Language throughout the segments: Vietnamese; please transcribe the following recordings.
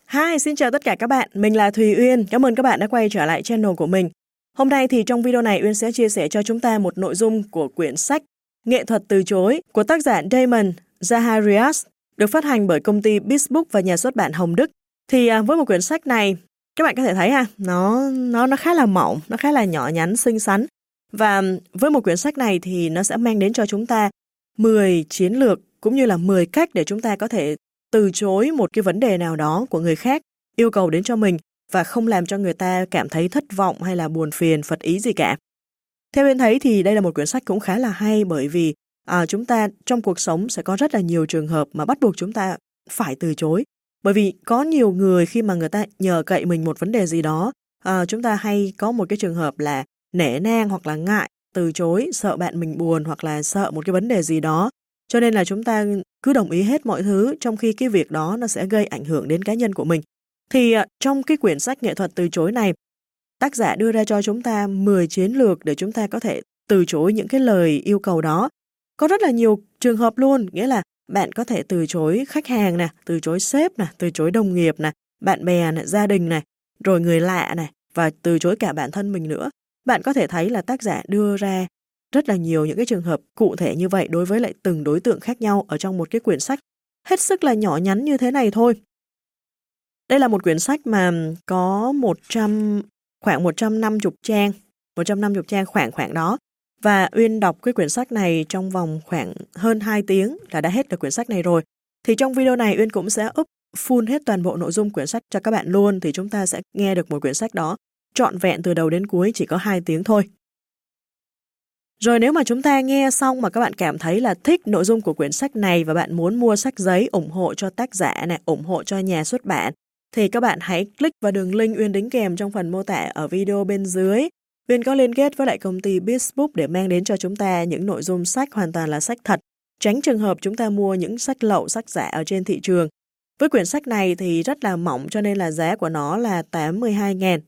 Hi, xin chào tất cả các bạn. Mình là Thùy Uyên. Cảm ơn các bạn đã quay trở lại channel của mình. Hôm nay thì trong video này Uyên sẽ chia sẻ cho chúng ta một nội dung của quyển sách Nghệ thuật từ chối của tác giả Damon Zaharias, được phát hành bởi công ty Beast và nhà xuất bản Hồng Đức. Thì với một quyển sách này, các bạn có thể thấy nó khá là mỏng, nó khá là nhỏ nhắn, xinh xắn. Và với một quyển sách này thì nó sẽ mang đến cho chúng ta 10 chiến lược cũng như là 10 cách để chúng ta có thể từ chối một cái vấn đề nào đó của người khác yêu cầu đến cho mình và không làm cho người ta cảm thấy thất vọng hay là buồn phiền, phật ý gì cả. Theo em thấy thì đây là một quyển sách cũng khá là hay, bởi vì chúng ta trong cuộc sống sẽ có rất là nhiều trường hợp mà bắt buộc chúng ta phải từ chối. Bởi vì có nhiều người khi mà người ta nhờ cậy mình một vấn đề gì đó, chúng ta hay có một cái trường hợp là nể nang hoặc là ngại từ chối, sợ bạn mình buồn hoặc là sợ một cái vấn đề gì đó. Cho nên là chúng ta cứ đồng ý hết mọi thứ, trong khi cái việc đó nó sẽ gây ảnh hưởng đến cá nhân của mình. Thì trong cái quyển sách Nghệ thuật từ chối này, tác giả đưa ra cho chúng ta 10 chiến lược để chúng ta có thể từ chối những cái lời yêu cầu đó. Có rất là nhiều trường hợp luôn, nghĩa là bạn có thể từ chối khách hàng nè, từ chối sếp nè, từ chối đồng nghiệp nè, bạn bè nè, gia đình nè, rồi người lạ nè, và từ chối cả bản thân mình nữa. Bạn có thể thấy là tác giả đưa ra rất là nhiều những cái trường hợp cụ thể như vậy đối với lại từng đối tượng khác nhau ở trong một cái quyển sách hết sức là nhỏ nhắn như thế này thôi. Đây là một quyển sách mà có khoảng 150 trang, 150 trang khoảng đó. Và Uyên đọc cái quyển sách này trong vòng khoảng hơn 2 tiếng là đã hết được quyển sách này rồi. Thì trong video này Uyên cũng sẽ up full hết toàn bộ nội dung quyển sách cho các bạn luôn, thì chúng ta sẽ nghe được một quyển sách đó trọn vẹn từ đầu đến cuối chỉ có 2 tiếng thôi. Rồi nếu mà chúng ta nghe xong mà các bạn cảm thấy là thích nội dung của quyển sách này và bạn muốn mua sách giấy ủng hộ cho tác giả này, ủng hộ cho nhà xuất bản, thì các bạn hãy click vào đường link Uyên đính kèm trong phần mô tả ở video bên dưới. Uyên có liên kết với lại công ty Beast để mang đến cho chúng ta những nội dung sách hoàn toàn là sách thật, tránh trường hợp chúng ta mua những sách lậu, sách giả ở trên thị trường. Với quyển sách này thì rất là mỏng cho nên là giá của nó là 82.000.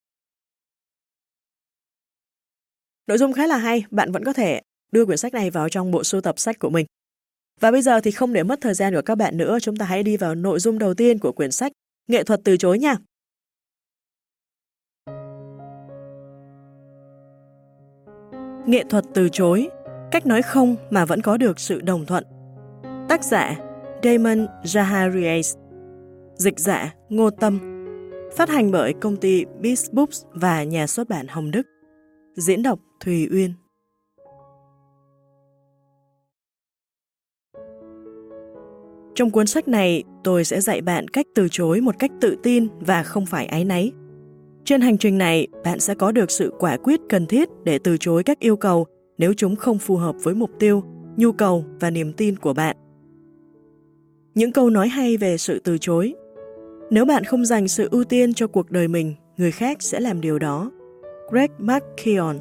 Nội dung khá là hay, bạn vẫn có thể đưa quyển sách này vào trong bộ sưu tập sách của mình. Và bây giờ thì không để mất thời gian của các bạn nữa, chúng ta hãy đi vào nội dung đầu tiên của quyển sách Nghệ thuật từ chối nha. Nghệ thuật từ chối, cách nói không mà vẫn có được sự đồng thuận. Tác giả Damon Zaharias, dịch giả Ngô Tâm, phát hành bởi công ty Beast và nhà xuất bản Hồng Đức. Diễn đọc Thùy Uyên. Trong cuốn sách này, tôi sẽ dạy bạn cách từ chối một cách tự tin và không phải áy náy. Trên hành trình này, bạn sẽ có được sự quả quyết cần thiết để từ chối các yêu cầu nếu chúng không phù hợp với mục tiêu, nhu cầu và niềm tin của bạn. Những câu nói hay về sự từ chối. Nếu bạn không dành sự ưu tiên cho cuộc đời mình, người khác sẽ làm điều đó. Greg McKeown.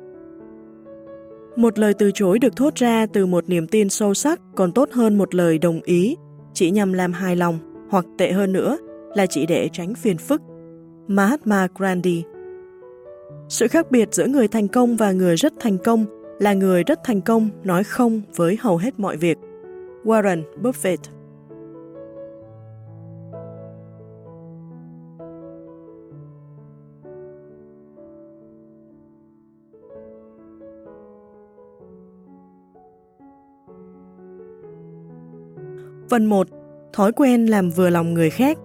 Một lời từ chối được thốt ra từ một niềm tin sâu sắc còn tốt hơn một lời đồng ý chỉ nhằm làm hài lòng, hoặc tệ hơn nữa là chỉ để tránh phiền phức. Mahatma Gandhi. Sự khác biệt giữa người thành công và người rất thành công là người rất thành công nói không với hầu hết mọi việc. Warren Buffett. Phần 1. Thói quen làm vừa lòng người khác.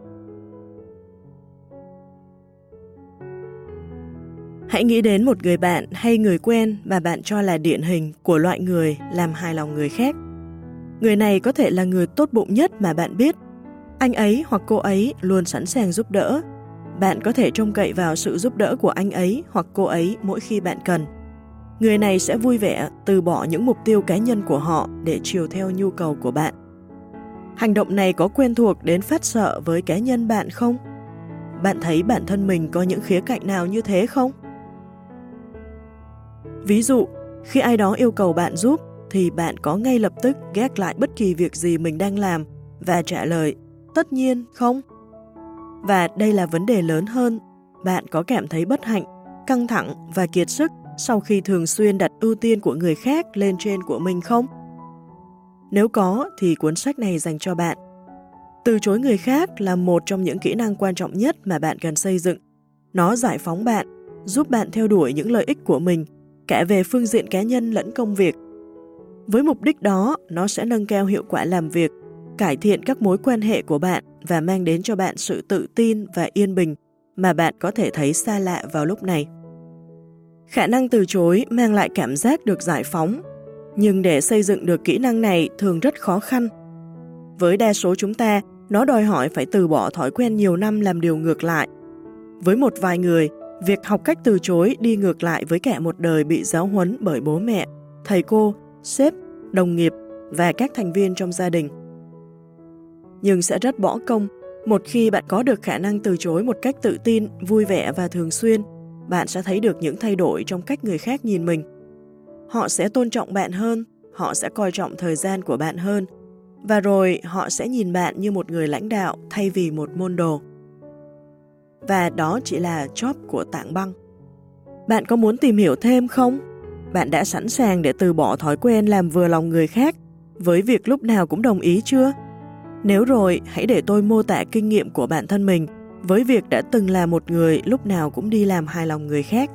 Hãy nghĩ đến một người bạn hay người quen mà bạn cho là điển hình của loại người làm hài lòng người khác. Người này có thể là người tốt bụng nhất mà bạn biết. Anh ấy hoặc cô ấy luôn sẵn sàng giúp đỡ. Bạn có thể trông cậy vào sự giúp đỡ của anh ấy hoặc cô ấy mỗi khi bạn cần. Người này sẽ vui vẻ từ bỏ những mục tiêu cá nhân của họ để chiều theo nhu cầu của bạn. Hành động này có quen thuộc đến phát sợ với cá nhân bạn không? Bạn thấy bản thân mình có những khía cạnh nào như thế không? Ví dụ, khi ai đó yêu cầu bạn giúp, thì bạn có ngay lập tức gác lại bất kỳ việc gì mình đang làm và trả lời, tất nhiên không? Và đây là vấn đề lớn hơn, bạn có cảm thấy bất hạnh, căng thẳng và kiệt sức sau khi thường xuyên đặt ưu tiên của người khác lên trên của mình không? Nếu có thì cuốn sách này dành cho bạn. Từ chối người khác là một trong những kỹ năng quan trọng nhất mà bạn cần xây dựng. Nó giải phóng bạn, giúp bạn theo đuổi những lợi ích của mình, cả về phương diện cá nhân lẫn công việc. Với mục đích đó, nó sẽ nâng cao hiệu quả làm việc, cải thiện các mối quan hệ của bạn và mang đến cho bạn sự tự tin và yên bình mà bạn có thể thấy xa lạ vào lúc này. Khả năng từ chối mang lại cảm giác được giải phóng, nhưng để xây dựng được kỹ năng này thường rất khó khăn. Với đa số chúng ta, nó đòi hỏi phải từ bỏ thói quen nhiều năm làm điều ngược lại. Với một vài người, việc học cách từ chối đi ngược lại với cả một đời bị giáo huấn bởi bố mẹ, thầy cô, sếp, đồng nghiệp và các thành viên trong gia đình. Nhưng sẽ rất bỏ công, một khi bạn có được khả năng từ chối một cách tự tin, vui vẻ và thường xuyên, bạn sẽ thấy được những thay đổi trong cách người khác nhìn mình. Họ sẽ tôn trọng bạn hơn, họ sẽ coi trọng thời gian của bạn hơn, và rồi họ sẽ nhìn bạn như một người lãnh đạo thay vì một môn đồ. Và đó chỉ là chóp của tảng băng. Bạn có muốn tìm hiểu thêm không? Bạn đã sẵn sàng để từ bỏ thói quen làm vừa lòng người khác với việc lúc nào cũng đồng ý chưa? Nếu rồi, hãy để tôi mô tả kinh nghiệm của bản thân mình với việc đã từng là một người lúc nào cũng đi làm hài lòng người khác.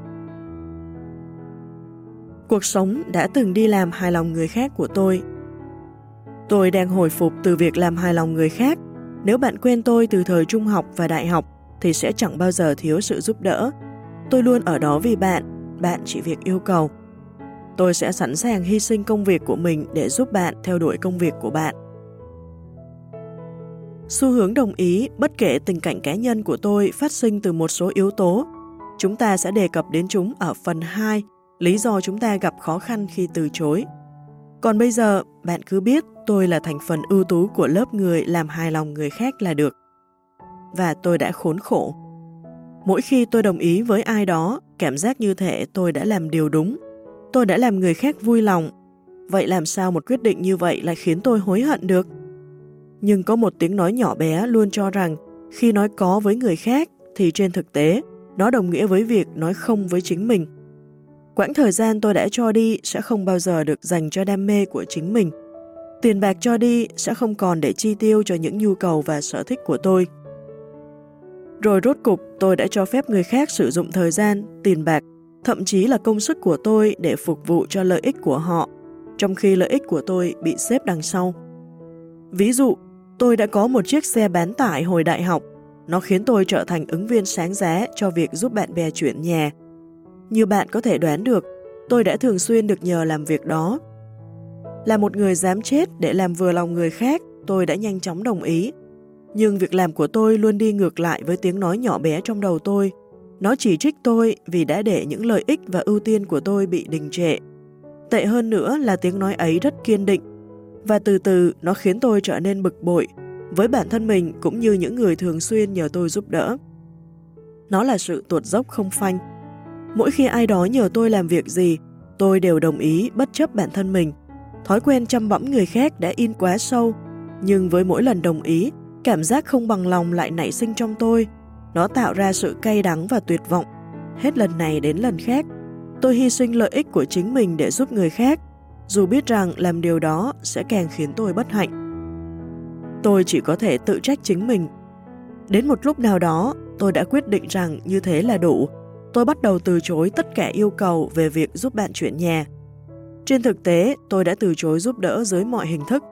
Cuộc sống đã từng đi làm hài lòng người khác của tôi. Tôi đang hồi phục từ việc làm hài lòng người khác. Nếu bạn quen tôi từ thời trung học và đại học thì sẽ chẳng bao giờ thiếu sự giúp đỡ. Tôi luôn ở đó vì bạn, bạn chỉ việc yêu cầu. Tôi sẽ sẵn sàng hy sinh công việc của mình để giúp bạn theo đuổi công việc của bạn. Xu hướng đồng ý, bất kể tình cảnh cá nhân của tôi phát sinh từ một số yếu tố. Chúng ta sẽ đề cập đến chúng ở phần 2, lý do chúng ta gặp khó khăn khi từ chối. Còn bây giờ, bạn cứ biết tôi là thành phần ưu tú của lớp người làm hài lòng người khác là được. Và tôi đã khốn khổ. Mỗi khi tôi đồng ý với ai đó, cảm giác như thể tôi đã làm điều đúng. Tôi đã làm người khác vui lòng. Vậy làm sao một quyết định như vậy lại khiến tôi hối hận được? Nhưng có một tiếng nói nhỏ bé luôn cho rằng khi nói có với người khác thì trên thực tế nó đồng nghĩa với việc nói không với chính mình. Quãng thời gian tôi đã cho đi sẽ không bao giờ được dành cho đam mê của chính mình. Tiền bạc cho đi sẽ không còn để chi tiêu cho những nhu cầu và sở thích của tôi. Rồi rốt cục tôi đã cho phép người khác sử dụng thời gian, tiền bạc, thậm chí là công sức của tôi để phục vụ cho lợi ích của họ, trong khi lợi ích của tôi bị xếp đằng sau. Ví dụ, tôi đã có một chiếc xe bán tải hồi đại học. Nó khiến tôi trở thành ứng viên sáng giá cho việc giúp bạn bè chuyển nhà. Như bạn có thể đoán được, tôi đã thường xuyên được nhờ làm việc đó. Là một người dám chết để làm vừa lòng người khác, tôi đã nhanh chóng đồng ý. Nhưng việc làm của tôi luôn đi ngược lại với tiếng nói nhỏ bé trong đầu tôi. Nó chỉ trích tôi vì đã để những lợi ích và ưu tiên của tôi bị đình trệ. Tệ hơn nữa là tiếng nói ấy rất kiên định. Và từ từ nó khiến tôi trở nên bực bội với bản thân mình cũng như những người thường xuyên nhờ tôi giúp đỡ. Nó là sự tuột dốc không phanh. Mỗi khi ai đó nhờ tôi làm việc gì, tôi đều đồng ý bất chấp bản thân mình. Thói quen chăm bẵm người khác đã in quá sâu, nhưng với mỗi lần đồng ý, cảm giác không bằng lòng lại nảy sinh trong tôi. Nó tạo ra sự cay đắng và tuyệt vọng. Hết lần này đến lần khác, tôi hy sinh lợi ích của chính mình để giúp người khác, dù biết rằng làm điều đó sẽ càng khiến tôi bất hạnh. Tôi chỉ có thể tự trách chính mình. Đến một lúc nào đó, tôi đã quyết định rằng như thế là đủ. Tôi bắt đầu từ chối tất cả yêu cầu về việc giúp bạn chuyển nhà. Trên thực tế, tôi đã từ chối giúp đỡ dưới mọi hình thức.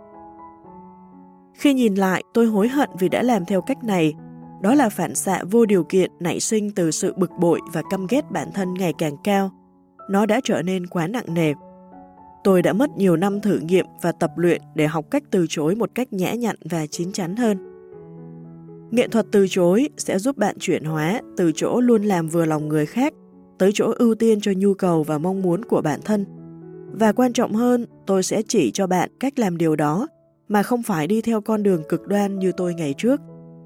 Khi nhìn lại, tôi hối hận vì đã làm theo cách này. Đó là phản xạ vô điều kiện nảy sinh từ sự bực bội và căm ghét bản thân ngày càng cao. Nó đã trở nên quá nặng nề. Tôi đã mất nhiều năm thử nghiệm và tập luyện để học cách từ chối một cách nhã nhặn và chín chắn hơn. Nghệ thuật từ chối sẽ giúp bạn chuyển hóa từ chỗ luôn làm vừa lòng người khác tới chỗ ưu tiên cho nhu cầu và mong muốn của bản thân. Và quan trọng hơn, tôi sẽ chỉ cho bạn cách làm điều đó mà không phải đi theo con đường cực đoan như tôi ngày trước.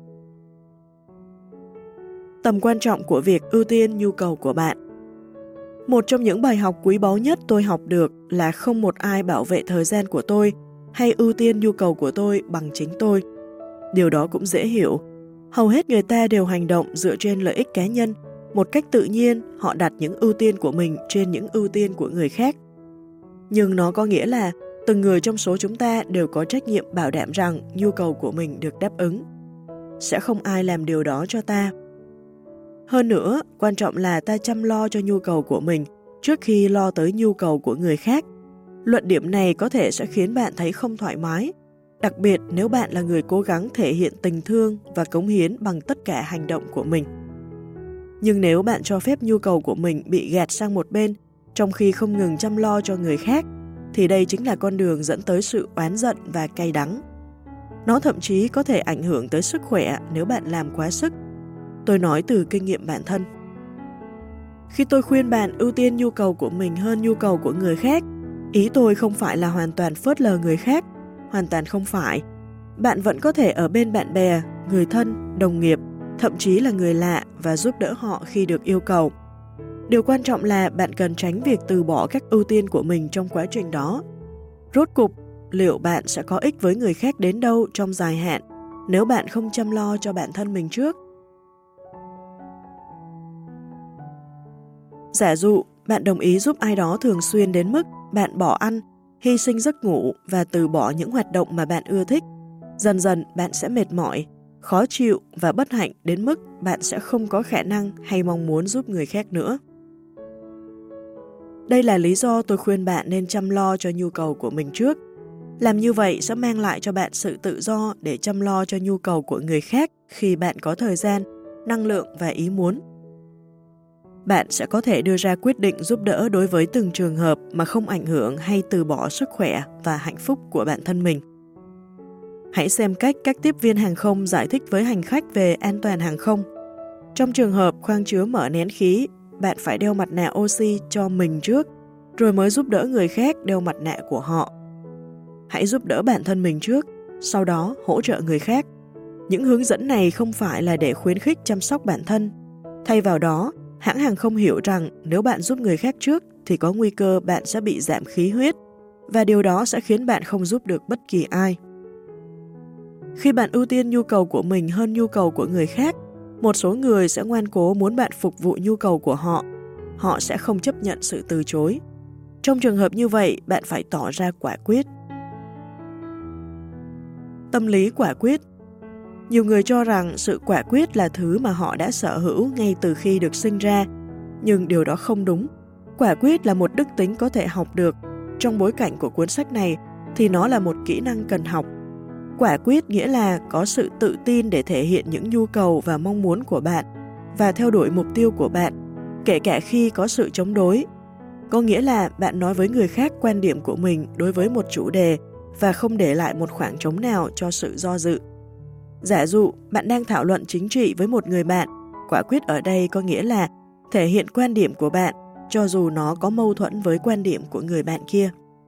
Tầm quan trọng của việc ưu tiên nhu cầu của bạn. Một trong những bài học quý báu nhất tôi học được là không một ai bảo vệ thời gian của tôi hay ưu tiên nhu cầu của tôi bằng chính tôi. Điều đó cũng dễ hiểu. Hầu hết người ta đều hành động dựa trên lợi ích cá nhân. Một cách tự nhiên, họ đặt những ưu tiên của mình trên những ưu tiên của người khác. Nhưng nó có nghĩa là Từng người trong số chúng ta đều có trách nhiệm bảo đảm rằng nhu cầu của mình được đáp ứng. Sẽ không ai làm điều đó cho ta. Hơn nữa, quan trọng là ta chăm lo cho nhu cầu của mình trước khi lo tới nhu cầu của người khác. Luận điểm này có thể sẽ khiến bạn thấy không thoải mái, đặc biệt nếu bạn là người cố gắng thể hiện tình thương và cống hiến bằng tất cả hành động của mình. Nhưng nếu bạn cho phép nhu cầu của mình bị gạt sang một bên, trong khi không ngừng chăm lo cho người khác, thì đây chính là con đường dẫn tới sự oán giận và cay đắng. Nó thậm chí có thể ảnh hưởng tới sức khỏe nếu bạn làm quá sức. Tôi nói từ kinh nghiệm bản thân. Khi tôi khuyên bạn ưu tiên nhu cầu của mình hơn nhu cầu của người khác, ý tôi không phải là hoàn toàn phớt lờ người khác, hoàn toàn không phải. Bạn vẫn có thể ở bên bạn bè, người thân, đồng nghiệp, thậm chí là người lạ và giúp đỡ họ khi được yêu cầu. Điều quan trọng là bạn cần tránh việc từ bỏ các ưu tiên của mình trong quá trình đó. Rốt cục, liệu bạn sẽ có ích với người khác đến đâu trong dài hạn nếu bạn không chăm lo cho bản thân mình trước? Giả dụ, bạn đồng ý giúp ai đó thường xuyên đến mức bạn bỏ ăn, hy sinh giấc ngủ và từ bỏ những hoạt động mà bạn ưa thích. Dần dần bạn sẽ mệt mỏi, khó chịu và bất hạnh đến mức bạn sẽ không có khả năng hay mong muốn giúp người khác nữa. Đây là lý do tôi khuyên bạn nên chăm lo cho nhu cầu của mình trước. Làm như vậy sẽ mang lại cho bạn sự tự do để chăm lo cho nhu cầu của người khác khi bạn có thời gian, năng lượng và ý muốn. Bạn sẽ có thể đưa ra quyết định giúp đỡ đối với từng trường hợp mà không ảnh hưởng hay từ bỏ sức khỏe và hạnh phúc của bản thân mình. Hãy xem cách các tiếp viên hàng không giải thích với hành khách về an toàn hàng không. Trong trường hợp khoang chứa mở nén khí, bạn phải đeo mặt nạ oxy cho mình trước, rồi mới giúp đỡ người khác đeo mặt nạ của họ. Hãy giúp đỡ bản thân mình trước, sau đó hỗ trợ người khác. Những hướng dẫn này không phải là để khuyến khích chăm sóc bản thân. Thay vào đó, hãng hàng không hiểu rằng nếu bạn giúp người khác trước thì có nguy cơ bạn sẽ bị giảm khí huyết, và điều đó sẽ khiến bạn không giúp được bất kỳ ai. Khi bạn ưu tiên nhu cầu của mình hơn nhu cầu của người khác, một số người sẽ ngoan cố muốn bạn phục vụ nhu cầu của họ. Họ sẽ không chấp nhận sự từ chối. Trong trường hợp như vậy, bạn phải tỏ ra quả quyết. Tâm lý quả quyết. Nhiều người cho rằng sự quả quyết là thứ mà họ đã sở hữu ngay từ khi được sinh ra, nhưng điều đó không đúng. Quả quyết là một đức tính có thể học được. Trong bối cảnh của cuốn sách này thì nó là một kỹ năng cần học. Quả quyết nghĩa là có sự tự tin để thể hiện những nhu cầu và mong muốn của bạn và theo đuổi mục tiêu của bạn, kể cả khi có sự chống đối. Có nghĩa là bạn nói với người khác quan điểm của mình đối với một chủ đề và không để lại một khoảng trống nào cho sự do dự. Giả dụ, bạn đang thảo luận chính trị với một người bạn, quả quyết ở đây có nghĩa là thể hiện quan điểm của bạn, cho dù nó có mâu thuẫn với quan điểm của người bạn kia.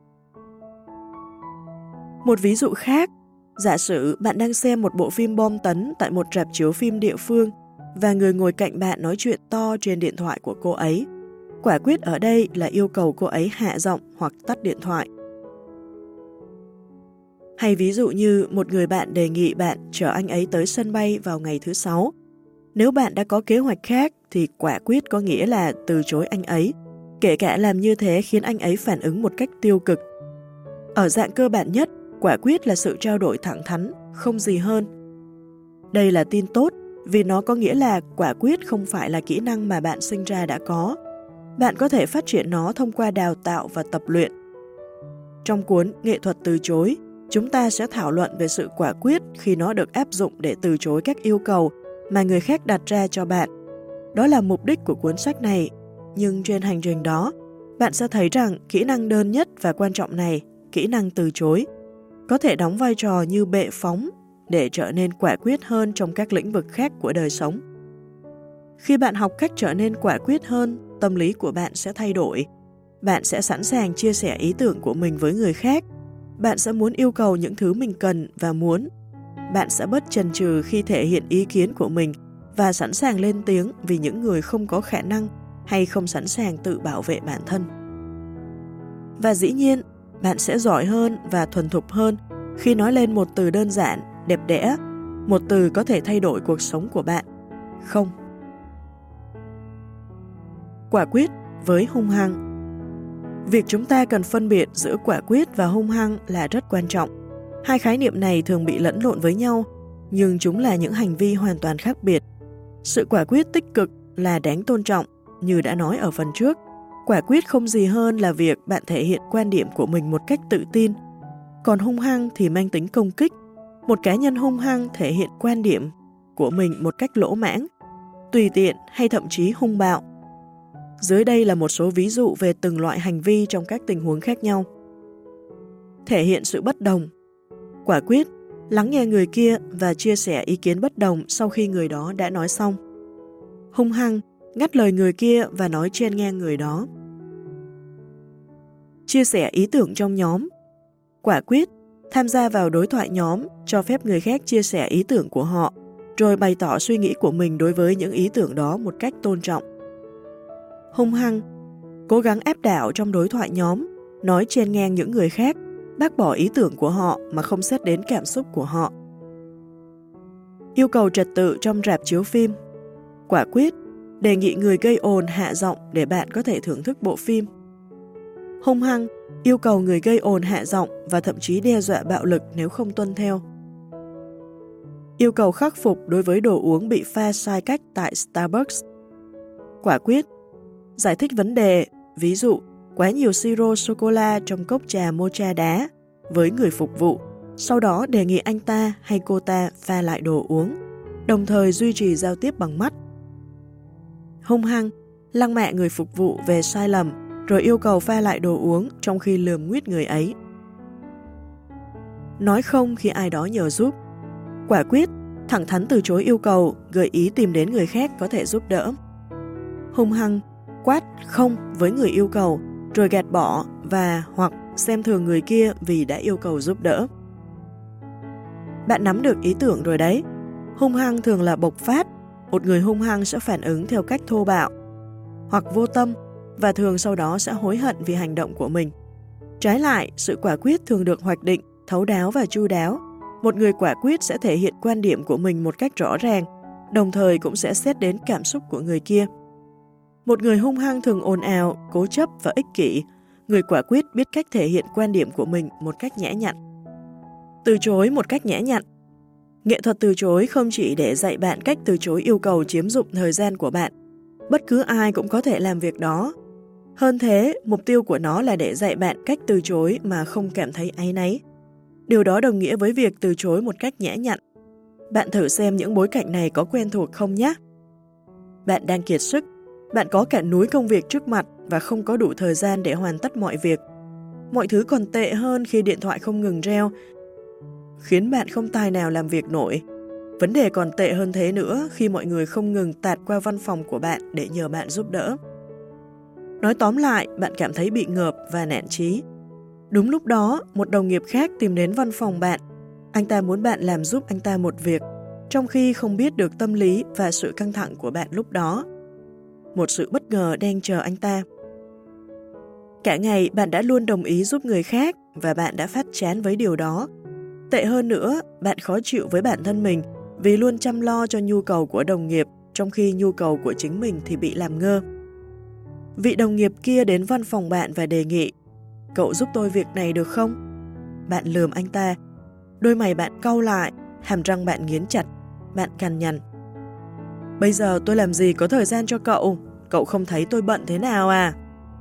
Một ví dụ khác, giả sử bạn đang xem một bộ phim bom tấn tại một rạp chiếu phim địa phương và người ngồi cạnh bạn nói chuyện to trên điện thoại của cô ấy. Quả quyết ở đây là yêu cầu cô ấy hạ giọng hoặc tắt điện thoại. Hay ví dụ như một người bạn đề nghị bạn chở anh ấy tới sân bay vào ngày thứ 6. Nếu bạn đã có kế hoạch khác thì quả quyết có nghĩa là từ chối anh ấy, kể cả làm như thế khiến anh ấy phản ứng một cách tiêu cực. Ở dạng cơ bản nhất, quả quyết là sự trao đổi thẳng thắn, không gì hơn. Đây là tin tốt vì nó có nghĩa là quả quyết không phải là kỹ năng mà bạn sinh ra đã có. Bạn có thể phát triển nó thông qua đào tạo và tập luyện. Trong cuốn Nghệ thuật từ chối, chúng ta sẽ thảo luận về sự quả quyết khi nó được áp dụng để từ chối các yêu cầu mà người khác đặt ra cho bạn. Đó là mục đích của cuốn sách này, nhưng trên hành trình đó, bạn sẽ thấy rằng kỹ năng đơn nhất và quan trọng này, kỹ năng từ chối, có thể đóng vai trò như bệ phóng để trở nên quả quyết hơn trong các lĩnh vực khác của đời sống. Khi bạn học cách trở nên quả quyết hơn, tâm lý của bạn sẽ thay đổi. Bạn sẽ sẵn sàng chia sẻ ý tưởng của mình với người khác. Bạn sẽ muốn yêu cầu những thứ mình cần và muốn. Bạn sẽ bớt chần chừ khi thể hiện ý kiến của mình và sẵn sàng lên tiếng vì những người không có khả năng hay không sẵn sàng tự bảo vệ bản thân. Và dĩ nhiên, bạn sẽ giỏi hơn và thuần thục hơn khi nói lên một từ đơn giản, đẹp đẽ, một từ có thể thay đổi cuộc sống của bạn. Không. Quả quyết với hung hăng. Việc chúng ta cần phân biệt giữa quả quyết và hung hăng là rất quan trọng. Hai khái niệm này thường bị lẫn lộn với nhau, nhưng chúng là những hành vi hoàn toàn khác biệt. Sự quả quyết tích cực là đáng tôn trọng, như đã nói ở phần trước. Quả quyết không gì hơn là việc bạn thể hiện quan điểm của mình một cách tự tin. Còn hung hăng thì mang tính công kích. Một cá nhân hung hăng thể hiện quan điểm của mình một cách lỗ mãng, tùy tiện hay thậm chí hung bạo. Dưới đây là một số ví dụ về từng loại hành vi trong các tình huống khác nhau. Thể hiện sự bất đồng. Quả quyết, lắng nghe người kia và chia sẻ ý kiến bất đồng sau khi người đó đã nói xong. Hung hăng, ngắt lời người kia và nói chen ngang người đó. Chia sẻ ý tưởng trong nhóm. Quả quyết, tham gia vào đối thoại nhóm, cho phép người khác chia sẻ ý tưởng của họ, rồi bày tỏ suy nghĩ của mình đối với những ý tưởng đó một cách tôn trọng. Hung hăng, cố gắng áp đảo trong đối thoại nhóm, nói chen ngang những người khác, bác bỏ ý tưởng của họ mà không xét đến cảm xúc của họ. Yêu cầu trật tự trong rạp chiếu phim. Quả quyết, đề nghị người gây ồn hạ giọng để bạn có thể thưởng thức bộ phim. Hung hăng, yêu cầu người gây ồn hạ giọng và thậm chí đe dọa bạo lực nếu không tuân theo. Yêu cầu khắc phục đối với đồ uống bị pha sai cách tại Starbucks. Quả quyết, giải thích vấn đề, ví dụ quá nhiều siro sô-cô-la trong cốc trà mocha đá với người phục vụ, sau đó đề nghị anh ta hay cô ta pha lại đồ uống, đồng thời duy trì giao tiếp bằng mắt. Hung hăng, lăng mạ người phục vụ về sai lầm, rồi yêu cầu pha lại đồ uống trong khi lườm nguýt người ấy. Nói không khi ai đó nhờ giúp. Quả quyết, thẳng thắn từ chối yêu cầu, gợi ý tìm đến người khác có thể giúp đỡ. Hung hăng, quát không với người yêu cầu, rồi gạt bỏ và hoặc xem thường người kia vì đã yêu cầu giúp đỡ. Bạn nắm được ý tưởng rồi đấy. Hung hăng thường là bộc phát. Một người hung hăng sẽ phản ứng theo cách thô bạo hoặc vô tâm và thường sau đó sẽ hối hận vì hành động của mình. Trái lại, sự quả quyết thường được hoạch định, thấu đáo và chu đáo. Một người quả quyết sẽ thể hiện quan điểm của mình một cách rõ ràng, đồng thời cũng sẽ xét đến cảm xúc của người kia. Một người hung hăng thường ồn ào, cố chấp và ích kỷ. Người quả quyết biết cách thể hiện quan điểm của mình một cách nhã nhặn. Từ chối một cách nhã nhặn. Nghệ thuật từ chối không chỉ để dạy bạn cách từ chối yêu cầu chiếm dụng thời gian của bạn. Bất cứ ai cũng có thể làm việc đó. Hơn thế, mục tiêu của nó là để dạy bạn cách từ chối mà không cảm thấy áy náy. Điều đó đồng nghĩa với việc từ chối một cách nhã nhặn. Bạn thử xem những bối cảnh này có quen thuộc không nhé. Bạn đang kiệt sức, bạn có cả núi công việc trước mặt và không có đủ thời gian để hoàn tất mọi việc. Mọi thứ còn tệ hơn khi điện thoại không ngừng reo, khiến bạn không tài nào làm việc nổi. Vấn đề còn tệ hơn thế nữa khi mọi người không ngừng tạt qua văn phòng của bạn để nhờ bạn giúp đỡ. Nói tóm lại, bạn cảm thấy bị ngợp và nản chí. Đúng lúc đó, một đồng nghiệp khác tìm đến văn phòng bạn. Anh ta muốn bạn làm giúp anh ta một việc, trong khi không biết được tâm lý và sự căng thẳng của bạn lúc đó. Một sự bất ngờ đang chờ anh ta. Cả ngày bạn đã luôn đồng ý giúp người khác và bạn đã phát chán với điều đó. Tệ hơn nữa, bạn khó chịu với bản thân mình vì luôn chăm lo cho nhu cầu của đồng nghiệp, trong khi nhu cầu của chính mình thì bị làm ngơ. Vị đồng nghiệp kia đến văn phòng bạn và đề nghị, cậu giúp tôi việc này được không? Bạn lườm anh ta, đôi mày bạn cau lại, hàm răng bạn nghiến chặt, bạn cằn nhằn. Bây giờ tôi làm gì có thời gian cho cậu, cậu không thấy tôi bận thế nào à?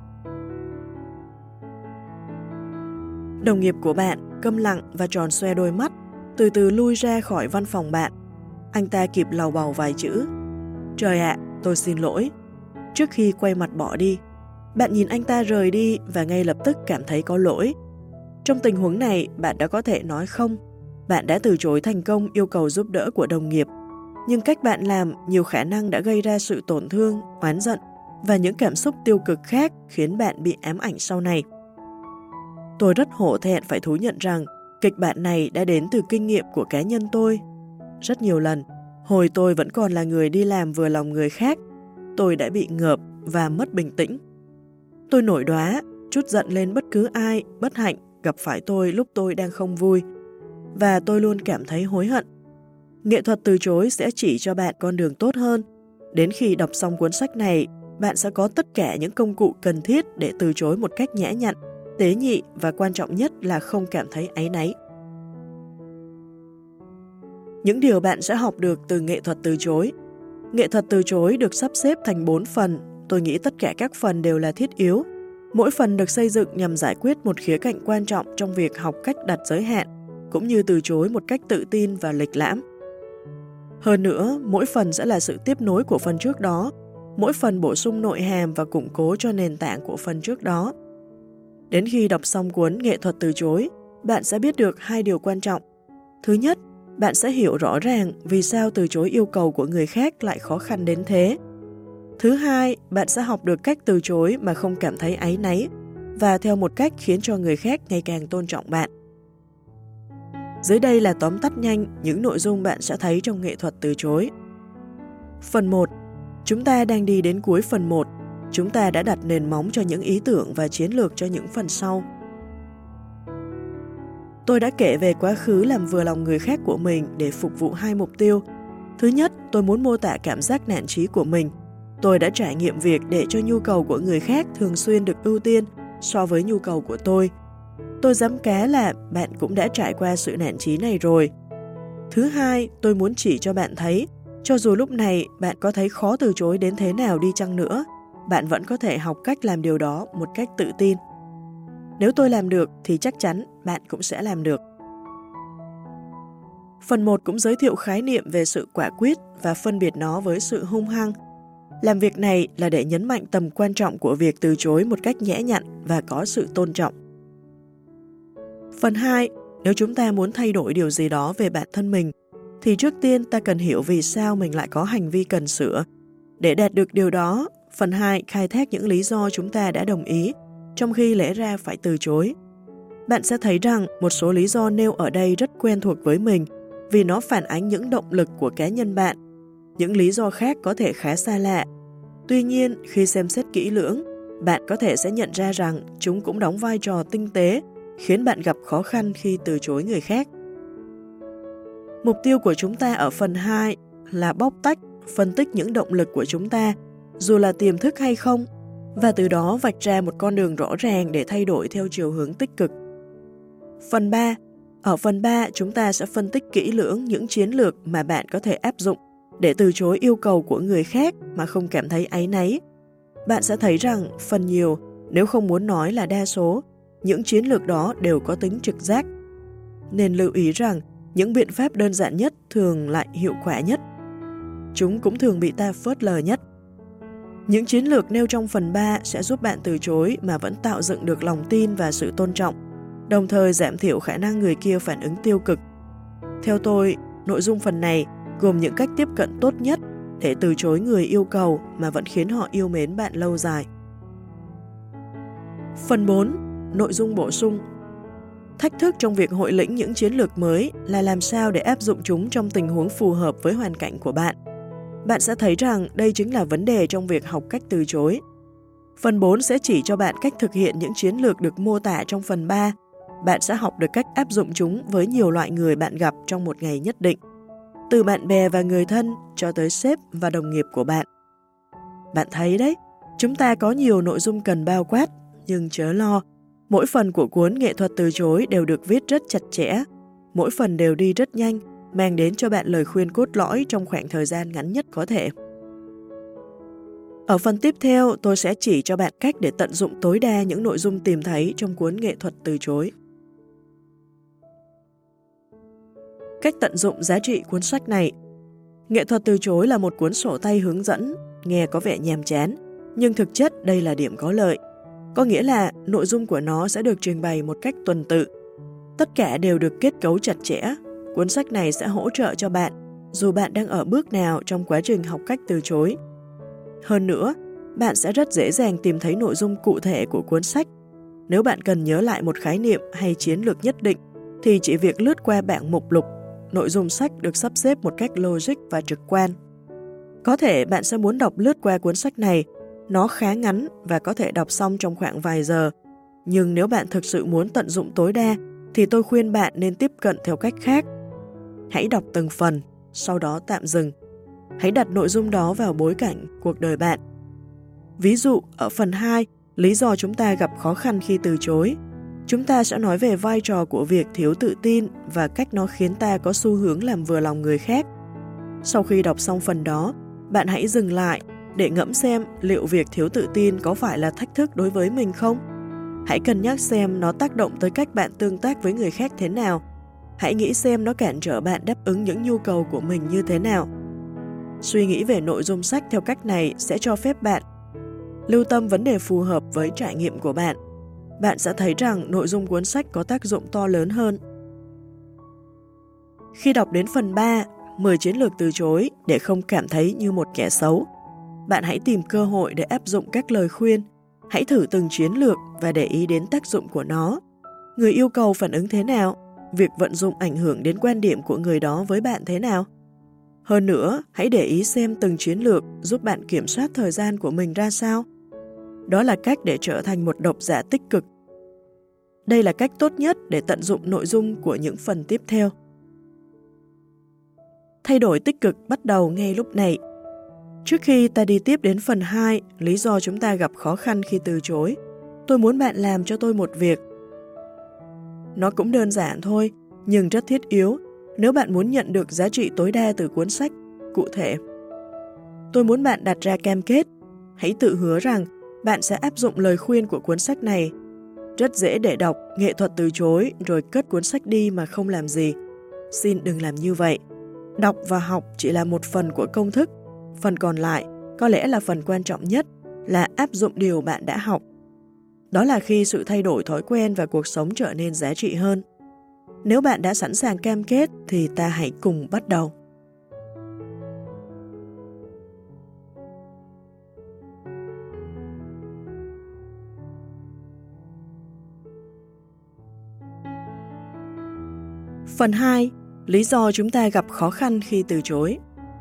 Đồng nghiệp của bạn câm lặng và tròn xoe đôi mắt, từ từ lui ra khỏi văn phòng bạn. Anh ta kịp lầu bầu vài chữ. Trời ạ, tôi xin lỗi. Trước khi quay mặt bỏ đi, bạn nhìn anh ta rời đi và ngay lập tức cảm thấy có lỗi. Trong tình huống này, bạn đã có thể nói không. Bạn đã từ chối thành công yêu cầu giúp đỡ của đồng nghiệp. Nhưng cách bạn làm nhiều khả năng đã gây ra sự tổn thương, oán giận và những cảm xúc tiêu cực khác khiến bạn bị ám ảnh sau này. Tôi rất hổ thẹn phải thú nhận rằng kịch bản này đã đến từ kinh nghiệm của cá nhân tôi. Rất nhiều lần, hồi tôi vẫn còn là người đi làm vừa lòng người khác, tôi đã bị ngợp và mất bình tĩnh. Tôi nổi đoá, trút giận lên bất cứ ai bất hạnh gặp phải tôi lúc tôi đang không vui, và tôi luôn cảm thấy hối hận. Nghệ thuật từ chối sẽ chỉ cho bạn con đường tốt hơn. Đến khi đọc xong cuốn sách này, bạn sẽ có tất cả những công cụ cần thiết để từ chối một cách nhã nhặn, tế nhị và quan trọng nhất là không cảm thấy áy náy. Những điều bạn sẽ học được từ nghệ thuật từ chối. Nghệ thuật từ chối được sắp xếp thành 4 phần. Tôi nghĩ tất cả các phần đều là thiết yếu. Mỗi phần được xây dựng nhằm giải quyết một khía cạnh quan trọng trong việc học cách đặt giới hạn, cũng như từ chối một cách tự tin và lịch lãm. Hơn nữa, mỗi phần sẽ là sự tiếp nối của phần trước đó. Mỗi phần bổ sung nội hàm và củng cố cho nền tảng của phần trước đó. Đến khi đọc xong cuốn Nghệ thuật từ chối, bạn sẽ biết được 2 điều quan trọng. Thứ nhất, bạn sẽ hiểu rõ ràng vì sao từ chối yêu cầu của người khác lại khó khăn đến thế. Thứ hai, bạn sẽ học được cách từ chối mà không cảm thấy áy náy và theo một cách khiến cho người khác ngày càng tôn trọng bạn. Dưới đây là tóm tắt nhanh những nội dung bạn sẽ thấy trong nghệ thuật từ chối. Phần 1. Chúng ta đang đi đến cuối phần 1. Chúng ta đã đặt nền móng cho những ý tưởng và chiến lược cho những phần sau. Tôi đã kể về quá khứ làm vừa lòng người khác của mình để phục vụ 2 mục tiêu. Thứ nhất, tôi muốn mô tả cảm giác nản chí của mình. Tôi đã trải nghiệm việc để cho nhu cầu của người khác thường xuyên được ưu tiên so với nhu cầu của tôi. Tôi dám cá là bạn cũng đã trải qua sự nản chí này rồi. Thứ hai, tôi muốn chỉ cho bạn thấy, cho dù lúc này bạn có thấy khó từ chối đến thế nào đi chăng nữa, bạn vẫn có thể học cách làm điều đó một cách tự tin. Nếu tôi làm được thì chắc chắn bạn cũng sẽ làm được. Phần 1 cũng giới thiệu khái niệm về sự quả quyết và phân biệt nó với sự hung hăng. Làm việc này là để nhấn mạnh tầm quan trọng của việc từ chối một cách nhã nhặn và có sự tôn trọng. Phần 2, nếu chúng ta muốn thay đổi điều gì đó về bản thân mình, thì trước tiên ta cần hiểu vì sao mình lại có hành vi cần sửa. Để đạt được điều đó, phần 2 khai thác những lý do chúng ta đã đồng ý, trong khi lẽ ra phải từ chối. Bạn sẽ thấy rằng một số lý do nêu ở đây rất quen thuộc với mình, vì nó phản ánh những động lực của cá nhân bạn. Những lý do khác có thể khá xa lạ. Tuy nhiên, khi xem xét kỹ lưỡng, bạn có thể sẽ nhận ra rằng chúng cũng đóng vai trò tinh tế, khiến bạn gặp khó khăn khi từ chối người khác. Mục tiêu của chúng ta ở phần 2 là bóc tách, phân tích những động lực của chúng ta, dù là tiềm thức hay không, và từ đó vạch ra một con đường rõ ràng để thay đổi theo chiều hướng tích cực. Ở phần 3, chúng ta sẽ phân tích kỹ lưỡng những chiến lược mà bạn có thể áp dụng để từ chối yêu cầu của người khác mà không cảm thấy áy náy. Bạn sẽ thấy rằng phần nhiều, nếu không muốn nói là đa số, những chiến lược đó đều có tính trực giác. Nên lưu ý rằng những biện pháp đơn giản nhất thường lại hiệu quả nhất. Chúng cũng thường bị ta phớt lờ nhất. Những chiến lược nêu trong phần 3 sẽ giúp bạn từ chối mà vẫn tạo dựng được lòng tin và sự tôn trọng, đồng thời giảm thiểu khả năng người kia phản ứng tiêu cực. Theo tôi, nội dung phần này gồm những cách tiếp cận tốt nhất để từ chối người yêu cầu mà vẫn khiến họ yêu mến bạn lâu dài. Phần 4. Nội dung bổ sung. Thách thức trong việc hội lĩnh những chiến lược mới là làm sao để áp dụng chúng trong tình huống phù hợp với hoàn cảnh của bạn. Bạn sẽ thấy rằng đây chính là vấn đề trong việc học cách từ chối. Phần 4 sẽ chỉ cho bạn cách thực hiện những chiến lược được mô tả trong phần 3. Bạn sẽ học được cách áp dụng chúng với nhiều loại người bạn gặp trong một ngày nhất định, từ bạn bè và người thân cho tới sếp và đồng nghiệp của bạn. Bạn thấy đấy, chúng ta có nhiều nội dung cần bao quát, nhưng chớ lo, mỗi phần của cuốn Nghệ thuật từ chối đều được viết rất chặt chẽ, mỗi phần đều đi rất nhanh, mang đến cho bạn lời khuyên cốt lõi trong khoảng thời gian ngắn nhất có thể. Ở phần tiếp theo, tôi sẽ chỉ cho bạn cách để tận dụng tối đa những nội dung tìm thấy trong cuốn Nghệ thuật từ chối. Cách tận dụng giá trị cuốn sách này. Nghệ thuật từ chối là một cuốn sổ tay hướng dẫn, nghe có vẻ nhàm chán, nhưng thực chất đây là điểm có lợi. Có nghĩa là nội dung của nó sẽ được trình bày một cách tuần tự. Tất cả đều được kết cấu chặt chẽ. Cuốn sách này sẽ hỗ trợ cho bạn, dù bạn đang ở bước nào trong quá trình học cách từ chối. Hơn nữa, bạn sẽ rất dễ dàng tìm thấy nội dung cụ thể của cuốn sách. Nếu bạn cần nhớ lại một khái niệm hay chiến lược nhất định, thì chỉ việc lướt qua bảng mục lục. Nội dung sách được sắp xếp một cách logic và trực quan. Có thể bạn sẽ muốn đọc lướt qua cuốn sách này, nó khá ngắn và có thể đọc xong trong khoảng vài giờ. Nhưng nếu bạn thực sự muốn tận dụng tối đa, thì tôi khuyên bạn nên tiếp cận theo cách khác. Hãy đọc từng phần, sau đó tạm dừng. Hãy đặt nội dung đó vào bối cảnh cuộc đời bạn. Ví dụ, ở phần 2, lý do chúng ta gặp khó khăn khi từ chối, chúng ta sẽ nói về vai trò của việc thiếu tự tin và cách nó khiến ta có xu hướng làm vừa lòng người khác. Sau khi đọc xong phần đó, bạn hãy dừng lại để ngẫm xem liệu việc thiếu tự tin có phải là thách thức đối với mình không? Hãy cân nhắc xem nó tác động tới cách bạn tương tác với người khác thế nào. Hãy nghĩ xem nó cản trở bạn đáp ứng những nhu cầu của mình như thế nào. Suy nghĩ về nội dung sách theo cách này sẽ cho phép bạn lưu tâm vấn đề phù hợp với trải nghiệm của bạn. Bạn sẽ thấy rằng nội dung cuốn sách có tác dụng to lớn hơn. Khi đọc đến phần 3, 10 chiến lược từ chối để không cảm thấy như một kẻ xấu, bạn hãy tìm cơ hội để áp dụng các lời khuyên. Hãy thử từng chiến lược và để ý đến tác dụng của nó. Người yêu cầu phản ứng thế nào? Việc vận dụng ảnh hưởng đến quan điểm của người đó với bạn thế nào? Hơn nữa, hãy để ý xem từng chiến lược giúp bạn kiểm soát thời gian của mình ra sao. Đó là cách để trở thành một độc giả tích cực. Đây là cách tốt nhất để tận dụng nội dung của những phần tiếp theo. Thay đổi tích cực bắt đầu ngay lúc này. Trước khi ta đi tiếp đến phần 2, lý do chúng ta gặp khó khăn khi từ chối, tôi muốn bạn làm cho tôi một việc. Nó cũng đơn giản thôi, nhưng rất thiết yếu nếu bạn muốn nhận được giá trị tối đa từ cuốn sách. Cụ thể, tôi muốn bạn đặt ra cam kết. Hãy tự hứa rằng bạn sẽ áp dụng lời khuyên của cuốn sách này. Rất dễ để đọc Nghệ thuật từ chối rồi cất cuốn sách đi mà không làm gì. Xin đừng làm như vậy. Đọc và học chỉ là một phần của công thức. Phần còn lại, có lẽ là phần quan trọng nhất, là áp dụng điều bạn đã học. Đó là khi sự thay đổi thói quen và cuộc sống trở nên giá trị hơn. Nếu bạn đã sẵn sàng cam kết thì ta hãy cùng bắt đầu. Phần 2. Lý do chúng ta gặp khó khăn khi từ chối.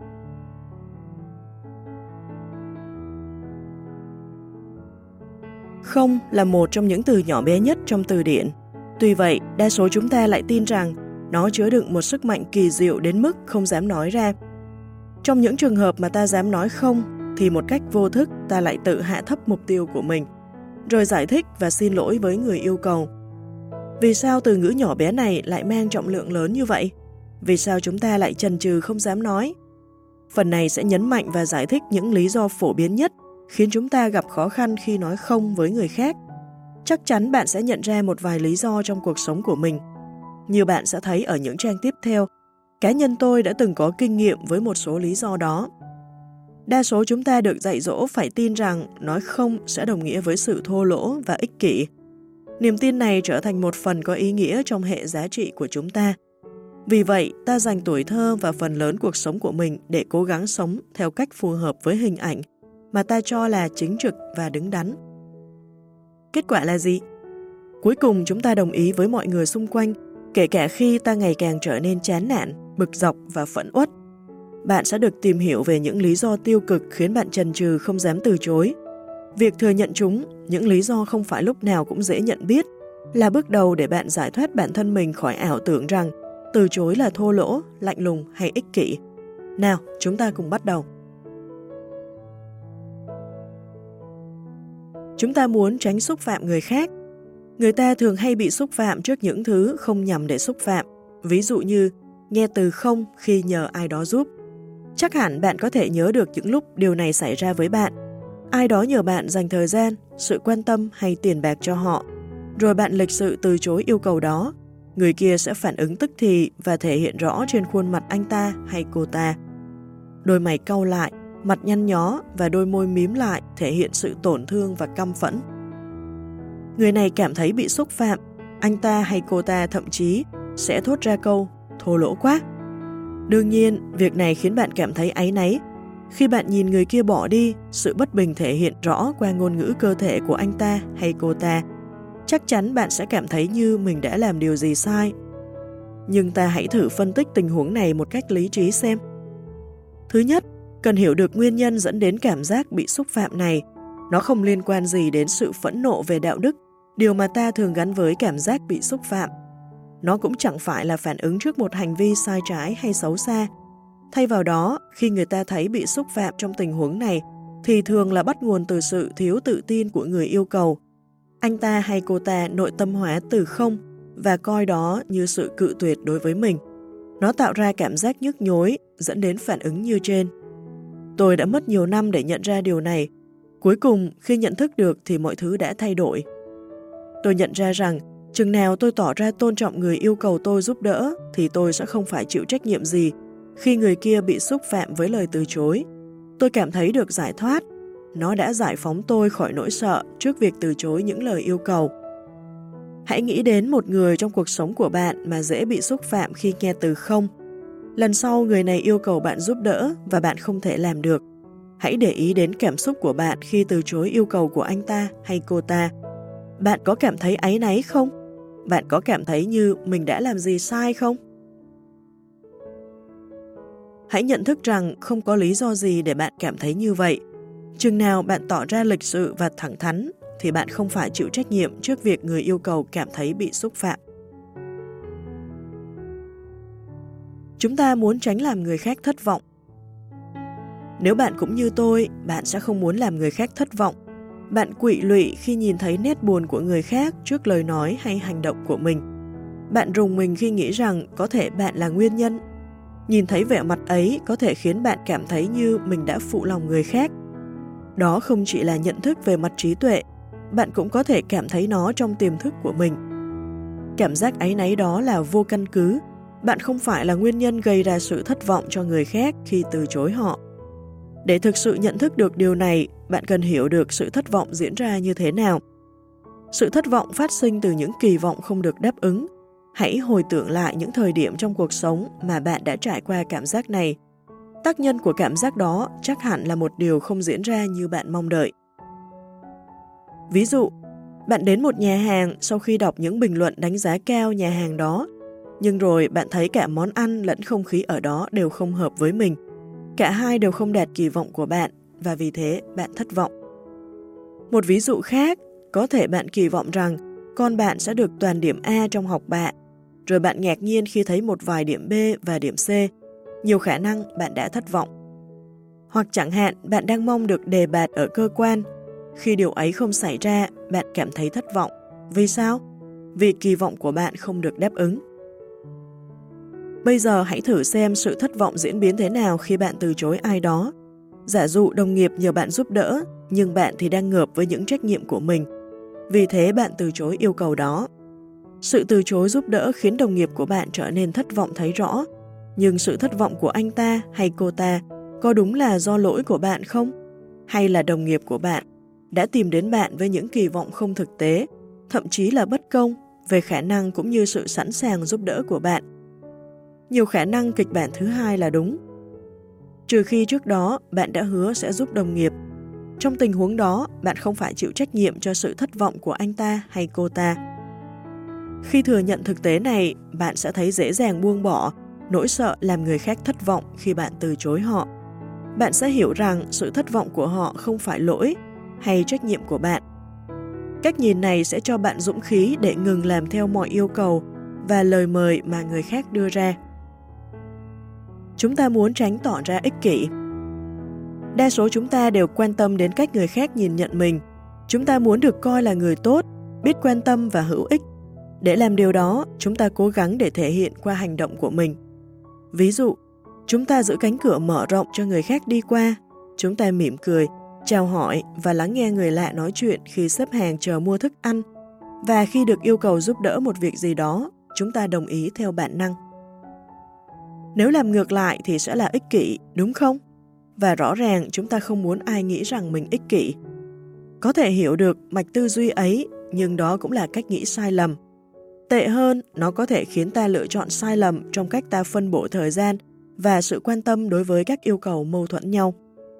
Không là một trong những từ nhỏ bé nhất trong từ điển. Tuy vậy, đa số chúng ta lại tin rằng nó chứa đựng một sức mạnh kỳ diệu đến mức không dám nói ra. Trong những trường hợp mà ta dám nói không, thì một cách vô thức ta lại tự hạ thấp mục tiêu của mình, rồi giải thích và xin lỗi với người yêu cầu. Vì sao từ ngữ nhỏ bé này lại mang trọng lượng lớn như vậy? Vì sao chúng ta lại chần chừ không dám nói? Phần này sẽ nhấn mạnh và giải thích những lý do phổ biến nhất khiến chúng ta gặp khó khăn khi nói không với người khác. Chắc chắn bạn sẽ nhận ra một vài lý do trong cuộc sống của mình. Như bạn sẽ thấy ở những trang tiếp theo, cá nhân tôi đã từng có kinh nghiệm với một số lý do đó. Đa số chúng ta được dạy dỗ phải tin rằng nói không sẽ đồng nghĩa với sự thô lỗ và ích kỷ. Niềm tin này trở thành một phần có ý nghĩa trong hệ giá trị của chúng ta. Vì vậy, ta dành tuổi thơ và phần lớn cuộc sống của mình để cố gắng sống theo cách phù hợp với hình ảnh mà ta cho là chính trực và đứng đắn. Kết quả là gì? Cuối cùng chúng ta đồng ý với mọi người xung quanh, kể cả khi ta ngày càng trở nên chán nản, bực dọc và phẫn uất. Bạn sẽ được tìm hiểu về những lý do tiêu cực khiến bạn chần chừ không dám từ chối. Việc thừa nhận chúng, những lý do không phải lúc nào cũng dễ nhận biết, là bước đầu để bạn giải thoát bản thân mình khỏi ảo tưởng rằng từ chối là thô lỗ, lạnh lùng hay ích kỷ. Nào, chúng ta cùng bắt đầu. Chúng ta muốn tránh xúc phạm người khác. Người ta thường hay bị xúc phạm trước những thứ không nhằm để xúc phạm, ví dụ như nghe từ không khi nhờ ai đó giúp. Chắc hẳn bạn có thể nhớ được những lúc điều này xảy ra với bạn. Ai đó nhờ bạn dành thời gian, sự quan tâm hay tiền bạc cho họ, rồi bạn lịch sự từ chối yêu cầu đó. Người kia sẽ phản ứng tức thì và thể hiện rõ trên khuôn mặt anh ta hay cô ta. Đôi mày cau lại, mặt nhăn nhó và đôi môi mím lại thể hiện sự tổn thương và căm phẫn. Người này cảm thấy bị xúc phạm, anh ta hay cô ta thậm chí sẽ thốt ra câu thô lỗ quá. Đương nhiên, việc này khiến bạn cảm thấy áy náy. Khi bạn nhìn người kia bỏ đi, sự bất bình thể hiện rõ qua ngôn ngữ cơ thể của anh ta hay cô ta. Chắc chắn bạn sẽ cảm thấy như mình đã làm điều gì sai. Nhưng ta hãy thử phân tích tình huống này một cách lý trí xem. Thứ nhất, cần hiểu được nguyên nhân dẫn đến cảm giác bị xúc phạm này. Nó không liên quan gì đến sự phẫn nộ về đạo đức, điều mà ta thường gắn với cảm giác bị xúc phạm. Nó cũng chẳng phải là phản ứng trước một hành vi sai trái hay xấu xa. Thay vào đó, khi người ta thấy bị xúc phạm trong tình huống này, thì thường là bắt nguồn từ sự thiếu tự tin của người yêu cầu. Anh ta hay cô ta nội tâm hóa từ không và coi đó như sự cự tuyệt đối với mình. Nó tạo ra cảm giác nhức nhối, dẫn đến phản ứng như trên. Tôi đã mất nhiều năm để nhận ra điều này. Cuối cùng, khi nhận thức được thì mọi thứ đã thay đổi. Tôi nhận ra rằng, chừng nào tôi tỏ ra tôn trọng người yêu cầu tôi giúp đỡ, thì tôi sẽ không phải chịu trách nhiệm gì khi người kia bị xúc phạm với lời từ chối. Tôi cảm thấy được giải thoát. Nó đã giải phóng tôi khỏi nỗi sợ trước việc từ chối những lời yêu cầu. Hãy nghĩ đến một người trong cuộc sống của bạn mà dễ bị xúc phạm khi nghe từ không. Lần sau người này yêu cầu bạn giúp đỡ và bạn không thể làm được. Hãy để ý đến cảm xúc của bạn khi từ chối yêu cầu của anh ta hay cô ta. Bạn có cảm thấy áy náy không? Bạn có cảm thấy như mình đã làm gì sai không? Hãy nhận thức rằng không có lý do gì để bạn cảm thấy như vậy. Chừng nào bạn tỏ ra lịch sự và thẳng thắn, thì bạn không phải chịu trách nhiệm trước việc người yêu cầu cảm thấy bị xúc phạm. Chúng ta muốn tránh làm người khác thất vọng. Nếu bạn cũng như tôi, bạn sẽ không muốn làm người khác thất vọng. Bạn quỵ lụy khi nhìn thấy nét buồn của người khác trước lời nói hay hành động của mình. Bạn rùng mình khi nghĩ rằng có thể bạn là nguyên nhân. Nhìn thấy vẻ mặt ấy có thể khiến bạn cảm thấy như mình đã phụ lòng người khác. Đó không chỉ là nhận thức về mặt trí tuệ, bạn cũng có thể cảm thấy nó trong tiềm thức của mình. Cảm giác áy náy đó là vô căn cứ. Bạn không phải là nguyên nhân gây ra sự thất vọng cho người khác khi từ chối họ. Để thực sự nhận thức được điều này, bạn cần hiểu được sự thất vọng diễn ra như thế nào. Sự thất vọng phát sinh từ những kỳ vọng không được đáp ứng. Hãy hồi tưởng lại những thời điểm trong cuộc sống mà bạn đã trải qua cảm giác này. Tác nhân của cảm giác đó chắc hẳn là một điều không diễn ra như bạn mong đợi. Ví dụ, bạn đến một nhà hàng sau khi đọc những bình luận đánh giá cao nhà hàng đó, nhưng rồi bạn thấy cả món ăn lẫn không khí ở đó đều không hợp với mình. Cả hai đều không đạt kỳ vọng của bạn và vì thế bạn thất vọng. Một ví dụ khác, có thể bạn kỳ vọng rằng con bạn sẽ được toàn điểm A trong học bạ, rồi bạn ngạc nhiên khi thấy một vài điểm B và điểm C. Nhiều khả năng bạn đã thất vọng. Hoặc chẳng hạn bạn đang mong được đề bạt ở cơ quan. Khi điều ấy không xảy ra, bạn cảm thấy thất vọng. Vì sao? Vì kỳ vọng của bạn không được đáp ứng. Bây giờ hãy thử xem sự thất vọng diễn biến thế nào khi bạn từ chối ai đó. Giả dụ đồng nghiệp nhờ bạn giúp đỡ, nhưng bạn thì đang ngợp với những trách nhiệm của mình. Vì thế bạn từ chối yêu cầu đó. Sự từ chối giúp đỡ khiến đồng nghiệp của bạn trở nên thất vọng thấy rõ. Nhưng sự thất vọng của anh ta hay cô ta có đúng là do lỗi của bạn không? Hay là đồng nghiệp của bạn đã tìm đến bạn với những kỳ vọng không thực tế, thậm chí là bất công về khả năng cũng như sự sẵn sàng giúp đỡ của bạn? Nhiều khả năng kịch bản thứ hai là đúng. Trừ khi trước đó bạn đã hứa sẽ giúp đồng nghiệp. Trong tình huống đó, bạn không phải chịu trách nhiệm cho sự thất vọng của anh ta hay cô ta. Khi thừa nhận thực tế này, bạn sẽ thấy dễ dàng buông bỏ nỗi sợ làm người khác thất vọng khi bạn từ chối họ. Bạn sẽ hiểu rằng sự thất vọng của họ không phải lỗi hay trách nhiệm của bạn. Cách nhìn này sẽ cho bạn dũng khí để ngừng làm theo mọi yêu cầu và lời mời mà người khác đưa ra. Chúng ta muốn tránh tỏ ra ích kỷ. Đa số chúng ta đều quan tâm đến cách người khác nhìn nhận mình. Chúng ta muốn được coi là người tốt, biết quan tâm và hữu ích. Để làm điều đó, chúng ta cố gắng để thể hiện qua hành động của mình. Ví dụ, chúng ta giữ cánh cửa mở rộng cho người khác đi qua. Chúng ta mỉm cười, chào hỏi và lắng nghe người lạ nói chuyện khi xếp hàng chờ mua thức ăn. Và khi được yêu cầu giúp đỡ một việc gì đó, chúng ta đồng ý theo bản năng. Nếu làm ngược lại thì sẽ là ích kỷ, đúng không? Và rõ ràng chúng ta không muốn ai nghĩ rằng mình ích kỷ. Có thể hiểu được mạch tư duy ấy, nhưng đó cũng là cách nghĩ sai lầm. Tệ hơn, nó có thể khiến ta lựa chọn sai lầm trong cách ta phân bổ thời gian và sự quan tâm đối với các yêu cầu mâu thuẫn nhau.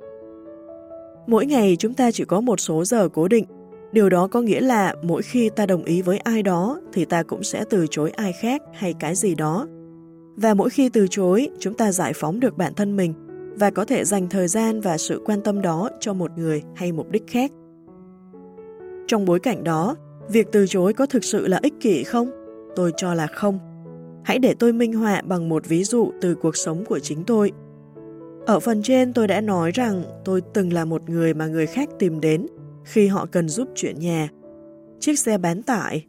Mỗi ngày chúng ta chỉ có một số giờ cố định. Điều đó có nghĩa là mỗi khi ta đồng ý với ai đó thì ta cũng sẽ từ chối ai khác hay cái gì đó. Và mỗi khi từ chối, chúng ta giải phóng được bản thân mình và có thể dành thời gian và sự quan tâm đó cho một người hay mục đích khác. Trong bối cảnh đó, việc từ chối có thực sự là ích kỷ không? Tôi cho là không. Hãy để tôi minh họa bằng một ví dụ từ cuộc sống của chính tôi. Ở phần trên tôi đã nói rằng tôi từng là một người mà người khác tìm đến khi họ cần giúp chuyển nhà, chiếc xe bán tải.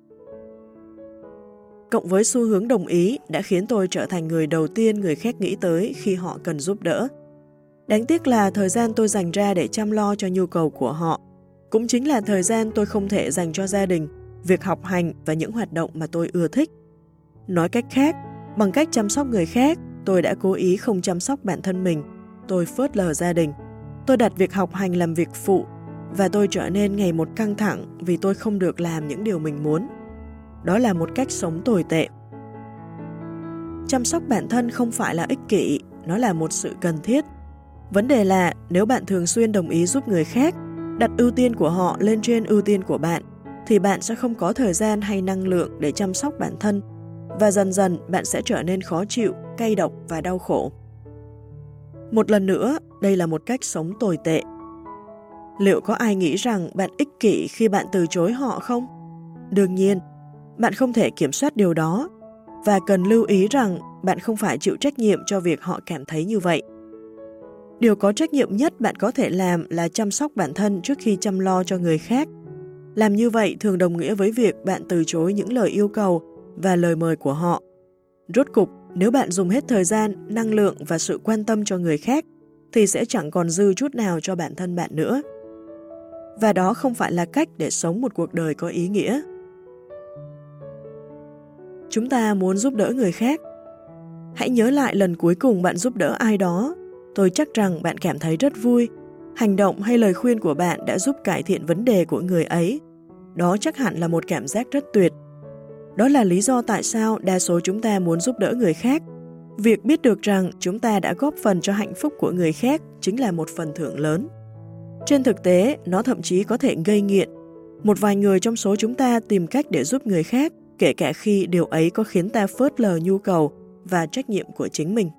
Cộng với xu hướng đồng ý đã khiến tôi trở thành người đầu tiên người khác nghĩ tới khi họ cần giúp đỡ. Đáng tiếc là thời gian tôi dành ra để chăm lo cho nhu cầu của họ cũng chính là thời gian tôi không thể dành cho gia đình, việc học hành và những hoạt động mà tôi ưa thích. Nói cách khác, bằng cách chăm sóc người khác, tôi đã cố ý không chăm sóc bản thân mình. Tôi phớt lờ gia đình. Tôi đặt việc học hành làm việc phụ và tôi trở nên ngày một căng thẳng vì tôi không được làm những điều mình muốn. Đó là một cách sống tồi tệ. Chăm sóc bản thân không phải là ích kỷ, nó là một sự cần thiết. Vấn đề là nếu bạn thường xuyên đồng ý giúp người khác, đặt ưu tiên của họ lên trên ưu tiên của bạn, thì bạn sẽ không có thời gian hay năng lượng để chăm sóc bản thân và dần dần bạn sẽ trở nên khó chịu, cay độc và đau khổ. Một lần nữa, đây là một cách sống tồi tệ. Liệu có ai nghĩ rằng bạn ích kỷ khi bạn từ chối họ không? Đương nhiên, bạn không thể kiểm soát điều đó và cần lưu ý rằng bạn không phải chịu trách nhiệm cho việc họ cảm thấy như vậy. Điều có trách nhiệm nhất bạn có thể làm là chăm sóc bản thân trước khi chăm lo cho người khác. Làm như vậy thường đồng nghĩa với việc bạn từ chối những lời yêu cầu và lời mời của họ. Rốt cục, nếu bạn dùng hết thời gian, năng lượng và sự quan tâm cho người khác, thì sẽ chẳng còn dư chút nào cho bản thân bạn nữa. Và đó không phải là cách để sống một cuộc đời có ý nghĩa. Chúng ta muốn giúp đỡ người khác. Hãy nhớ lại lần cuối cùng bạn giúp đỡ ai đó. Tôi chắc rằng bạn cảm thấy rất vui. Hành động hay lời khuyên của bạn đã giúp cải thiện vấn đề của người ấy. Đó chắc hẳn là một cảm giác rất tuyệt. Đó là lý do tại sao đa số chúng ta muốn giúp đỡ người khác. Việc biết được rằng chúng ta đã góp phần cho hạnh phúc của người khác chính là một phần thưởng lớn. Trên thực tế, nó thậm chí có thể gây nghiện. Một vài người trong số chúng ta tìm cách để giúp người khác, kể cả khi điều ấy có khiến ta phớt lờ nhu cầu và trách nhiệm của chính mình.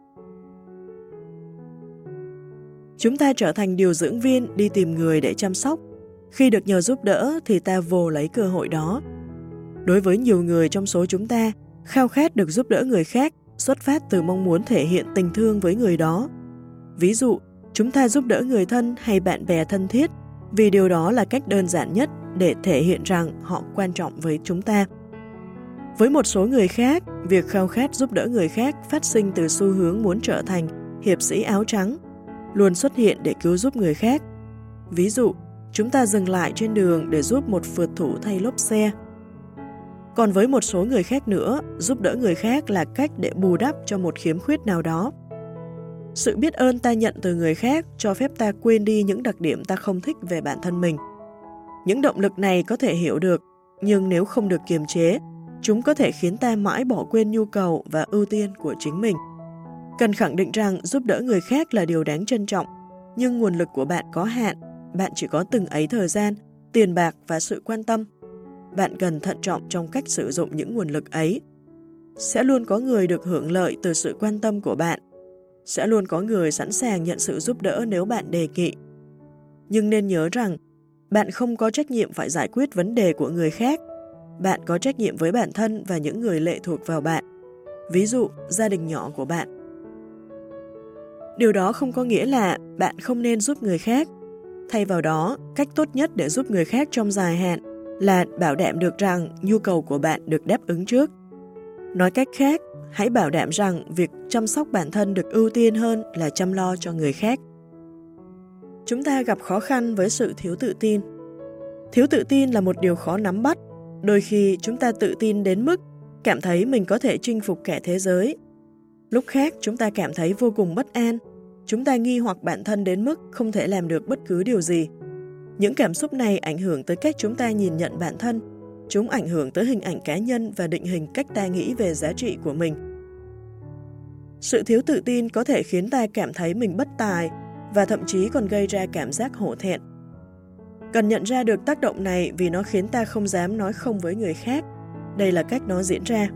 Chúng ta trở thành điều dưỡng viên đi tìm người để chăm sóc. Khi được nhờ giúp đỡ thì ta vồ lấy cơ hội đó. Đối với nhiều người trong số chúng ta, khao khát được giúp đỡ người khác xuất phát từ mong muốn thể hiện tình thương với người đó. Ví dụ, chúng ta giúp đỡ người thân hay bạn bè thân thiết vì điều đó là cách đơn giản nhất để thể hiện rằng họ quan trọng với chúng ta. Với một số người khác, việc khao khát giúp đỡ người khác phát sinh từ xu hướng muốn trở thành hiệp sĩ áo trắng, luôn xuất hiện để cứu giúp người khác. Ví dụ, chúng ta dừng lại trên đường để giúp một phượt thủ thay lốp xe. Còn với một số người khác nữa, giúp đỡ người khác là cách để bù đắp cho một khiếm khuyết nào đó. Sự biết ơn ta nhận từ người khác cho phép ta quên đi những đặc điểm ta không thích về bản thân mình. Những động lực này có thể hiểu được, nhưng nếu không được kiềm chế, chúng có thể khiến ta mãi bỏ quên nhu cầu và ưu tiên của chính mình. Cần khẳng định rằng giúp đỡ người khác là điều đáng trân trọng, nhưng nguồn lực của bạn có hạn, bạn chỉ có từng ấy thời gian, tiền bạc và sự quan tâm. Bạn cần thận trọng trong cách sử dụng những nguồn lực ấy. Sẽ luôn có người được hưởng lợi từ sự quan tâm của bạn. Sẽ luôn có người sẵn sàng nhận sự giúp đỡ nếu bạn đề nghị. Nhưng nên nhớ rằng, bạn không có trách nhiệm phải giải quyết vấn đề của người khác. Bạn có trách nhiệm với bản thân và những người lệ thuộc vào bạn. Ví dụ, gia đình nhỏ của bạn. Điều đó không có nghĩa là bạn không nên giúp người khác. Thay vào đó, cách tốt nhất để giúp người khác trong dài hạn là bảo đảm được rằng nhu cầu của bạn được đáp ứng trước. Nói cách khác, hãy bảo đảm rằng việc chăm sóc bản thân được ưu tiên hơn là chăm lo cho người khác. Chúng ta gặp khó khăn với sự thiếu tự tin. Thiếu tự tin là một điều khó nắm bắt. Đôi khi chúng ta tự tin đến mức cảm thấy mình có thể chinh phục cả thế giới. Lúc khác chúng ta cảm thấy vô cùng bất an. Chúng ta nghi hoặc bản thân đến mức không thể làm được bất cứ điều gì. Những cảm xúc này ảnh hưởng tới cách chúng ta nhìn nhận bản thân. Chúng ảnh hưởng tới hình ảnh cá nhân và định hình cách ta nghĩ về giá trị của mình. Sự thiếu tự tin có thể khiến ta cảm thấy mình bất tài và thậm chí còn gây ra cảm giác hổ thẹn. Cần nhận ra được tác động này vì nó khiến ta không dám nói không với người khác. Đây là cách nó diễn ra.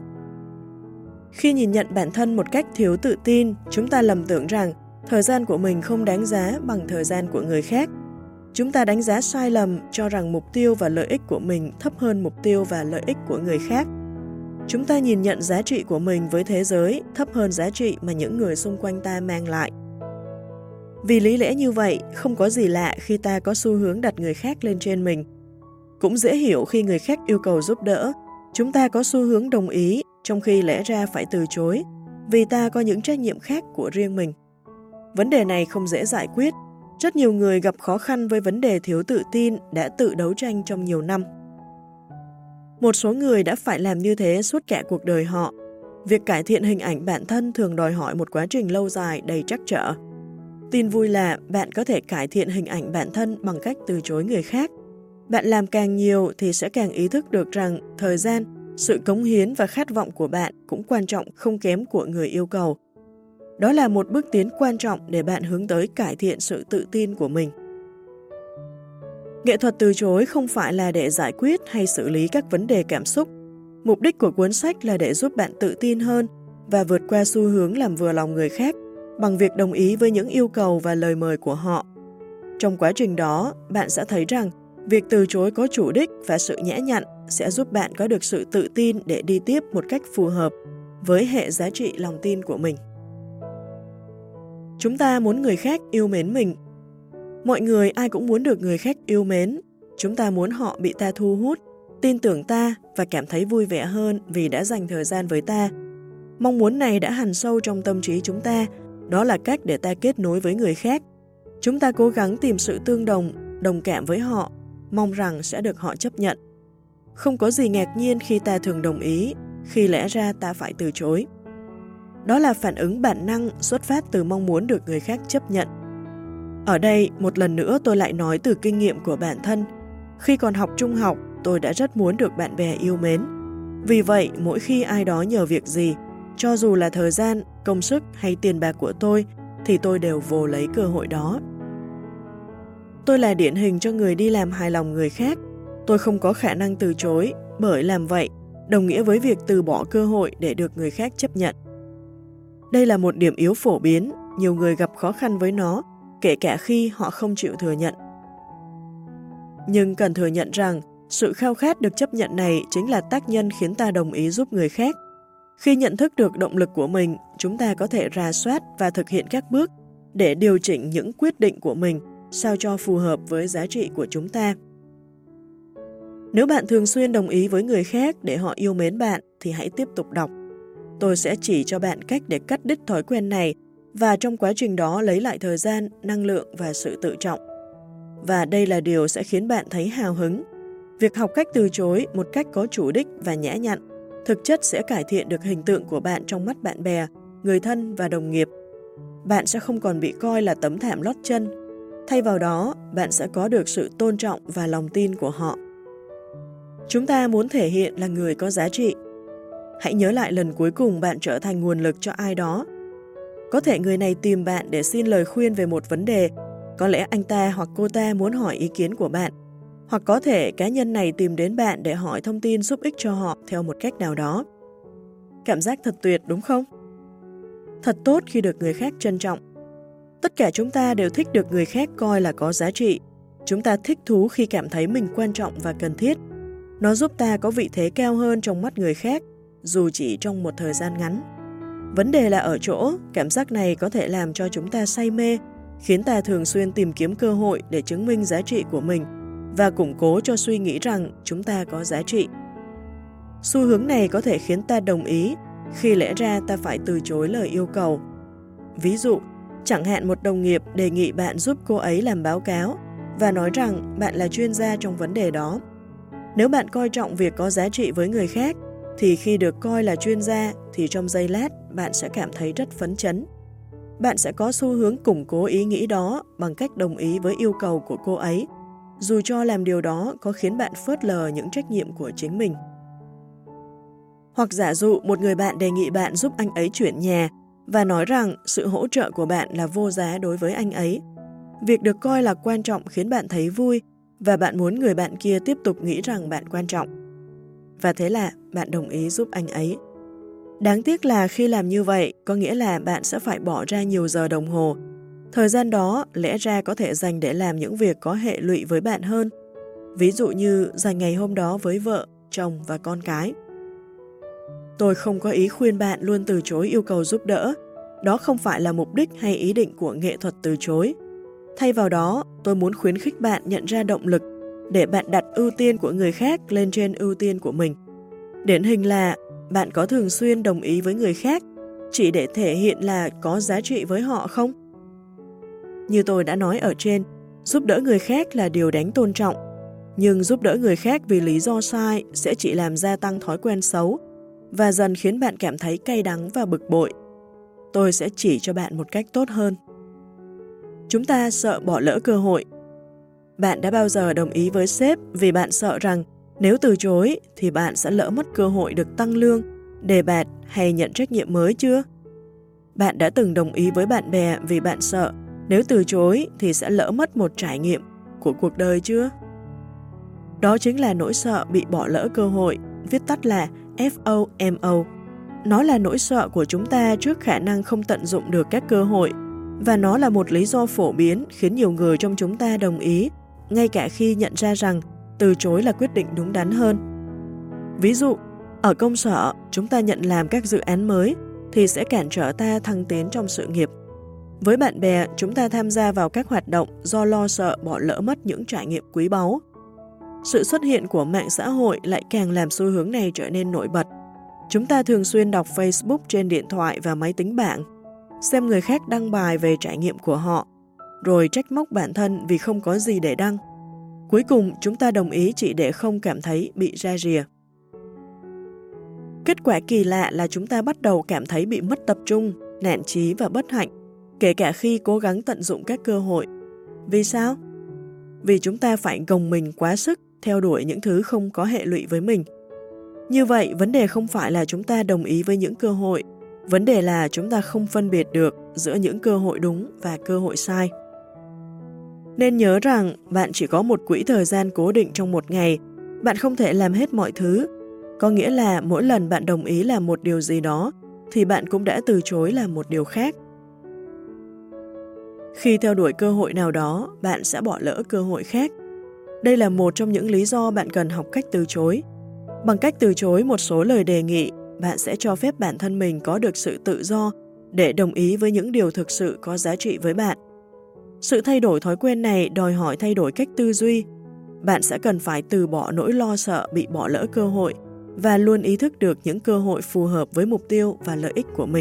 Khi nhìn nhận bản thân một cách thiếu tự tin, chúng ta lầm tưởng rằng thời gian của mình không đáng giá bằng thời gian của người khác. Chúng ta đánh giá sai lầm cho rằng mục tiêu và lợi ích của mình thấp hơn mục tiêu và lợi ích của người khác. Chúng ta nhìn nhận giá trị của mình với thế giới thấp hơn giá trị mà những người xung quanh ta mang lại. Vì lý lẽ như vậy, không có gì lạ khi ta có xu hướng đặt người khác lên trên mình. Cũng dễ hiểu khi người khác yêu cầu giúp đỡ, chúng ta có xu hướng đồng ý trong khi lẽ ra phải từ chối, vì ta có những trách nhiệm khác của riêng mình. Vấn đề này không dễ giải quyết. Rất nhiều người gặp khó khăn với vấn đề thiếu tự tin đã tự đấu tranh trong nhiều năm. Một số người đã phải làm như thế suốt cả cuộc đời họ. Việc cải thiện hình ảnh bản thân thường đòi hỏi một quá trình lâu dài đầy trắc trở. Tin vui là bạn có thể cải thiện hình ảnh bản thân bằng cách từ chối người khác. Bạn làm càng nhiều thì sẽ càng ý thức được rằng thời gian, sự cống hiến và khát vọng của bạn cũng quan trọng không kém của người yêu cầu. Đó là một bước tiến quan trọng để bạn hướng tới cải thiện sự tự tin của mình. Nghệ thuật từ chối không phải là để giải quyết hay xử lý các vấn đề cảm xúc. Mục đích của cuốn sách là để giúp bạn tự tin hơn và vượt qua xu hướng làm vừa lòng người khác bằng việc đồng ý với những yêu cầu và lời mời của họ. Trong quá trình đó, bạn sẽ thấy rằng việc từ chối có chủ đích và sự nhã nhặn sẽ giúp bạn có được sự tự tin để đi tiếp một cách phù hợp với hệ giá trị lòng tin của mình. Chúng ta muốn người khác yêu mến mình. Mọi người ai cũng muốn được người khác yêu mến. Chúng ta muốn họ bị ta thu hút, tin tưởng ta và cảm thấy vui vẻ hơn vì đã dành thời gian với ta. Mong muốn này đã hằn sâu trong tâm trí chúng ta. Đó là cách để ta kết nối với người khác. Chúng ta cố gắng tìm sự tương đồng, đồng cảm với họ, mong rằng sẽ được họ chấp nhận. Không có gì ngạc nhiên khi ta thường đồng ý, khi lẽ ra ta phải từ chối. Đó là phản ứng bản năng xuất phát từ mong muốn được người khác chấp nhận. Ở đây, một lần nữa tôi lại nói từ kinh nghiệm của bản thân. Khi còn học trung học, tôi đã rất muốn được bạn bè yêu mến. Vì vậy, mỗi khi ai đó nhờ việc gì, cho dù là thời gian, công sức hay tiền bạc của tôi, thì tôi đều vồ lấy cơ hội đó. Tôi là điển hình cho người đi làm hài lòng người khác. Tôi không có khả năng từ chối, bởi làm vậy đồng nghĩa với việc từ bỏ cơ hội để được người khác chấp nhận. Đây là một điểm yếu phổ biến, nhiều người gặp khó khăn với nó, kể cả khi họ không chịu thừa nhận. Nhưng cần thừa nhận rằng, sự khao khát được chấp nhận này chính là tác nhân khiến ta đồng ý giúp người khác. Khi nhận thức được động lực của mình, chúng ta có thể rà soát và thực hiện các bước để điều chỉnh những quyết định của mình sao cho phù hợp với giá trị của chúng ta. Nếu bạn thường xuyên đồng ý với người khác để họ yêu mến bạn thì hãy tiếp tục đọc. Tôi sẽ chỉ cho bạn cách để cắt đứt thói quen này và trong quá trình đó lấy lại thời gian, năng lượng và sự tự trọng. Và đây là điều sẽ khiến bạn thấy hào hứng. Việc học cách từ chối một cách có chủ đích và nhã nhặn thực chất sẽ cải thiện được hình tượng của bạn trong mắt bạn bè, người thân và đồng nghiệp. Bạn sẽ không còn bị coi là tấm thảm lót chân. Thay vào đó, bạn sẽ có được sự tôn trọng và lòng tin của họ. Chúng ta muốn thể hiện là người có giá trị. Hãy nhớ lại lần cuối cùng bạn trở thành nguồn lực cho ai đó. Có thể người này tìm bạn để xin lời khuyên về một vấn đề. Có lẽ anh ta hoặc cô ta muốn hỏi ý kiến của bạn. Hoặc có thể cá nhân này tìm đến bạn để hỏi thông tin giúp ích cho họ theo một cách nào đó. Cảm giác thật tuyệt đúng không? Thật tốt khi được người khác trân trọng. Tất cả chúng ta đều thích được người khác coi là có giá trị. Chúng ta thích thú khi cảm thấy mình quan trọng và cần thiết. Nó giúp ta có vị thế cao hơn trong mắt người khác, dù chỉ trong một thời gian ngắn. Vấn đề là ở chỗ, cảm giác này có thể làm cho chúng ta say mê, khiến ta thường xuyên tìm kiếm cơ hội để chứng minh giá trị của mình và củng cố cho suy nghĩ rằng chúng ta có giá trị. Xu hướng này có thể khiến ta đồng ý khi lẽ ra ta phải từ chối lời yêu cầu. Ví dụ, chẳng hạn một đồng nghiệp đề nghị bạn giúp cô ấy làm báo cáo và nói rằng bạn là chuyên gia trong vấn đề đó. Nếu bạn coi trọng việc có giá trị với người khác, thì khi được coi là chuyên gia thì trong giây lát bạn sẽ cảm thấy rất phấn chấn. Bạn sẽ có xu hướng củng cố ý nghĩ đó bằng cách đồng ý với yêu cầu của cô ấy, dù cho làm điều đó có khiến bạn phớt lờ những trách nhiệm của chính mình. Hoặc giả dụ một người bạn đề nghị bạn giúp anh ấy chuyển nhà và nói rằng sự hỗ trợ của bạn là vô giá đối với anh ấy. Việc được coi là quan trọng khiến bạn thấy vui và bạn muốn người bạn kia tiếp tục nghĩ rằng bạn quan trọng. Và thế là bạn đồng ý giúp anh ấy. Đáng tiếc là khi làm như vậy, có nghĩa là bạn sẽ phải bỏ ra nhiều giờ đồng hồ. Thời gian đó lẽ ra có thể dành để làm những việc có hệ lụy với bạn hơn. Ví dụ như dành ngày hôm đó với vợ, chồng và con cái. Tôi không có ý khuyên bạn luôn từ chối yêu cầu giúp đỡ. Đó không phải là mục đích hay ý định của nghệ thuật từ chối. Thay vào đó, tôi muốn khuyến khích bạn nhận ra động lực để bạn đặt ưu tiên của người khác lên trên ưu tiên của mình. Điển hình là bạn có thường xuyên đồng ý với người khác chỉ để thể hiện là có giá trị với họ không? Như tôi đã nói ở trên, giúp đỡ người khác là điều đáng tôn trọng, nhưng giúp đỡ người khác vì lý do sai sẽ chỉ làm gia tăng thói quen xấu và dần khiến bạn cảm thấy cay đắng và bực bội. Tôi sẽ chỉ cho bạn một cách tốt hơn. Chúng ta sợ bỏ lỡ cơ hội. Bạn đã bao giờ đồng ý với sếp vì bạn sợ rằng nếu từ chối thì bạn sẽ lỡ mất cơ hội được tăng lương, đề bạt hay nhận trách nhiệm mới chưa? Bạn đã từng đồng ý với bạn bè vì bạn sợ nếu từ chối thì sẽ lỡ mất một trải nghiệm của cuộc đời chưa? Đó chính là nỗi sợ bị bỏ lỡ cơ hội, viết tắt là FOMO. Nó là nỗi sợ của chúng ta trước khả năng không tận dụng được các cơ hội, và nó là một lý do phổ biến khiến nhiều người trong chúng ta đồng ý, ngay cả khi nhận ra rằng từ chối là quyết định đúng đắn hơn. Ví dụ, ở công sở, chúng ta nhận làm các dự án mới thì sẽ cản trở ta thăng tiến trong sự nghiệp. Với bạn bè, chúng ta tham gia vào các hoạt động do lo sợ bỏ lỡ mất những trải nghiệm quý báu. Sự xuất hiện của mạng xã hội lại càng làm xu hướng này trở nên nổi bật. Chúng ta thường xuyên đọc Facebook trên điện thoại và máy tính bảng, xem người khác đăng bài về trải nghiệm của họ, rồi trách móc bản thân vì không có gì để đăng. Cuối cùng, chúng ta đồng ý chỉ để không cảm thấy bị ra rìa. Kết quả kỳ lạ là chúng ta bắt đầu cảm thấy bị mất tập trung, nản chí và bất hạnh, kể cả khi cố gắng tận dụng các cơ hội. Vì sao? Vì chúng ta phải gồng mình quá sức theo đuổi những thứ không có hệ lụy với mình. Như vậy, vấn đề không phải là chúng ta đồng ý với những cơ hội, vấn đề là chúng ta không phân biệt được giữa những cơ hội đúng và cơ hội sai. Nên nhớ rằng bạn chỉ có một quỹ thời gian cố định trong một ngày, bạn không thể làm hết mọi thứ. Có nghĩa là mỗi lần bạn đồng ý làm một điều gì đó, thì bạn cũng đã từ chối làm một điều khác. Khi theo đuổi cơ hội nào đó, bạn sẽ bỏ lỡ cơ hội khác. Đây là một trong những lý do bạn cần học cách từ chối. Bằng cách từ chối một số lời đề nghị, bạn sẽ cho phép bản thân mình có được sự tự do để đồng ý với những điều thực sự có giá trị với bạn. Sự thay đổi thói quen này đòi hỏi thay đổi cách tư duy. Bạn sẽ cần phải từ bỏ nỗi lo sợ bị bỏ lỡ cơ hội và luôn ý thức được những cơ hội phù hợp với mục tiêu và lợi ích của mình.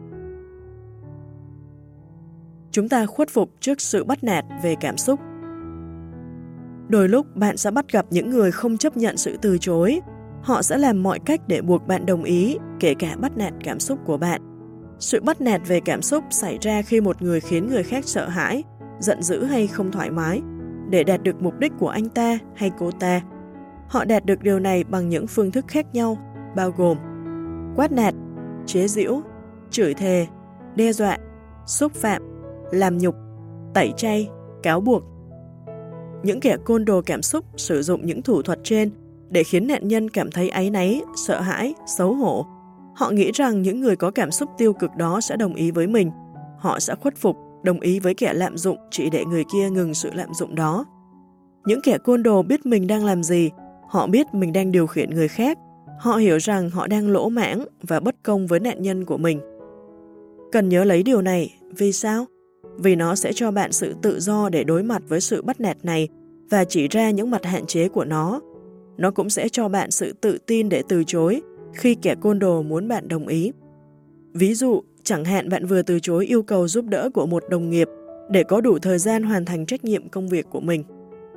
Chúng ta khuất phục trước sự bắt nạt về cảm xúc. Đôi lúc bạn sẽ bắt gặp những người không chấp nhận sự từ chối. Họ sẽ làm mọi cách để buộc bạn đồng ý, kể cả bắt nạt cảm xúc của bạn. Sự bắt nạt về cảm xúc xảy ra khi một người khiến người khác sợ hãi, giận dữ hay không thoải mái, để đạt được mục đích của anh ta hay cô ta. Họ đạt được điều này bằng những phương thức khác nhau, bao gồm quát nạt, chế giễu, chửi thề, đe dọa, xúc phạm, làm nhục, tẩy chay, cáo buộc. Những kẻ côn đồ cảm xúc sử dụng những thủ thuật trên để khiến nạn nhân cảm thấy áy náy, sợ hãi, xấu hổ. Họ nghĩ rằng những người có cảm xúc tiêu cực đó sẽ đồng ý với mình. Họ sẽ khuất phục, đồng ý với kẻ lạm dụng chỉ để người kia ngừng sự lạm dụng đó. Những kẻ côn đồ biết mình đang làm gì, họ biết mình đang điều khiển người khác, họ hiểu rằng họ đang lỗ mãng và bất công với nạn nhân của mình. Cần nhớ lấy điều này, vì sao? Vì nó sẽ cho bạn sự tự do để đối mặt với sự bắt nạt này và chỉ ra những mặt hạn chế của nó. Nó cũng sẽ cho bạn sự tự tin để từ chối khi kẻ côn đồ muốn bạn đồng ý. Ví dụ, chẳng hạn bạn vừa từ chối yêu cầu giúp đỡ của một đồng nghiệp để có đủ thời gian hoàn thành trách nhiệm công việc của mình.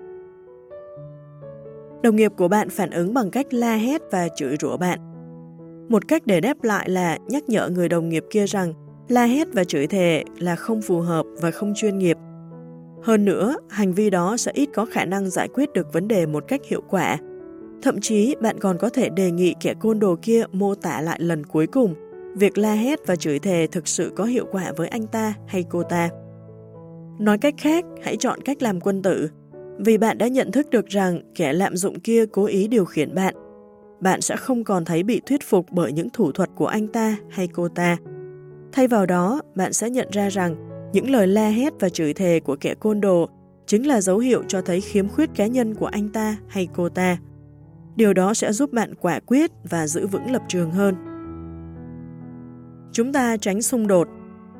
Đồng nghiệp của bạn phản ứng bằng cách la hét và chửi rủa bạn. Một cách để đáp lại là nhắc nhở người đồng nghiệp kia rằng la hét và chửi thề là không phù hợp và không chuyên nghiệp. Hơn nữa, hành vi đó sẽ ít có khả năng giải quyết được vấn đề một cách hiệu quả. Thậm chí, bạn còn có thể đề nghị kẻ côn đồ kia mô tả lại lần cuối cùng việc la hét và chửi thề thực sự có hiệu quả với anh ta hay cô ta. Nói cách khác, hãy chọn cách làm quân tử, vì bạn đã nhận thức được rằng kẻ lạm dụng kia cố ý điều khiển bạn. Bạn sẽ không còn thấy bị thuyết phục bởi những thủ thuật của anh ta hay cô ta. Thay vào đó, bạn sẽ nhận ra rằng những lời la hét và chửi thề của kẻ côn đồ chính là dấu hiệu cho thấy khiếm khuyết cá nhân của anh ta hay cô ta. Điều đó sẽ giúp bạn quả quyết và giữ vững lập trường hơn. Chúng ta tránh xung đột.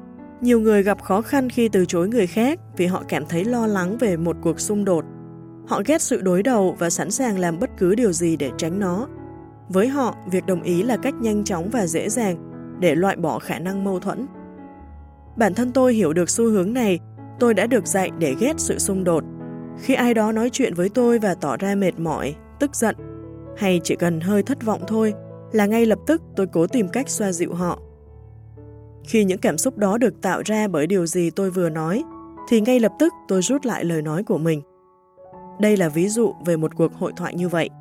Nhiều người gặp khó khăn khi từ chối người khác vì họ cảm thấy lo lắng về một cuộc xung đột. Họ ghét sự đối đầu và sẵn sàng làm bất cứ điều gì để tránh nó. Với họ, việc đồng ý là cách nhanh chóng và dễ dàng để loại bỏ khả năng mâu thuẫn. Bản thân tôi hiểu được xu hướng này, tôi đã được dạy để ghét sự xung đột. Khi ai đó nói chuyện với tôi và tỏ ra mệt mỏi, tức giận, hay chỉ cần hơi thất vọng thôi, là ngay lập tức tôi cố tìm cách xoa dịu họ. Khi những cảm xúc đó được tạo ra bởi điều gì tôi vừa nói, thì ngay lập tức tôi rút lại lời nói của mình. Đây là ví dụ về một cuộc hội thoại như vậy.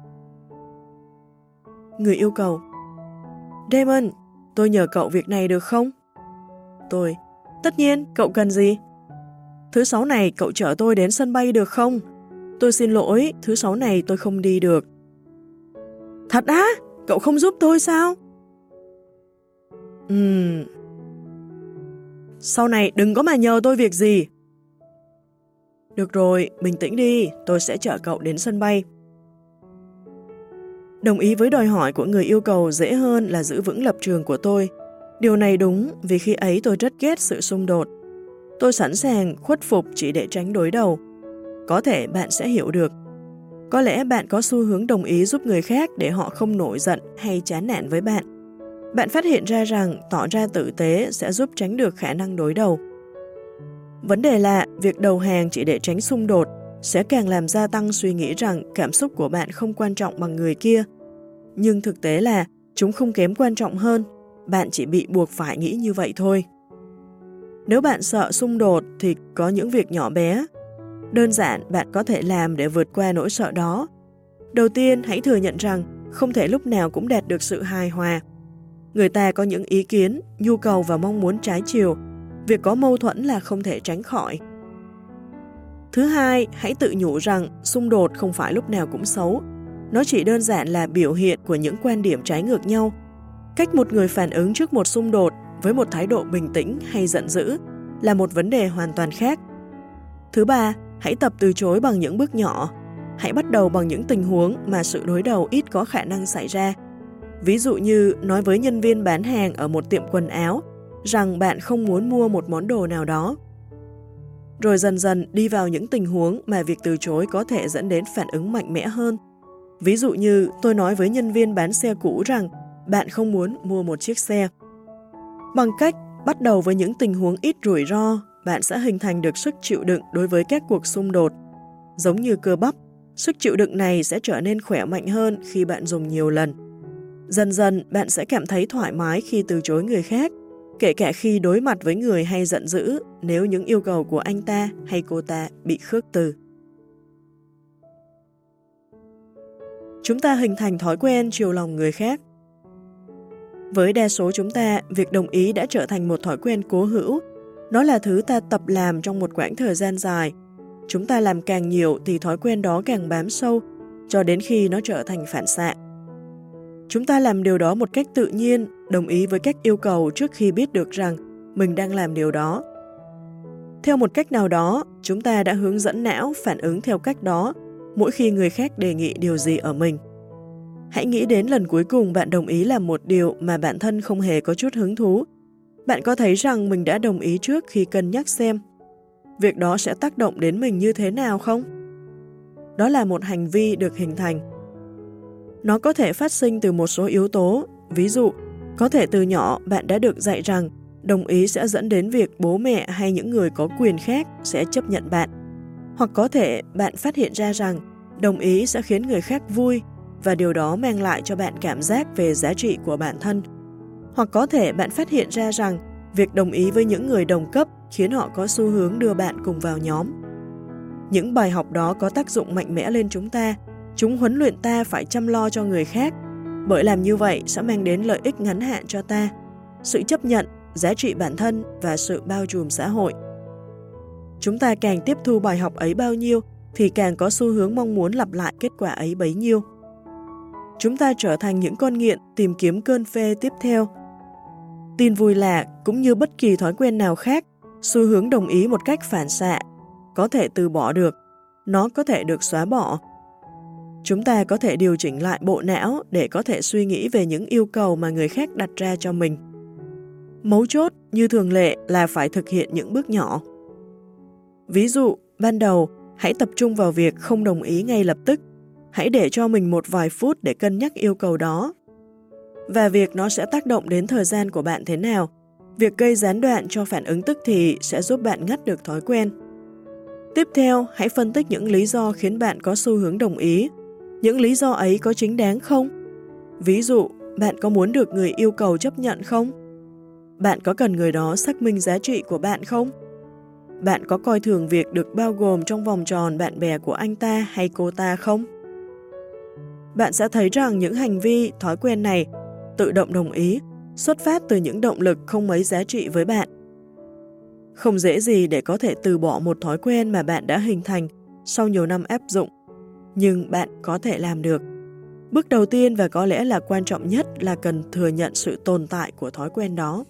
Người yêu cầu: Damon, tôi nhờ cậu việc này được không? Tôi: Tất nhiên, cậu cần gì? Thứ Sáu này cậu chở tôi đến sân bay được không? Tôi xin lỗi, thứ Sáu này tôi không đi được. Thật á? Cậu không giúp tôi sao? Sau này đừng có mà nhờ tôi việc gì. Được rồi, bình tĩnh đi, tôi sẽ chở cậu đến sân bay. Đồng ý với đòi hỏi của người yêu cầu dễ hơn là giữ vững lập trường của tôi. Điều này đúng vì khi ấy tôi rất ghét sự xung đột. Tôi sẵn sàng khuất phục chỉ để tránh đối đầu. Có thể bạn sẽ hiểu được. Có lẽ bạn có xu hướng đồng ý giúp người khác để họ không nổi giận hay chán nản với bạn. Bạn phát hiện ra rằng tỏ ra tử tế sẽ giúp tránh được khả năng đối đầu. Vấn đề là việc đầu hàng chỉ để tránh xung đột sẽ càng làm gia tăng suy nghĩ rằng cảm xúc của bạn không quan trọng bằng người kia. Nhưng thực tế là chúng không kém quan trọng hơn, bạn chỉ bị buộc phải nghĩ như vậy thôi. Nếu bạn sợ xung đột thì có những việc nhỏ bé, đơn giản bạn có thể làm để vượt qua nỗi sợ đó. Đầu tiên, hãy thừa nhận rằng không thể lúc nào cũng đạt được sự hài hòa. Người ta có những ý kiến, nhu cầu và mong muốn trái chiều. Việc có mâu thuẫn là không thể tránh khỏi. Thứ hai, hãy tự nhủ rằng xung đột không phải lúc nào cũng xấu. Nó chỉ đơn giản là biểu hiện của những quan điểm trái ngược nhau. Cách một người phản ứng trước một xung đột với một thái độ bình tĩnh hay giận dữ là một vấn đề hoàn toàn khác. Thứ ba, hãy tập từ chối bằng những bước nhỏ. Hãy bắt đầu bằng những tình huống mà sự đối đầu ít có khả năng xảy ra. Ví dụ như nói với nhân viên bán hàng ở một tiệm quần áo rằng bạn không muốn mua một món đồ nào đó. Rồi dần dần đi vào những tình huống mà việc từ chối có thể dẫn đến phản ứng mạnh mẽ hơn. Ví dụ như tôi nói với nhân viên bán xe cũ rằng bạn không muốn mua một chiếc xe. Bằng cách bắt đầu với những tình huống ít rủi ro, bạn sẽ hình thành được sức chịu đựng đối với các cuộc xung đột. Giống như cơ bắp, sức chịu đựng này sẽ trở nên khỏe mạnh hơn khi bạn dùng nhiều lần. Dần dần, bạn sẽ cảm thấy thoải mái khi từ chối người khác, kể cả khi đối mặt với người hay giận dữ nếu những yêu cầu của anh ta hay cô ta bị khước từ. Chúng ta hình thành thói quen chiều lòng người khác. Với đa số chúng ta, việc đồng ý đã trở thành một thói quen cố hữu. Nó là thứ ta tập làm trong một quãng thời gian dài. Chúng ta làm càng nhiều thì thói quen đó càng bám sâu, cho đến khi nó trở thành phản xạ. Chúng ta làm điều đó một cách tự nhiên, đồng ý với các yêu cầu trước khi biết được rằng mình đang làm điều đó. Theo một cách nào đó, chúng ta đã hướng dẫn não phản ứng theo cách đó mỗi khi người khác đề nghị điều gì ở mình. Hãy nghĩ đến lần cuối cùng bạn đồng ý làm một điều mà bản thân không hề có chút hứng thú. Bạn có thấy rằng mình đã đồng ý trước khi cân nhắc xem việc đó sẽ tác động đến mình như thế nào không? Đó là một hành vi được hình thành. Nó có thể phát sinh từ một số yếu tố, ví dụ, có thể từ nhỏ bạn đã được dạy rằng đồng ý sẽ dẫn đến việc bố mẹ hay những người có quyền khác sẽ chấp nhận bạn. Hoặc có thể bạn phát hiện ra rằng đồng ý sẽ khiến người khác vui và điều đó mang lại cho bạn cảm giác về giá trị của bản thân. Hoặc có thể bạn phát hiện ra rằng việc đồng ý với những người đồng cấp khiến họ có xu hướng đưa bạn cùng vào nhóm. Những bài học đó có tác dụng mạnh mẽ lên chúng ta. Chúng huấn luyện ta phải chăm lo cho người khác, bởi làm như vậy sẽ mang đến lợi ích ngắn hạn cho ta, sự chấp nhận, giá trị bản thân và sự bao trùm xã hội. Chúng ta càng tiếp thu bài học ấy bao nhiêu thì càng có xu hướng mong muốn lặp lại kết quả ấy bấy nhiêu. Chúng ta trở thành những con nghiện tìm kiếm cơn phê tiếp theo. Tin vui là, cũng như bất kỳ thói quen nào khác, xu hướng đồng ý một cách phản xạ có thể từ bỏ được, nó có thể được xóa bỏ. Chúng ta có thể điều chỉnh lại bộ não để có thể suy nghĩ về những yêu cầu mà người khác đặt ra cho mình. Mấu chốt như thường lệ là phải thực hiện những bước nhỏ. Ví dụ, ban đầu, hãy tập trung vào việc không đồng ý ngay lập tức. Hãy để cho mình một vài phút để cân nhắc yêu cầu đó. Và việc nó sẽ tác động đến thời gian của bạn thế nào. Việc gây gián đoạn cho phản ứng tức thì sẽ giúp bạn ngắt được thói quen. Tiếp theo, hãy phân tích những lý do khiến bạn có xu hướng đồng ý. Những lý do ấy có chính đáng không? Ví dụ, bạn có muốn được người yêu cầu chấp nhận không? Bạn có cần người đó xác minh giá trị của bạn không? Bạn có coi thường việc được bao gồm trong vòng tròn bạn bè của anh ta hay cô ta không? Bạn sẽ thấy rằng những hành vi, thói quen này, tự động đồng ý, xuất phát từ những động lực không mấy giá trị với bạn. Không dễ gì để có thể từ bỏ một thói quen mà bạn đã hình thành sau nhiều năm áp dụng, nhưng bạn có thể làm được. Bước đầu tiên và có lẽ là quan trọng nhất là cần thừa nhận sự tồn tại của thói quen đó.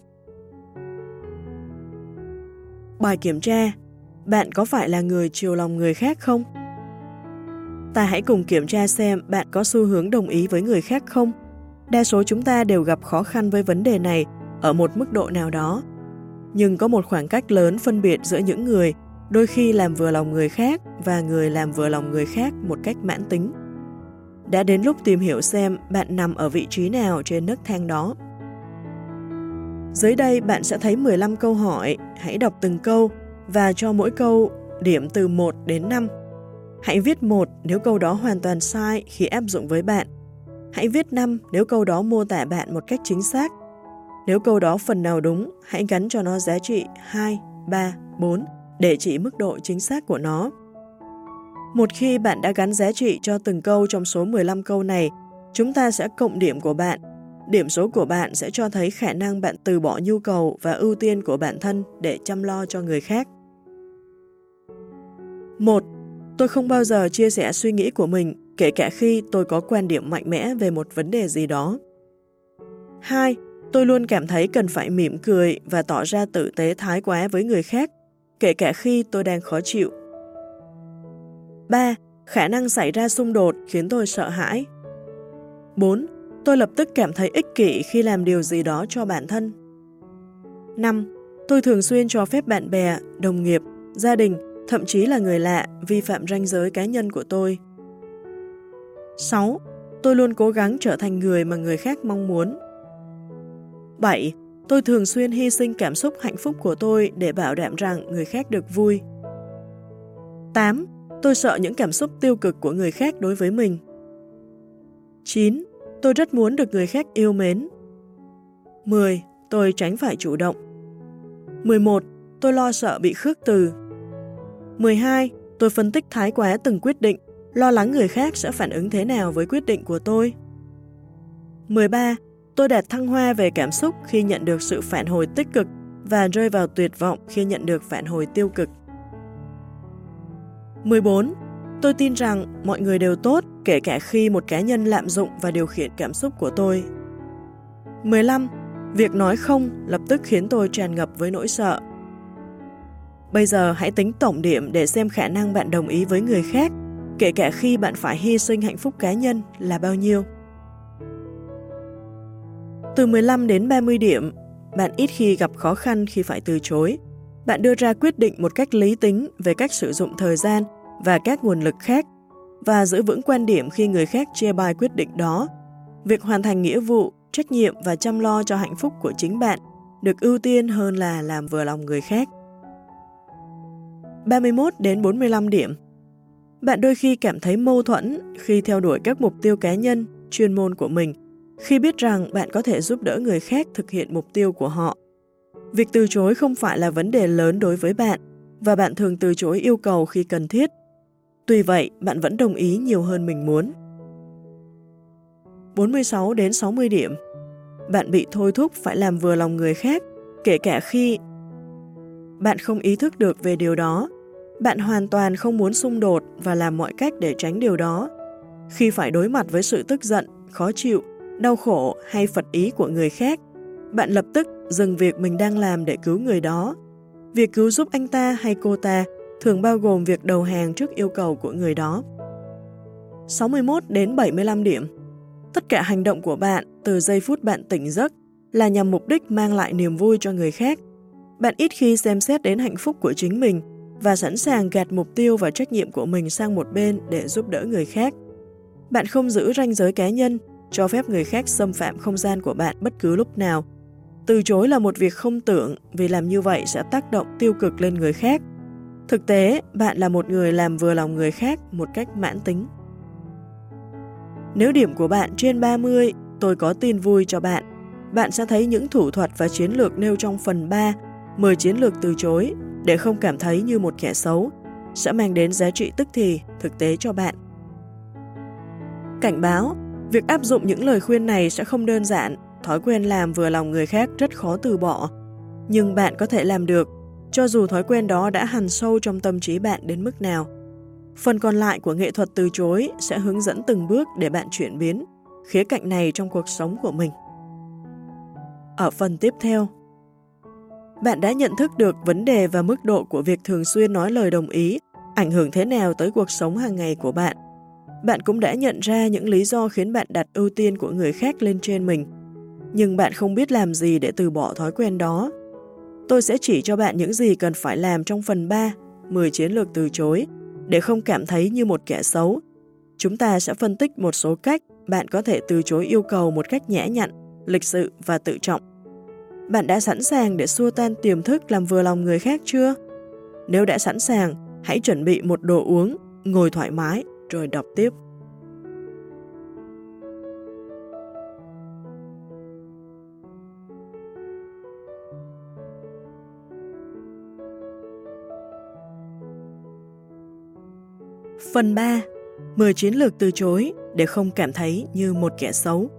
Bài kiểm tra: bạn có phải là người chiều lòng người khác không? Ta hãy cùng kiểm tra xem bạn có xu hướng đồng ý với người khác không. Đa số chúng ta đều gặp khó khăn với vấn đề này ở một mức độ nào đó. Nhưng có một khoảng cách lớn phân biệt giữa những người đôi khi làm vừa lòng người khác và người làm vừa lòng người khác một cách mãn tính. Đã đến lúc tìm hiểu xem bạn nằm ở vị trí nào trên nấc thang đó. Dưới đây bạn sẽ thấy 15 câu hỏi, hãy đọc từng câu và cho mỗi câu điểm từ 1 đến 5. Hãy viết 1 nếu câu đó hoàn toàn sai khi áp dụng với bạn. Hãy viết 5 nếu câu đó mô tả bạn một cách chính xác. Nếu câu đó phần nào đúng, hãy gắn cho nó giá trị 2, 3, 4 để chỉ mức độ chính xác của nó. Một khi bạn đã gắn giá trị cho từng câu trong số 15 câu này, chúng ta sẽ cộng điểm của bạn. Điểm số của bạn sẽ cho thấy khả năng bạn từ bỏ nhu cầu và ưu tiên của bản thân để chăm lo cho người khác. 1. Tôi không bao giờ chia sẻ suy nghĩ của mình, kể cả khi tôi có quan điểm mạnh mẽ về một vấn đề gì đó. 2. Tôi luôn cảm thấy cần phải mỉm cười và tỏ ra tử tế thái quá với người khác, kể cả khi tôi đang khó chịu. 3. Khả năng xảy ra xung đột khiến tôi sợ hãi. 4. Tôi lập tức cảm thấy ích kỷ khi làm điều gì đó cho bản thân. 5. Tôi thường xuyên cho phép bạn bè, đồng nghiệp, gia đình, thậm chí là người lạ vi phạm ranh giới cá nhân của tôi. 6. Tôi luôn cố gắng trở thành người mà người khác mong muốn. 7. Tôi thường xuyên hy sinh cảm xúc hạnh phúc của tôi để bảo đảm rằng người khác được vui. 8. Tôi sợ những cảm xúc tiêu cực của người khác đối với mình. 9. Tôi rất muốn được người khác yêu mến. 10. Tôi tránh phải chủ động. 11. Tôi lo sợ bị khước từ. 12. Tôi phân tích thái quá từng quyết định, lo lắng người khác sẽ phản ứng thế nào với quyết định của tôi. 13. Tôi đạt thăng hoa về cảm xúc khi nhận được sự phản hồi tích cực và rơi vào tuyệt vọng khi nhận được phản hồi tiêu cực. 14. Tôi tin rằng mọi người đều tốt, kể cả khi một cá nhân lạm dụng và điều khiển cảm xúc của tôi. 15. Việc nói không lập tức khiến tôi tràn ngập với nỗi sợ. Bây giờ hãy tính tổng điểm để xem khả năng bạn đồng ý với người khác, kể cả khi bạn phải hy sinh hạnh phúc cá nhân là bao nhiêu. Từ 15 đến 30 điểm, bạn ít khi gặp khó khăn khi phải từ chối. Bạn đưa ra quyết định một cách lý tính về cách sử dụng thời gian và các nguồn lực khác, và giữ vững quan điểm khi người khác chê bai quyết định đó. Việc hoàn thành nghĩa vụ, trách nhiệm và chăm lo cho hạnh phúc của chính bạn được ưu tiên hơn là làm vừa lòng người khác. 31 đến 45 điểm. Bạn đôi khi cảm thấy mâu thuẫn khi theo đuổi các mục tiêu cá nhân, chuyên môn của mình, khi biết rằng bạn có thể giúp đỡ người khác thực hiện mục tiêu của họ. Việc từ chối không phải là vấn đề lớn đối với bạn, và bạn thường từ chối yêu cầu khi cần thiết. Tuy vậy, bạn vẫn đồng ý nhiều hơn mình muốn. 46 đến 60 điểm. Bạn bị thôi thúc phải làm vừa lòng người khác, kể cả khi bạn không ý thức được về điều đó. Bạn hoàn toàn không muốn xung đột và làm mọi cách để tránh điều đó. Khi phải đối mặt với sự tức giận, khó chịu, đau khổ hay phật ý của người khác, bạn lập tức dừng việc mình đang làm để cứu người đó. Việc cứu giúp anh ta hay cô ta thường bao gồm việc đầu hàng trước yêu cầu của người đó. 61 đến 75 điểm. Tất cả hành động của bạn từ giây phút bạn tỉnh giấc là nhằm mục đích mang lại niềm vui cho người khác, Bạn ít khi xem xét đến hạnh phúc của chính mình và sẵn sàng gạt mục tiêu và trách nhiệm của mình sang một bên để giúp đỡ người khác. Bạn không giữ ranh giới cá nhân, cho phép người khác xâm phạm không gian của bạn bất cứ lúc nào. Từ chối là một việc không tưởng vì làm như vậy sẽ tác động tiêu cực lên người khác. Thực tế, bạn là một người làm vừa lòng người khác một cách mãn tính. Nếu điểm của bạn trên 30, tôi có tin vui cho bạn. Bạn sẽ thấy những thủ thuật và chiến lược nêu trong phần 3, 10 chiến lược từ chối để không cảm thấy như một kẻ xấu, sẽ mang đến giá trị tức thì, thực tế cho bạn. Cảnh báo, việc áp dụng những lời khuyên này sẽ không đơn giản, thói quen làm vừa lòng người khác rất khó từ bỏ. Nhưng bạn có thể làm được, cho dù thói quen đó đã hằn sâu trong tâm trí bạn đến mức nào. Phần còn lại của nghệ thuật từ chối sẽ hướng dẫn từng bước để bạn chuyển biến khía cạnh này trong cuộc sống của mình. Ở phần tiếp theo, bạn đã nhận thức được vấn đề và mức độ của việc thường xuyên nói lời đồng ý ảnh hưởng thế nào tới cuộc sống hàng ngày của bạn. Bạn cũng đã nhận ra những lý do khiến bạn đặt ưu tiên của người khác lên trên mình, nhưng bạn không biết làm gì để từ bỏ thói quen đó. Tôi sẽ chỉ cho bạn những gì cần phải làm trong phần 3, 10 chiến lược từ chối, để không cảm thấy như một kẻ xấu. Chúng ta sẽ phân tích một số cách bạn có thể từ chối yêu cầu một cách nhã nhặn, lịch sự và tự trọng. Bạn đã sẵn sàng để xua tan tiềm thức làm vừa lòng người khác chưa? Nếu đã sẵn sàng, hãy chuẩn bị một đồ uống, ngồi thoải mái, rồi đọc tiếp. Phần 3. 10 chiến lược từ chối để không cảm thấy như một kẻ xấu.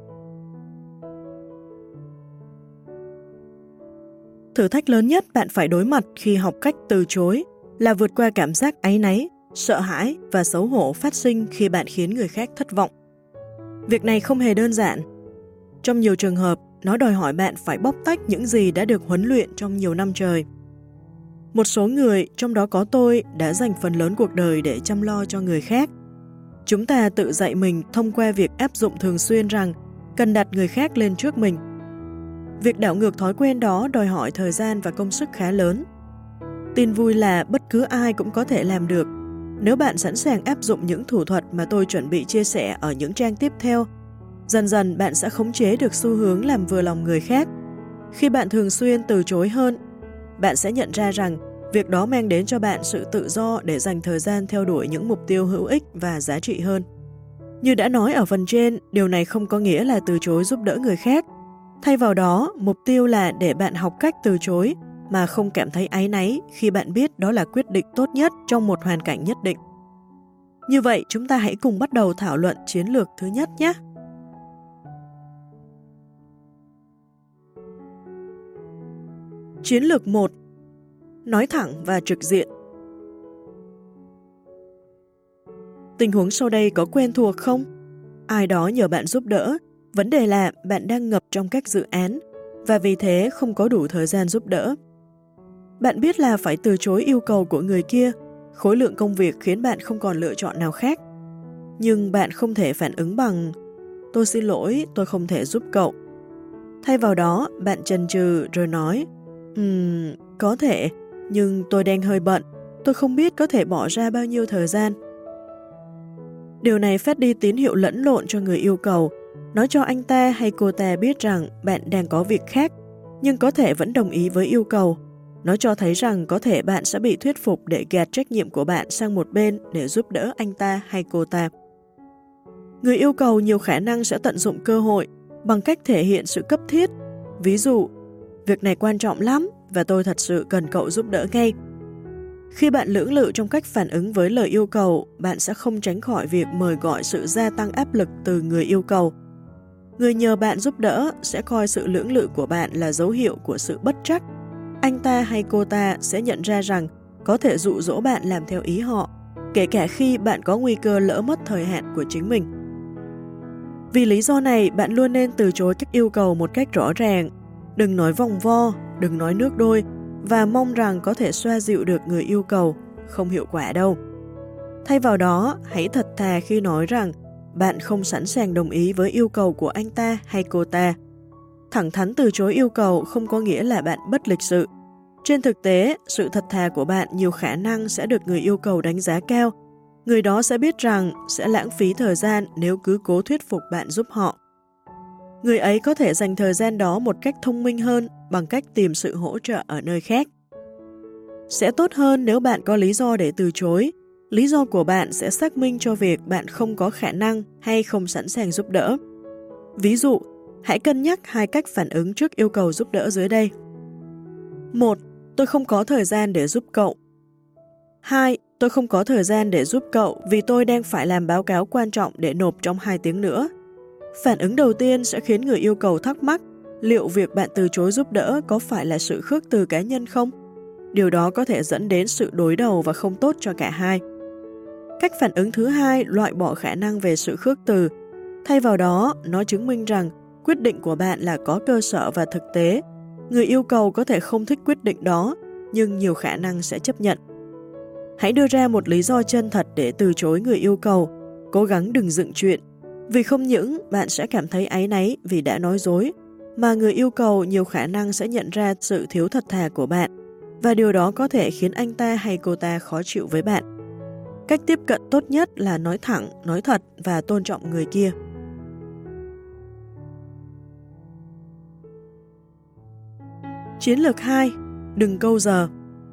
Thử thách lớn nhất bạn phải đối mặt khi học cách từ chối là vượt qua cảm giác áy náy, sợ hãi và xấu hổ phát sinh khi bạn khiến người khác thất vọng. Việc này không hề đơn giản. Trong nhiều trường hợp, nó đòi hỏi bạn phải bóc tách những gì đã được huấn luyện trong nhiều năm trời. Một số người, trong đó có tôi, đã dành phần lớn cuộc đời để chăm lo cho người khác. Chúng ta tự dạy mình thông qua việc áp dụng thường xuyên rằng cần đặt người khác lên trước mình. Việc đảo ngược thói quen đó đòi hỏi thời gian và công sức khá lớn. Tin vui là bất cứ ai cũng có thể làm được. Nếu bạn sẵn sàng áp dụng những thủ thuật mà tôi chuẩn bị chia sẻ ở những trang tiếp theo, dần dần bạn sẽ khống chế được xu hướng làm vừa lòng người khác. Khi bạn thường xuyên từ chối hơn, bạn sẽ nhận ra rằng việc đó mang đến cho bạn sự tự do để dành thời gian theo đuổi những mục tiêu hữu ích và giá trị hơn. Như đã nói ở phần trên, điều này không có nghĩa là từ chối giúp đỡ người khác. Thay vào đó, mục tiêu là để bạn học cách từ chối mà không cảm thấy áy náy khi bạn biết đó là quyết định tốt nhất trong một hoàn cảnh nhất định. Như vậy, chúng ta hãy cùng bắt đầu thảo luận chiến lược thứ nhất nhé. Chiến lược 1. Nói thẳng và trực diện. Tình huống sau đây có quen thuộc không? Ai đó nhờ bạn giúp đỡ, vấn đề là bạn đang ngập trong các dự án và vì thế không có đủ thời gian giúp đỡ. Bạn biết là phải từ chối yêu cầu của người kia, khối lượng công việc khiến bạn không còn lựa chọn nào khác. Nhưng bạn không thể phản ứng bằng "Tôi xin lỗi, tôi không thể giúp cậu." Thay vào đó, bạn chần chừ rồi nói có thể, nhưng tôi đang hơi bận, tôi không biết có thể bỏ ra bao nhiêu thời gian. Điều này phát đi tín hiệu lẫn lộn cho người yêu cầu, nói cho anh ta hay cô ta biết rằng bạn đang có việc khác, nhưng có thể vẫn đồng ý với yêu cầu. Nó cho thấy rằng có thể bạn sẽ bị thuyết phục để gạt trách nhiệm của bạn sang một bên để giúp đỡ anh ta hay cô ta. Người yêu cầu nhiều khả năng sẽ tận dụng cơ hội bằng cách thể hiện sự cấp thiết. Ví dụ, việc này quan trọng lắm và tôi thật sự cần cậu giúp đỡ ngay. Khi bạn lưỡng lự trong cách phản ứng với lời yêu cầu, bạn sẽ không tránh khỏi việc mời gọi sự gia tăng áp lực từ người yêu cầu. Người nhờ bạn giúp đỡ sẽ coi sự lưỡng lự của bạn là dấu hiệu của sự bất trắc. Anh ta hay cô ta sẽ nhận ra rằng có thể dụ dỗ bạn làm theo ý họ, kể cả khi bạn có nguy cơ lỡ mất thời hạn của chính mình. Vì lý do này, bạn luôn nên từ chối các yêu cầu một cách rõ ràng. Đừng nói vòng vo, đừng nói nước đôi và mong rằng có thể xoa dịu được người yêu cầu, không hiệu quả đâu. Thay vào đó, hãy thật thà khi nói rằng bạn không sẵn sàng đồng ý với yêu cầu của anh ta hay cô ta. Thẳng thắn từ chối yêu cầu không có nghĩa là bạn bất lịch sự. Trên thực tế, sự thật thà của bạn nhiều khả năng sẽ được người yêu cầu đánh giá cao. Người đó sẽ biết rằng sẽ lãng phí thời gian nếu cứ cố thuyết phục bạn giúp họ. Người ấy có thể dành thời gian đó một cách thông minh hơn bằng cách tìm sự hỗ trợ ở nơi khác. Sẽ tốt hơn nếu bạn có lý do để từ chối. Lý do của bạn sẽ xác minh cho việc bạn không có khả năng hay không sẵn sàng giúp đỡ. Ví dụ, hãy cân nhắc 2 cách phản ứng trước yêu cầu giúp đỡ dưới đây. 1. Tôi không có thời gian để giúp cậu. 2. Tôi không có thời gian để giúp cậu vì tôi đang phải làm báo cáo quan trọng để nộp trong 2 tiếng nữa. Phản ứng đầu tiên sẽ khiến người yêu cầu thắc mắc liệu việc bạn từ chối giúp đỡ có phải là sự khước từ cá nhân không? Điều đó có thể dẫn đến sự đối đầu và không tốt cho cả hai. Cách phản ứng thứ hai loại bỏ khả năng về sự khước từ. Thay vào đó, nó chứng minh rằng quyết định của bạn là có cơ sở và thực tế. Người yêu cầu có thể không thích quyết định đó, nhưng nhiều khả năng sẽ chấp nhận. Hãy đưa ra một lý do chân thật để từ chối người yêu cầu. Cố gắng đừng dựng chuyện. Vì không những bạn sẽ cảm thấy áy náy vì đã nói dối, mà người yêu cầu nhiều khả năng sẽ nhận ra sự thiếu thật thà của bạn, và điều đó có thể khiến anh ta hay cô ta khó chịu với bạn. Cách tiếp cận tốt nhất là nói thẳng, nói thật và tôn trọng người kia. Chiến lược 2. Đừng câu giờ.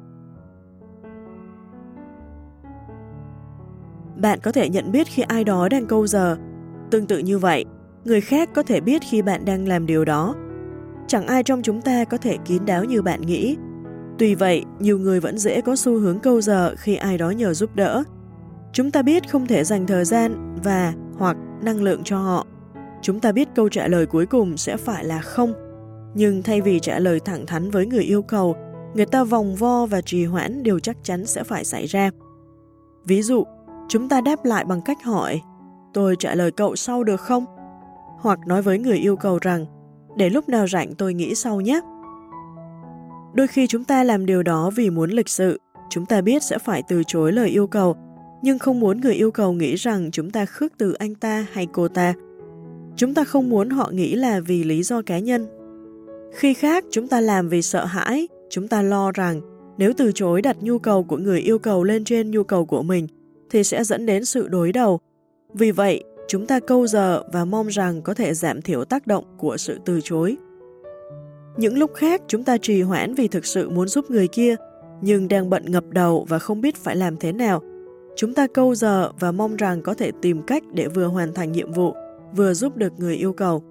Bạn có thể nhận biết khi ai đó đang câu giờ. Tương tự như vậy, người khác có thể biết khi bạn đang làm điều đó. Chẳng ai trong chúng ta có thể kín đáo như bạn nghĩ. Tuy vậy, nhiều người vẫn dễ có xu hướng câu giờ khi ai đó nhờ giúp đỡ. Chúng ta biết không thể dành thời gian và hoặc năng lượng cho họ. Chúng ta biết câu trả lời cuối cùng sẽ phải là không. Nhưng thay vì trả lời thẳng thắn với người yêu cầu, người ta vòng vo và trì hoãn điều chắc chắn sẽ phải xảy ra. Ví dụ, chúng ta đáp lại bằng cách hỏi, tôi trả lời cậu sau được không? Hoặc nói với người yêu cầu rằng, để lúc nào rảnh tôi nghĩ sau nhé. Đôi khi chúng ta làm điều đó vì muốn lịch sự, chúng ta biết sẽ phải từ chối lời yêu cầu, nhưng không muốn người yêu cầu nghĩ rằng chúng ta khước từ anh ta hay cô ta. Chúng ta không muốn họ nghĩ là vì lý do cá nhân. Khi khác, chúng ta làm vì sợ hãi, chúng ta lo rằng nếu từ chối đặt nhu cầu của người yêu cầu lên trên nhu cầu của mình, thì sẽ dẫn đến sự đối đầu. Vì vậy, chúng ta câu giờ và mong rằng có thể giảm thiểu tác động của sự từ chối. Những lúc khác, chúng ta trì hoãn vì thực sự muốn giúp người kia, nhưng đang bận ngập đầu và không biết phải làm thế nào. Chúng ta câu giờ và mong rằng có thể tìm cách để vừa hoàn thành nhiệm vụ, vừa giúp được người yêu cầu.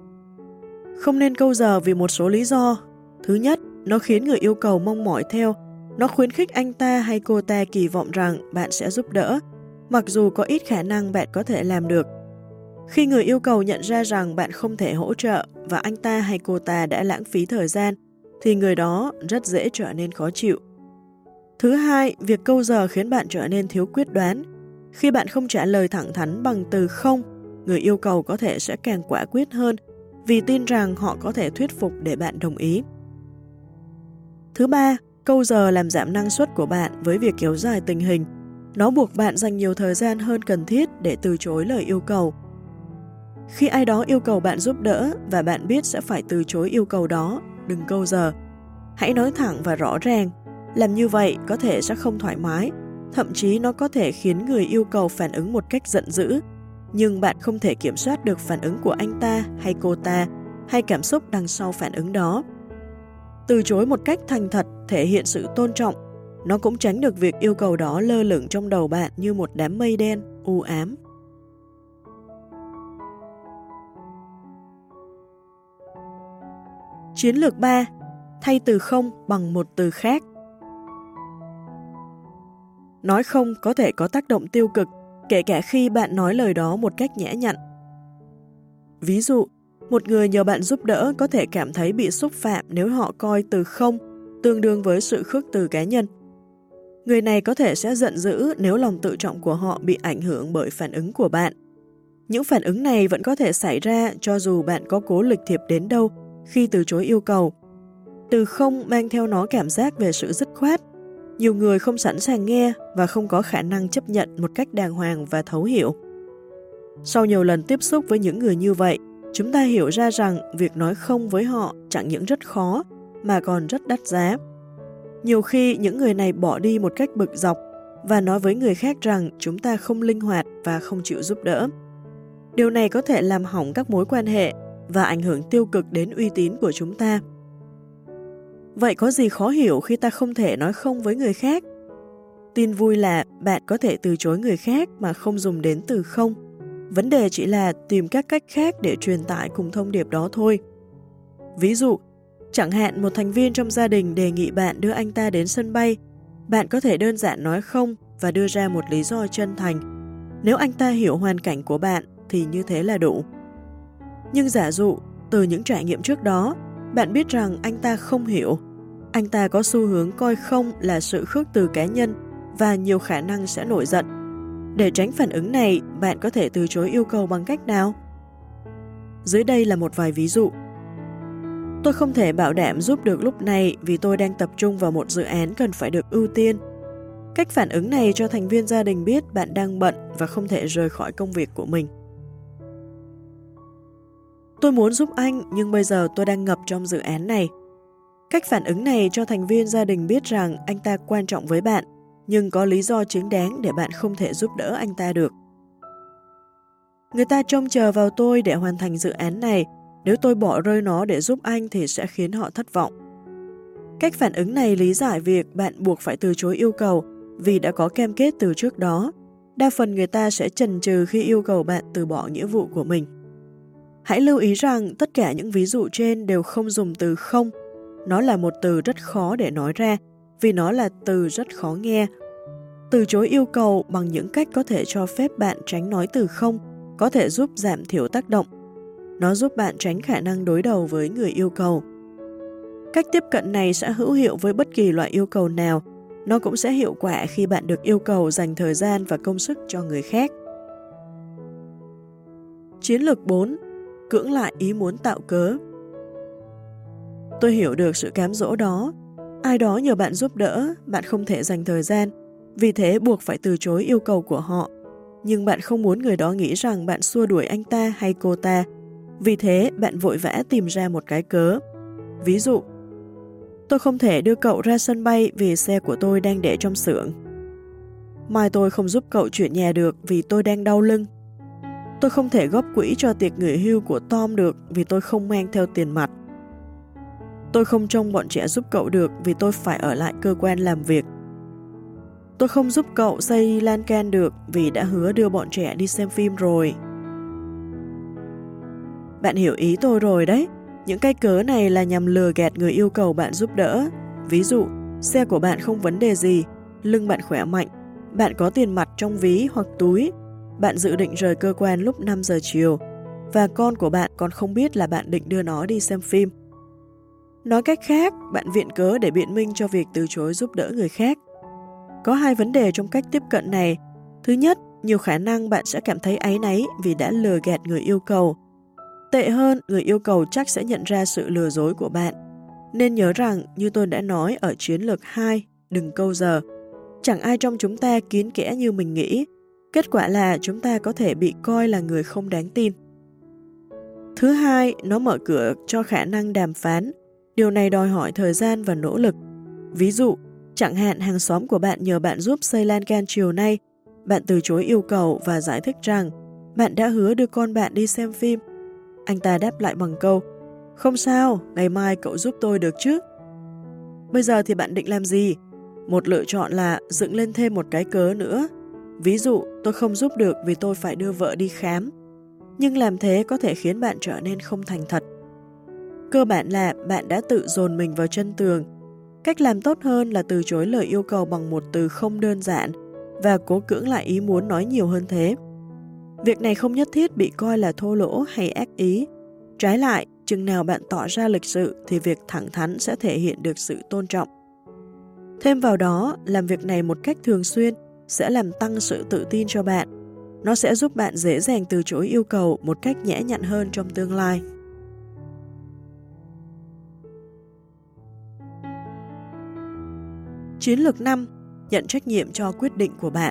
Không nên câu giờ vì một số lý do. Thứ nhất, nó khiến người yêu cầu mong mỏi theo. Nó khuyến khích anh ta hay cô ta kỳ vọng rằng bạn sẽ giúp đỡ, mặc dù có ít khả năng bạn có thể làm được. Khi người yêu cầu nhận ra rằng bạn không thể hỗ trợ và anh ta hay cô ta đã lãng phí thời gian, thì người đó rất dễ trở nên khó chịu. Thứ hai, việc câu giờ khiến bạn trở nên thiếu quyết đoán. Khi bạn không trả lời thẳng thắn bằng từ không, người yêu cầu có thể sẽ càng quả quyết hơn vì tin rằng họ có thể thuyết phục để bạn đồng ý. Thứ ba, câu giờ làm giảm năng suất của bạn với việc kéo dài tình hình. Nó buộc bạn dành nhiều thời gian hơn cần thiết để từ chối lời yêu cầu. Khi ai đó yêu cầu bạn giúp đỡ và bạn biết sẽ phải từ chối yêu cầu đó, đừng câu giờ. Hãy nói thẳng và rõ ràng. Làm như vậy có thể sẽ không thoải mái, thậm chí nó có thể khiến người yêu cầu phản ứng một cách giận dữ, nhưng bạn không thể kiểm soát được phản ứng của anh ta hay cô ta hay cảm xúc đằng sau phản ứng đó. Từ chối một cách thành thật thể hiện sự tôn trọng. Nó cũng tránh được việc yêu cầu đó lơ lửng trong đầu bạn như một đám mây đen, u ám. Chiến lược 3. Thay từ không bằng một từ khác. Nói không có thể có tác động tiêu cực, kể cả khi bạn nói lời đó một cách nhã nhặn. Ví dụ, một người nhờ bạn giúp đỡ có thể cảm thấy bị xúc phạm nếu họ coi từ không tương đương với sự khước từ cá nhân. Người này có thể sẽ giận dữ nếu lòng tự trọng của họ bị ảnh hưởng bởi phản ứng của bạn. Những phản ứng này vẫn có thể xảy ra cho dù bạn có cố lịch thiệp đến đâu khi từ chối yêu cầu. Từ không mang theo nó cảm giác về sự dứt khoát. Nhiều người không sẵn sàng nghe và không có khả năng chấp nhận một cách đàng hoàng và thấu hiểu. Sau nhiều lần tiếp xúc với những người như vậy, chúng ta hiểu ra rằng việc nói không với họ chẳng những rất khó mà còn rất đắt giá. Nhiều khi những người này bỏ đi một cách bực dọc và nói với người khác rằng chúng ta không linh hoạt và không chịu giúp đỡ. Điều này có thể làm hỏng các mối quan hệ và ảnh hưởng tiêu cực đến uy tín của chúng ta. Vậy có gì khó hiểu khi ta không thể nói không với người khác? Tin vui là bạn có thể từ chối người khác mà không dùng đến từ không. Vấn đề chỉ là tìm các cách khác để truyền tải cùng thông điệp đó thôi. Ví dụ, chẳng hạn một thành viên trong gia đình đề nghị bạn đưa anh ta đến sân bay, bạn có thể đơn giản nói không và đưa ra một lý do chân thành. Nếu anh ta hiểu hoàn cảnh của bạn thì như thế là đủ. Nhưng giả dụ, từ những trải nghiệm trước đó, bạn biết rằng anh ta không hiểu. Anh ta có xu hướng coi không là sự khước từ cá nhân và nhiều khả năng sẽ nổi giận. Để tránh phản ứng này, bạn có thể từ chối yêu cầu bằng cách nào? Dưới đây là một vài ví dụ. Tôi không thể bảo đảm giúp được lúc này vì tôi đang tập trung vào một dự án cần phải được ưu tiên. Cách phản ứng này cho thành viên gia đình biết bạn đang bận và không thể rời khỏi công việc của mình. Tôi muốn giúp anh nhưng bây giờ tôi đang ngập trong dự án này. Cách phản ứng này cho thành viên gia đình biết rằng anh ta quan trọng với bạn, nhưng có lý do chính đáng để bạn không thể giúp đỡ anh ta được. Người ta trông chờ vào tôi để hoàn thành dự án này, nếu tôi bỏ rơi nó để giúp anh thì sẽ khiến họ thất vọng. Cách phản ứng này lý giải việc bạn buộc phải từ chối yêu cầu vì đã có cam kết từ trước đó. Đa phần người ta sẽ chần chừ khi yêu cầu bạn từ bỏ nghĩa vụ của mình. Hãy lưu ý rằng tất cả những ví dụ trên đều không dùng từ không. Nó là một từ rất khó để nói ra vì nó là từ rất khó nghe. Từ chối yêu cầu bằng những cách có thể cho phép bạn tránh nói từ không có thể giúp giảm thiểu tác động. Nó giúp bạn tránh khả năng đối đầu với người yêu cầu. Cách tiếp cận này sẽ hữu hiệu với bất kỳ loại yêu cầu nào. Nó cũng sẽ hiệu quả khi bạn được yêu cầu dành thời gian và công sức cho người khác. Chiến lược 4. Cưỡng lại ý muốn tạo cớ. Tôi hiểu được sự cám dỗ đó. Ai đó nhờ bạn giúp đỡ, bạn không thể dành thời gian, vì thế buộc phải từ chối yêu cầu của họ. Nhưng bạn không muốn người đó nghĩ rằng bạn xua đuổi anh ta hay cô ta, vì thế bạn vội vã tìm ra một cái cớ. Ví dụ, tôi không thể đưa cậu ra sân bay vì xe của tôi đang để trong xưởng. Mai tôi không giúp cậu chuyển nhà được vì tôi đang đau lưng. Tôi không thể góp quỹ cho tiệc nghỉ hưu của Tom được vì tôi không mang theo tiền mặt. Tôi không trông bọn trẻ giúp cậu được vì tôi phải ở lại cơ quan làm việc. Tôi không giúp cậu xây lan can được vì đã hứa đưa bọn trẻ đi xem phim rồi. Bạn hiểu ý tôi rồi đấy. Những cái cớ này là nhằm lừa gạt người yêu cầu bạn giúp đỡ. Ví dụ, xe của bạn không vấn đề gì, lưng bạn khỏe mạnh, bạn có tiền mặt trong ví hoặc túi, bạn dự định rời cơ quan lúc 5 giờ chiều, và con của bạn còn không biết là bạn định đưa nó đi xem phim. Nói cách khác, bạn viện cớ để biện minh cho việc từ chối giúp đỡ người khác. Có hai vấn đề trong cách tiếp cận này. Thứ nhất, nhiều khả năng bạn sẽ cảm thấy áy náy vì đã lừa gạt người yêu cầu. Tệ hơn, người yêu cầu chắc sẽ nhận ra sự lừa dối của bạn. Nên nhớ rằng, như tôi đã nói ở chiến lược 2, đừng câu giờ. Chẳng ai trong chúng ta kín kẽ như mình nghĩ. Kết quả là chúng ta có thể bị coi là người không đáng tin. Thứ hai, nó mở cửa cho khả năng đàm phán. Điều này đòi hỏi thời gian và nỗ lực. Ví dụ, chẳng hạn hàng xóm của bạn nhờ bạn giúp xây lan can chiều nay, bạn từ chối yêu cầu và giải thích rằng bạn đã hứa đưa con bạn đi xem phim. Anh ta đáp lại bằng câu, không sao, ngày mai cậu giúp tôi được chứ. Bây giờ thì bạn định làm gì? Một lựa chọn là dựng lên thêm một cái cớ nữa. Ví dụ, tôi không giúp được vì tôi phải đưa vợ đi khám. Nhưng làm thế có thể khiến bạn trở nên không thành thật. Cơ bản là bạn đã tự dồn mình vào chân tường. Cách làm tốt hơn là từ chối lời yêu cầu bằng một từ không đơn giản và cố cưỡng lại ý muốn nói nhiều hơn thế. Việc này không nhất thiết bị coi là thô lỗ hay ác ý. Trái lại, chừng nào bạn tỏ ra lịch sự thì việc thẳng thắn sẽ thể hiện được sự tôn trọng. Thêm vào đó, làm việc này một cách thường xuyên sẽ làm tăng sự tự tin cho bạn. Nó sẽ giúp bạn dễ dàng từ chối yêu cầu một cách nhã nhặn hơn trong tương lai. Chiến lược 5. Nhận trách nhiệm cho quyết định của bạn.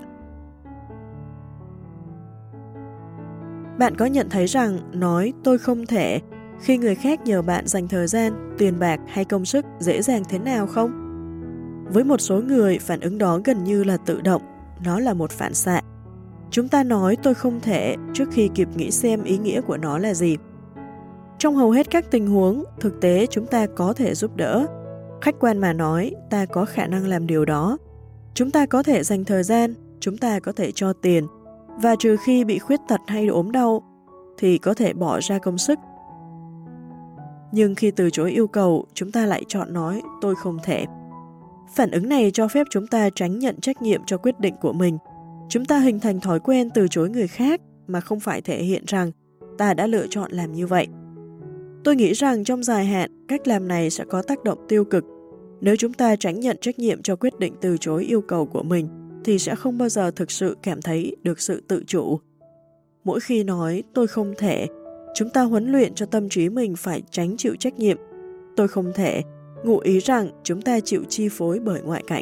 Bạn có nhận thấy rằng nói tôi không thể khi người khác nhờ bạn dành thời gian, tiền bạc hay công sức dễ dàng thế nào không? Với một số người, phản ứng đó gần như là tự động, nó là một phản xạ. Chúng ta nói tôi không thể trước khi kịp nghĩ xem ý nghĩa của nó là gì. Trong hầu hết các tình huống, thực tế chúng ta có thể giúp đỡ. Khách quan mà nói, ta có khả năng làm điều đó. Chúng ta có thể dành thời gian, chúng ta có thể cho tiền, và trừ khi bị khuyết tật hay ốm đau, thì có thể bỏ ra công sức. Nhưng khi từ chối yêu cầu, chúng ta lại chọn nói tôi không thể. Phản ứng này cho phép chúng ta tránh nhận trách nhiệm cho quyết định của mình. Chúng ta hình thành thói quen từ chối người khác mà không phải thể hiện rằng ta đã lựa chọn làm như vậy. Tôi nghĩ rằng trong dài hạn, cách làm này sẽ có tác động tiêu cực. Nếu chúng ta tránh nhận trách nhiệm cho quyết định từ chối yêu cầu của mình, thì sẽ không bao giờ thực sự cảm thấy được sự tự chủ. Mỗi khi nói tôi không thể, chúng ta huấn luyện cho tâm trí mình phải tránh chịu trách nhiệm. Tôi không thể, ngụ ý rằng chúng ta chịu chi phối bởi ngoại cảnh.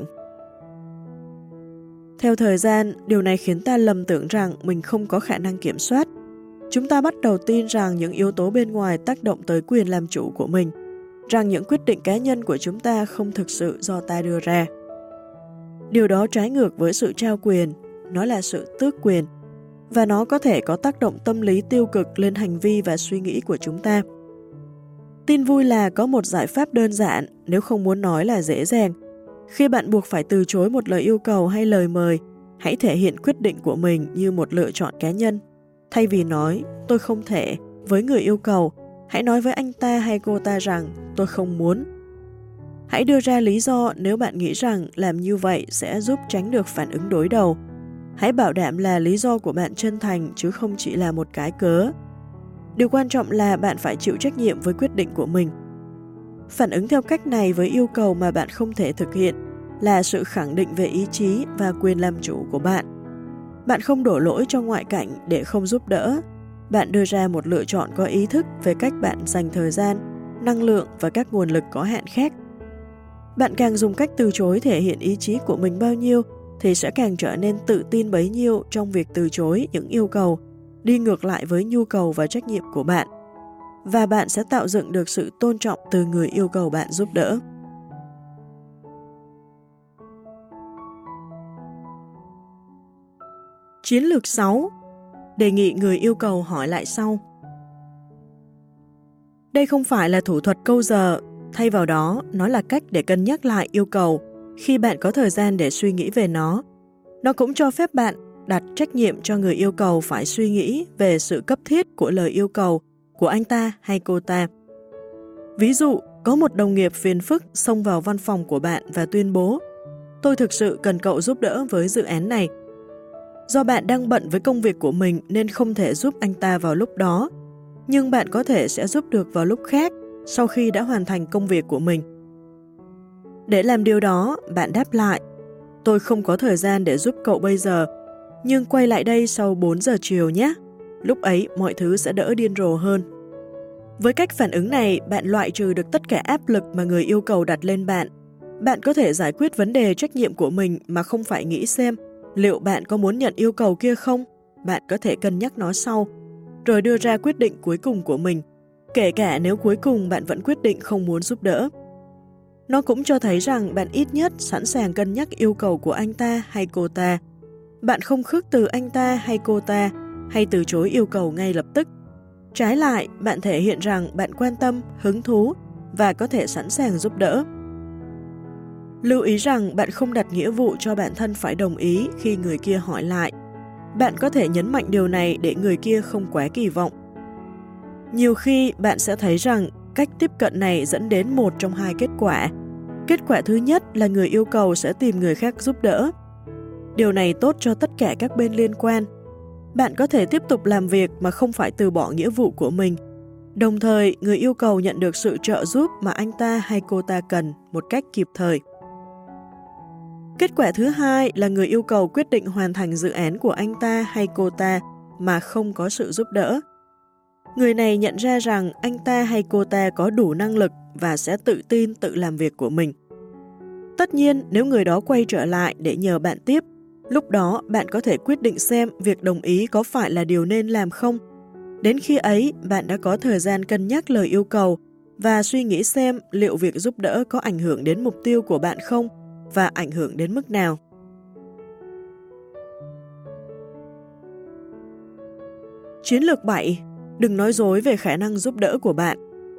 Theo thời gian, điều này khiến ta lầm tưởng rằng mình không có khả năng kiểm soát. Chúng ta bắt đầu tin rằng những yếu tố bên ngoài tác động tới quyền làm chủ của mình, rằng những quyết định cá nhân của chúng ta không thực sự do ta đưa ra. Điều đó trái ngược với sự trao quyền, nó là sự tước quyền, và nó có thể có tác động tâm lý tiêu cực lên hành vi và suy nghĩ của chúng ta. Tin vui là có một giải pháp đơn giản, nếu không muốn nói là dễ dàng. Khi bạn buộc phải từ chối một lời yêu cầu hay lời mời, hãy thể hiện quyết định của mình như một lựa chọn cá nhân. Thay vì nói tôi không thể với người yêu cầu, hãy nói với anh ta hay cô ta rằng tôi không muốn. Hãy đưa ra lý do nếu bạn nghĩ rằng làm như vậy sẽ giúp tránh được phản ứng đối đầu. Hãy bảo đảm là lý do của bạn chân thành chứ không chỉ là một cái cớ. Điều quan trọng là bạn phải chịu trách nhiệm với quyết định của mình. Phản ứng theo cách này với yêu cầu mà bạn không thể thực hiện là sự khẳng định về ý chí và quyền làm chủ của bạn. Bạn không đổ lỗi cho ngoại cảnh để không giúp đỡ. Bạn đưa ra một lựa chọn có ý thức về cách bạn dành thời gian, năng lượng và các nguồn lực có hạn khác. Bạn càng dùng cách từ chối thể hiện ý chí của mình bao nhiêu thì sẽ càng trở nên tự tin bấy nhiêu trong việc từ chối những yêu cầu đi ngược lại với nhu cầu và trách nhiệm của bạn. Và bạn sẽ tạo dựng được sự tôn trọng từ người yêu cầu bạn giúp đỡ. Chiến lược 6. Đề nghị người yêu cầu hỏi lại sau. Đây không phải là thủ thuật câu giờ, thay vào đó, nó là cách để cân nhắc lại yêu cầu khi bạn có thời gian để suy nghĩ về nó. Nó cũng cho phép bạn đặt trách nhiệm cho người yêu cầu phải suy nghĩ về sự cấp thiết của lời yêu cầu của anh ta hay cô ta. Ví dụ, có một đồng nghiệp phiền phức xông vào văn phòng của bạn và tuyên bố tôi thực sự cần cậu giúp đỡ với dự án này. Do bạn đang bận với công việc của mình nên không thể giúp anh ta vào lúc đó, nhưng bạn có thể sẽ giúp được vào lúc khác sau khi đã hoàn thành công việc của mình. Để làm điều đó, bạn đáp lại tôi không có thời gian để giúp cậu bây giờ, nhưng quay lại đây sau 4 giờ chiều nhé. Lúc ấy mọi thứ sẽ đỡ điên rồ hơn. Với cách phản ứng này, bạn loại trừ được tất cả áp lực mà người yêu cầu đặt lên bạn. Bạn có thể giải quyết vấn đề trách nhiệm của mình mà không phải nghĩ xem liệu bạn có muốn nhận yêu cầu kia không. Bạn có thể cân nhắc nó sau, rồi đưa ra quyết định cuối cùng của mình, kể cả nếu cuối cùng bạn vẫn quyết định không muốn giúp đỡ. Nó cũng cho thấy rằng bạn ít nhất sẵn sàng cân nhắc yêu cầu của anh ta hay cô ta. Bạn không khước từ anh ta hay cô ta, hay từ chối yêu cầu ngay lập tức. Trái lại, bạn thể hiện rằng bạn quan tâm, hứng thú và có thể sẵn sàng giúp đỡ. Lưu ý rằng bạn không đặt nghĩa vụ cho bản thân phải đồng ý khi người kia hỏi lại. Bạn có thể nhấn mạnh điều này để người kia không quá kỳ vọng. Nhiều khi bạn sẽ thấy rằng cách tiếp cận này dẫn đến một trong hai kết quả. Kết quả thứ nhất là người yêu cầu sẽ tìm người khác giúp đỡ. Điều này tốt cho tất cả các bên liên quan. Bạn có thể tiếp tục làm việc mà không phải từ bỏ nghĩa vụ của mình. Đồng thời, người yêu cầu nhận được sự trợ giúp mà anh ta hay cô ta cần một cách kịp thời. Kết quả thứ hai là người yêu cầu quyết định hoàn thành dự án của anh ta hay cô ta mà không có sự giúp đỡ. Người này nhận ra rằng anh ta hay cô ta có đủ năng lực và sẽ tự tin tự làm việc của mình. Tất nhiên, nếu người đó quay trở lại để nhờ bạn tiếp, lúc đó bạn có thể quyết định xem việc đồng ý có phải là điều nên làm không. Đến khi ấy, bạn đã có thời gian cân nhắc lời yêu cầu và suy nghĩ xem liệu việc giúp đỡ có ảnh hưởng đến mục tiêu của bạn không, và ảnh hưởng đến mức nào. Chiến lược 7. Đừng nói dối về khả năng giúp đỡ của bạn.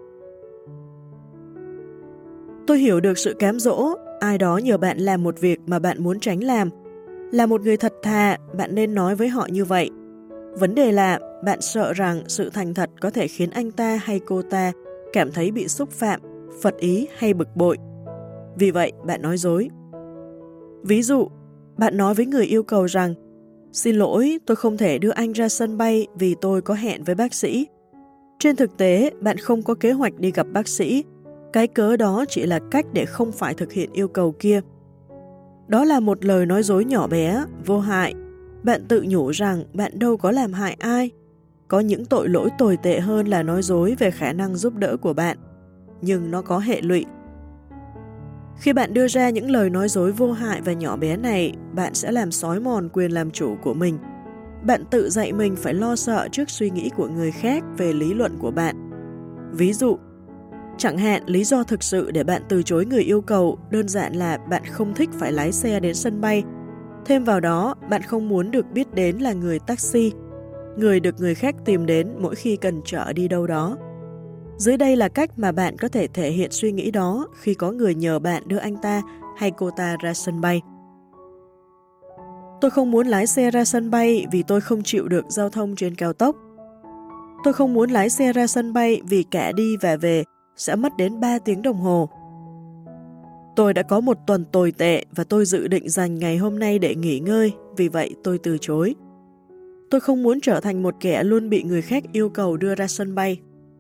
Tôi hiểu được sự cám dỗ, ai đó nhờ bạn làm một việc mà bạn muốn tránh làm. Là một người thật thà, bạn nên nói với họ như vậy. Vấn đề là bạn sợ rằng sự thành thật có thể khiến anh ta hay cô ta cảm thấy bị xúc phạm, phật ý hay bực bội. Vì vậy, bạn nói dối. Ví dụ, bạn nói với người yêu cầu rằng xin lỗi, tôi không thể đưa anh ra sân bay vì tôi có hẹn với bác sĩ. Trên thực tế, bạn không có kế hoạch đi gặp bác sĩ. Cái cớ đó chỉ là cách để không phải thực hiện yêu cầu kia. Đó là một lời nói dối nhỏ bé, vô hại. Bạn tự nhủ rằng bạn đâu có làm hại ai. Có những tội lỗi tồi tệ hơn là nói dối về khả năng giúp đỡ của bạn. Nhưng nó có hệ lụy. Khi bạn đưa ra những lời nói dối vô hại và nhỏ bé này, bạn sẽ làm xói mòn quyền làm chủ của mình. Bạn tự dạy mình phải lo sợ trước suy nghĩ của người khác về lý luận của bạn. Ví dụ, chẳng hạn lý do thực sự để bạn từ chối người yêu cầu đơn giản là bạn không thích phải lái xe đến sân bay. Thêm vào đó, bạn không muốn được biết đến là người taxi, người được người khác tìm đến mỗi khi cần chở đi đâu đó. Dưới đây là cách mà bạn có thể thể hiện suy nghĩ đó khi có người nhờ bạn đưa anh ta hay cô ta ra sân bay. Tôi không muốn lái xe ra sân bay vì tôi không chịu được giao thông trên cao tốc. Tôi không muốn lái xe ra sân bay vì cả đi và về sẽ mất đến 3 tiếng đồng hồ. Tôi đã có một tuần tồi tệ và tôi dự định dành ngày hôm nay để nghỉ ngơi, vì vậy tôi từ chối. Tôi không muốn trở thành một kẻ luôn bị người khác yêu cầu đưa ra sân bay.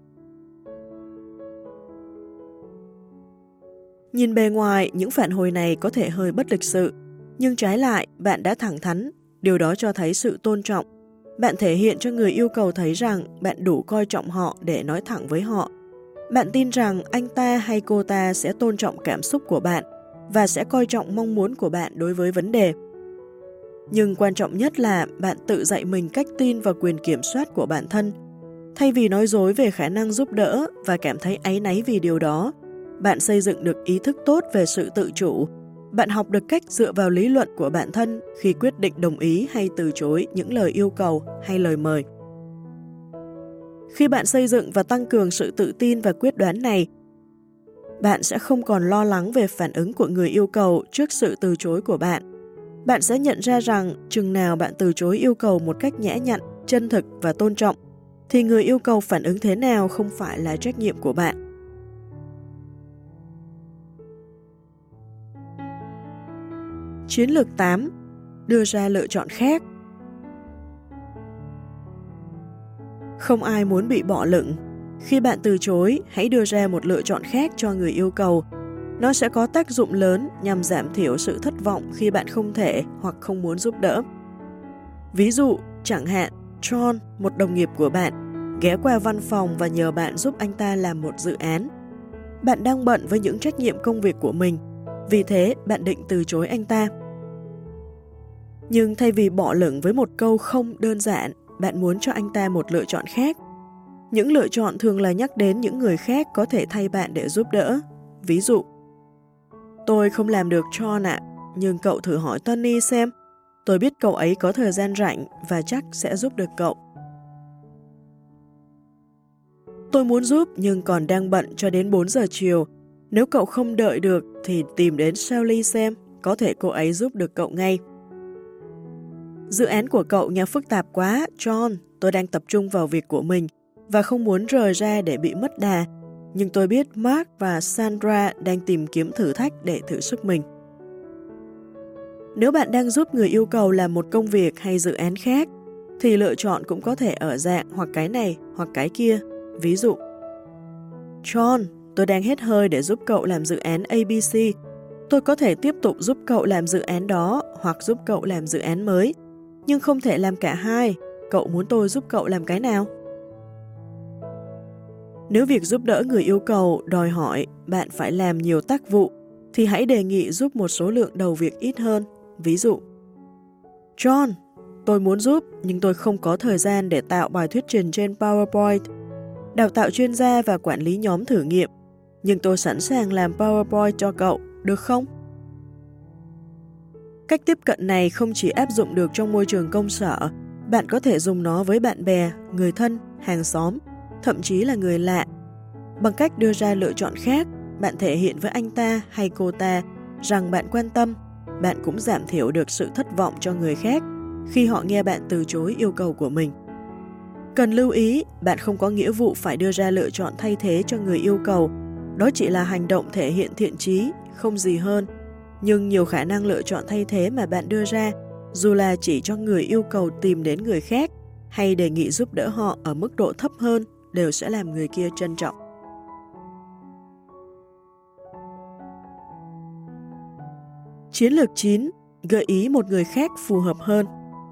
Nhìn bề ngoài, những phản hồi này có thể hơi bất lịch sự, nhưng trái lại, bạn đã thẳng thắn, điều đó cho thấy sự tôn trọng. Bạn thể hiện cho người yêu cầu thấy rằng bạn đủ coi trọng họ để nói thẳng với họ. Bạn tin rằng anh ta hay cô ta sẽ tôn trọng cảm xúc của bạn và sẽ coi trọng mong muốn của bạn đối với vấn đề. Nhưng quan trọng nhất là bạn tự dạy mình cách tin vào quyền kiểm soát của bản thân. Thay vì nói dối về khả năng giúp đỡ và cảm thấy áy náy vì điều đó, bạn xây dựng được ý thức tốt về sự tự chủ. Bạn học được cách dựa vào lý luận của bản thân khi quyết định đồng ý hay từ chối những lời yêu cầu hay lời mời. Khi bạn xây dựng và tăng cường sự tự tin và quyết đoán này, bạn sẽ không còn lo lắng về phản ứng của người yêu cầu trước sự từ chối của bạn. Bạn sẽ nhận ra rằng chừng nào bạn từ chối yêu cầu một cách nhã nhặn, chân thực và tôn trọng, thì người yêu cầu phản ứng thế nào không phải là trách nhiệm của bạn. Chiến lược 8. Đưa ra lựa chọn khác. Không ai muốn bị bỏ lửng. Khi bạn từ chối, hãy đưa ra một lựa chọn khác cho người yêu cầu. Nó sẽ có tác dụng lớn nhằm giảm thiểu sự thất vọng khi bạn không thể hoặc không muốn giúp đỡ. Ví dụ, chẳng hạn, John, một đồng nghiệp của bạn, ghé qua văn phòng và nhờ bạn giúp anh ta làm một dự án. Bạn đang bận với những trách nhiệm công việc của mình, vì thế bạn định từ chối anh ta. Nhưng thay vì bỏ lửng với một câu không đơn giản, bạn muốn cho anh ta một lựa chọn khác. Những lựa chọn thường là nhắc đến những người khác có thể thay bạn để giúp đỡ. Ví dụ, tôi không làm được John ạ, nhưng cậu thử hỏi Tony xem. Tôi biết cậu ấy có thời gian rảnh và chắc sẽ giúp được cậu. Tôi muốn giúp nhưng còn đang bận cho đến 4 giờ chiều. Nếu cậu không đợi được thì tìm đến Sally xem, có thể cô ấy giúp được cậu ngay. Dự án của cậu nghe phức tạp quá, John. Tôi đang tập trung vào việc của mình và không muốn rời ra để bị mất đà. Nhưng tôi biết Mark và Sandra đang tìm kiếm thử thách để thử sức mình. Nếu bạn đang giúp người yêu cầu làm một công việc hay dự án khác, thì lựa chọn cũng có thể ở dạng hoặc cái này hoặc cái kia. Ví dụ, John, tôi đang hết hơi để giúp cậu làm dự án ABC. Tôi có thể tiếp tục giúp cậu làm dự án đó hoặc giúp cậu làm dự án mới, nhưng không thể làm cả hai. Cậu muốn tôi giúp cậu làm cái nào? Nếu việc giúp đỡ người yêu cầu đòi hỏi bạn phải làm nhiều tác vụ, thì hãy đề nghị giúp một số lượng đầu việc ít hơn. Ví dụ, John, tôi muốn giúp nhưng tôi không có thời gian để tạo bài thuyết trình trên PowerPoint, đào tạo chuyên gia và quản lý nhóm thử nghiệm, nhưng tôi sẵn sàng làm PowerPoint cho cậu, được không? Cách tiếp cận này không chỉ áp dụng được trong môi trường công sở, bạn có thể dùng nó với bạn bè, người thân, hàng xóm, thậm chí là người lạ. Bằng cách đưa ra lựa chọn khác, bạn thể hiện với anh ta hay cô ta rằng bạn quan tâm, bạn cũng giảm thiểu được sự thất vọng cho người khác khi họ nghe bạn từ chối yêu cầu của mình. Cần lưu ý, bạn không có nghĩa vụ phải đưa ra lựa chọn thay thế cho người yêu cầu. Đó chỉ là hành động thể hiện thiện chí, không gì hơn. Nhưng nhiều khả năng lựa chọn thay thế mà bạn đưa ra, dù là chỉ cho người yêu cầu tìm đến người khác hay đề nghị giúp đỡ họ ở mức độ thấp hơn, đều sẽ làm người kia trân trọng. Chiến lược 9. Gợi ý một người khác phù hợp hơn.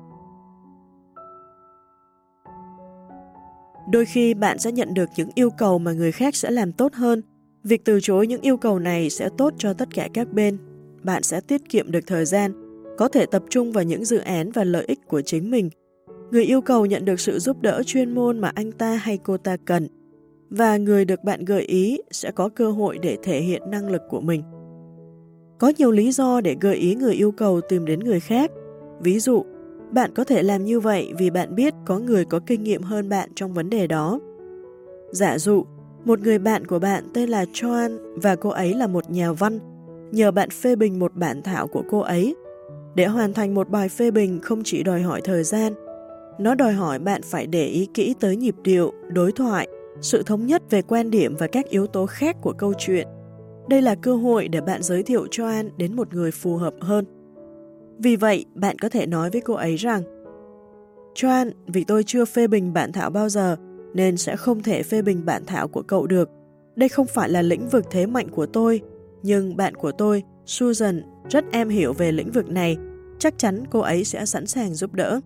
Đôi khi bạn sẽ nhận được những yêu cầu mà người khác sẽ làm tốt hơn. Việc từ chối những yêu cầu này sẽ tốt cho tất cả các bên. Bạn sẽ tiết kiệm được thời gian, có thể tập trung vào những dự án và lợi ích của chính mình. Người yêu cầu nhận được sự giúp đỡ chuyên môn mà anh ta hay cô ta cần, và người được bạn gợi ý sẽ có cơ hội để thể hiện năng lực của mình. Có nhiều lý do để gợi ý người yêu cầu tìm đến người khác. Ví dụ, bạn có thể làm như vậy vì bạn biết có người có kinh nghiệm hơn bạn trong vấn đề đó. Giả dụ, một người bạn của bạn tên là Joan và cô ấy là một nhà văn, nhờ bạn phê bình một bản thảo của cô ấy. Để hoàn thành một bài phê bình không chỉ đòi hỏi thời gian, nó đòi hỏi bạn phải để ý kỹ tới nhịp điệu, đối thoại, sự thống nhất về quan điểm và các yếu tố khác của câu chuyện. Đây là cơ hội để bạn giới thiệu Joan đến một người phù hợp hơn. Vì vậy, bạn có thể nói với cô ấy rằng: Joan, vì tôi chưa phê bình bản thảo bao giờ, nên sẽ không thể phê bình bản thảo của cậu được. Đây không phải là lĩnh vực thế mạnh của tôi, nhưng bạn của tôi, Susan, rất am hiểu về lĩnh vực này. Chắc chắn cô ấy sẽ sẵn sàng giúp đỡ.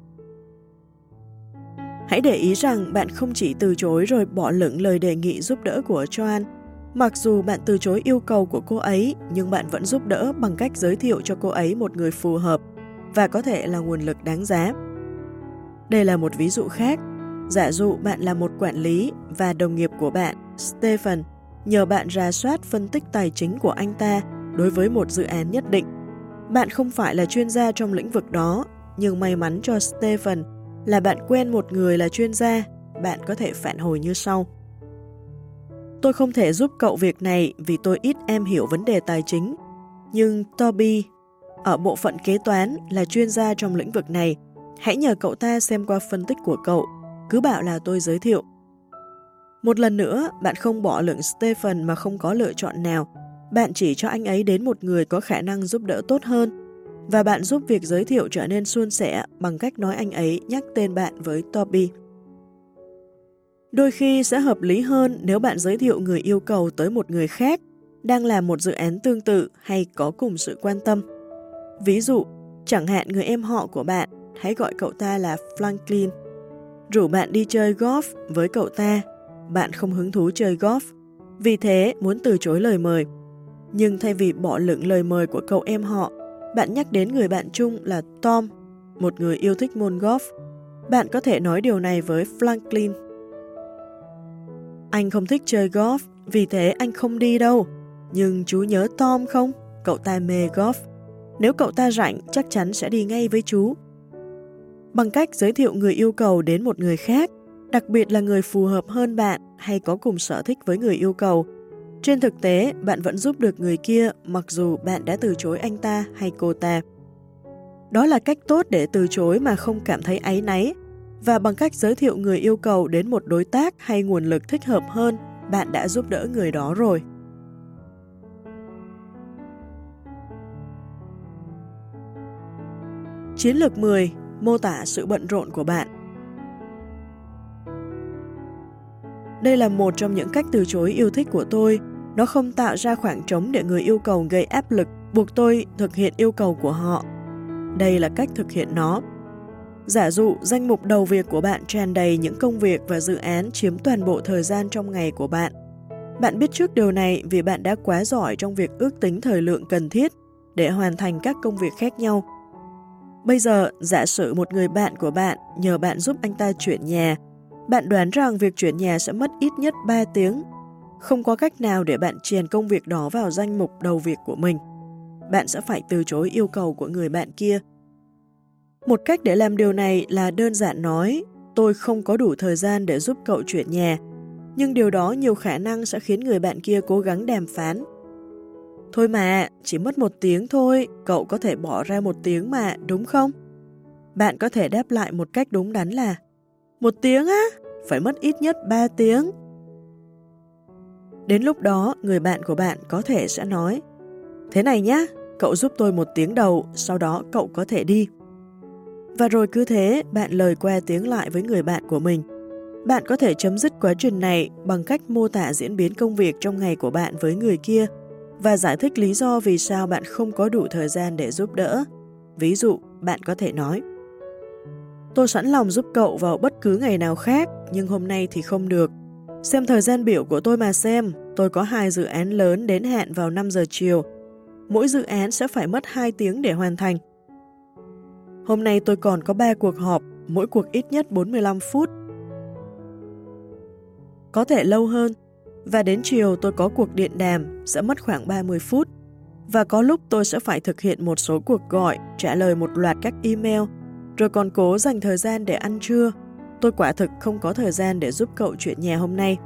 Hãy để ý rằng bạn không chỉ từ chối rồi bỏ lửng lời đề nghị giúp đỡ của Joan. Mặc dù bạn từ chối yêu cầu của cô ấy, nhưng bạn vẫn giúp đỡ bằng cách giới thiệu cho cô ấy một người phù hợp và có thể là nguồn lực đáng giá. Đây là một ví dụ khác. Giả dụ bạn là một quản lý và đồng nghiệp của bạn, Stephen, nhờ bạn rà soát phân tích tài chính của anh ta đối với một dự án nhất định. Bạn không phải là chuyên gia trong lĩnh vực đó, nhưng may mắn cho Stephen là bạn quen một người là chuyên gia. Bạn có thể phản hồi như sau: Tôi không thể giúp cậu việc này vì tôi ít am hiểu vấn đề tài chính, nhưng Toby ở bộ phận kế toán là chuyên gia trong lĩnh vực này. Hãy nhờ cậu ta xem qua phân tích của cậu, cứ bảo là tôi giới thiệu. Một lần nữa, bạn không bỏ lửng Stephen mà không có lựa chọn nào. Bạn chỉ cho anh ấy đến một người có khả năng giúp đỡ tốt hơn, và bạn giúp việc giới thiệu trở nên suôn sẻ bằng cách nói anh ấy nhắc tên bạn với Toby. Đôi khi sẽ hợp lý hơn nếu bạn giới thiệu người yêu cầu tới một người khác đang làm một dự án tương tự hay có cùng sự quan tâm. Ví dụ, chẳng hạn người em họ của bạn, hãy gọi cậu ta là Franklin, rủ bạn đi chơi golf với cậu ta. Bạn không hứng thú chơi golf, vì thế muốn từ chối lời mời. Nhưng thay vì bỏ lửng lời mời của cậu em họ, bạn nhắc đến người bạn chung là Tom, một người yêu thích môn golf. Bạn có thể nói điều này với Franklin: Anh không thích chơi golf, vì thế anh không đi đâu. Nhưng chú nhớ Tom không? Cậu ta mê golf. Nếu cậu ta rảnh, chắc chắn sẽ đi ngay với chú. Bằng cách giới thiệu người yêu cầu đến một người khác, đặc biệt là người phù hợp hơn bạn hay có cùng sở thích với người yêu cầu, trên thực tế bạn vẫn giúp được người kia mặc dù bạn đã từ chối anh ta hay cô ta. Đó là cách tốt để từ chối mà không cảm thấy áy náy, và bằng cách giới thiệu người yêu cầu đến một đối tác hay nguồn lực thích hợp hơn, bạn đã giúp đỡ người đó rồi. Chiến lược 10. Mô tả sự bận rộn của bạn. Đây là một trong những cách từ chối yêu thích của tôi. Nó không tạo ra khoảng trống để người yêu cầu gây áp lực, buộc tôi thực hiện yêu cầu của họ. Đây là cách thực hiện nó. Giả dụ, danh mục đầu việc của bạn tràn đầy những công việc và dự án chiếm toàn bộ thời gian trong ngày của bạn. Bạn biết trước điều này vì bạn đã quá giỏi trong việc ước tính thời lượng cần thiết để hoàn thành các công việc khác nhau. Bây giờ, giả sử một người bạn của bạn nhờ bạn giúp anh ta chuyển nhà. Bạn đoán rằng việc chuyển nhà sẽ mất ít nhất 3 tiếng. Không có cách nào để bạn chèn công việc đó vào danh mục đầu việc của mình. bạn sẽ phải từ chối yêu cầu của người bạn kia. Một cách để làm điều này là đơn giản nói, tôi không có đủ thời gian để giúp cậu chuyển nhà, nhưng điều đó nhiều khả năng sẽ khiến người bạn kia cố gắng đàm phán. Thôi mà, chỉ mất 1 tiếng thôi, cậu có thể bỏ ra 1 tiếng mà, đúng không? Bạn có thể đáp lại một cách đúng đắn là 1 tiếng á? Phải mất ít nhất 3 tiếng. Đến lúc đó, người bạn của bạn có thể sẽ nói, thế này nhá, cậu giúp tôi 1 tiếng đầu, sau đó cậu có thể đi. Và rồi cứ thế, bạn lời qua tiếng lại với người bạn của mình. Bạn có thể chấm dứt quá trình này bằng cách mô tả diễn biến công việc trong ngày của bạn với người kia và giải thích lý do vì sao bạn không có đủ thời gian để giúp đỡ. Ví dụ, bạn có thể nói, tôi sẵn lòng giúp cậu vào bất cứ ngày nào khác, nhưng hôm nay thì không được. Xem thời gian biểu của tôi mà xem, tôi có 2 dự án lớn đến hạn vào 5 giờ chiều. Mỗi dự án sẽ phải mất 2 tiếng để hoàn thành. Hôm nay tôi còn có 3 cuộc họp, mỗi cuộc ít nhất 45 phút. Có thể lâu hơn, và đến chiều tôi có cuộc điện đàm, sẽ mất khoảng 30 phút. Và có lúc tôi sẽ phải thực hiện một số cuộc gọi, trả lời một loạt các email, rồi còn cố dành thời gian để ăn trưa. Tôi quả thực không có thời gian để giúp cậu chuyển nhà hôm nay.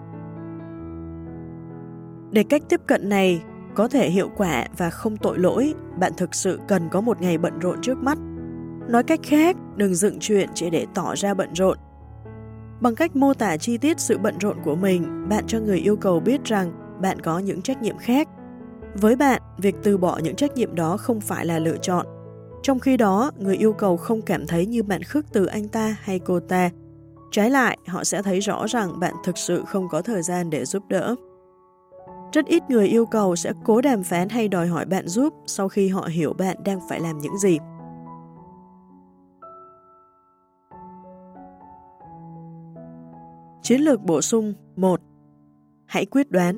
Để cách tiếp cận này có thể hiệu quả và không tội lỗi, bạn thực sự cần có một ngày bận rộn trước mắt. Nói cách khác, đừng dựng chuyện chỉ để tỏ ra bận rộn. Bằng cách mô tả chi tiết sự bận rộn của mình, bạn cho người yêu cầu biết rằng bạn có những trách nhiệm khác. Với bạn, việc từ bỏ những trách nhiệm đó không phải là lựa chọn. Trong khi đó, người yêu cầu không cảm thấy như bạn khước từ anh ta hay cô ta. Trái lại, họ sẽ thấy rõ rằng bạn thực sự không có thời gian để giúp đỡ. Rất ít người yêu cầu sẽ cố đàm phán hay đòi hỏi bạn giúp sau khi họ hiểu bạn đang phải làm những gì. Chiến lược bổ sung 1. Hãy quyết đoán.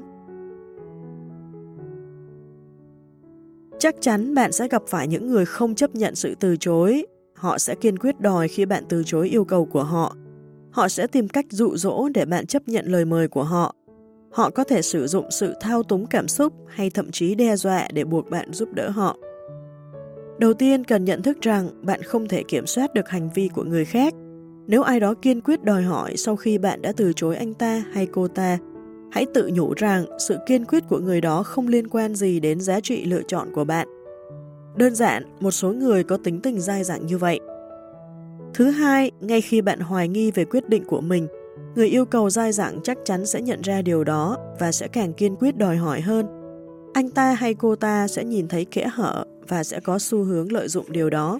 Chắc chắn bạn sẽ gặp phải những người không chấp nhận sự từ chối. Họ sẽ kiên quyết đòi khi bạn từ chối yêu cầu của họ. Họ sẽ tìm cách dụ dỗ để bạn chấp nhận lời mời của họ. Họ có thể sử dụng sự thao túng cảm xúc hay thậm chí đe dọa để buộc bạn giúp đỡ họ. Đầu tiên cần nhận thức rằng bạn không thể kiểm soát được hành vi của người khác. Nếu ai đó kiên quyết đòi hỏi sau khi bạn đã từ chối anh ta hay cô ta, hãy tự nhủ rằng sự kiên quyết của người đó không liên quan gì đến giá trị lựa chọn của bạn. Đơn giản, một số người có tính tình dai dẳng như vậy. Thứ hai, ngay khi bạn hoài nghi về quyết định của mình, người yêu cầu dai dẳng chắc chắn sẽ nhận ra điều đó và sẽ càng kiên quyết đòi hỏi hơn. Anh ta hay cô ta sẽ nhìn thấy kẽ hở và sẽ có xu hướng lợi dụng điều đó.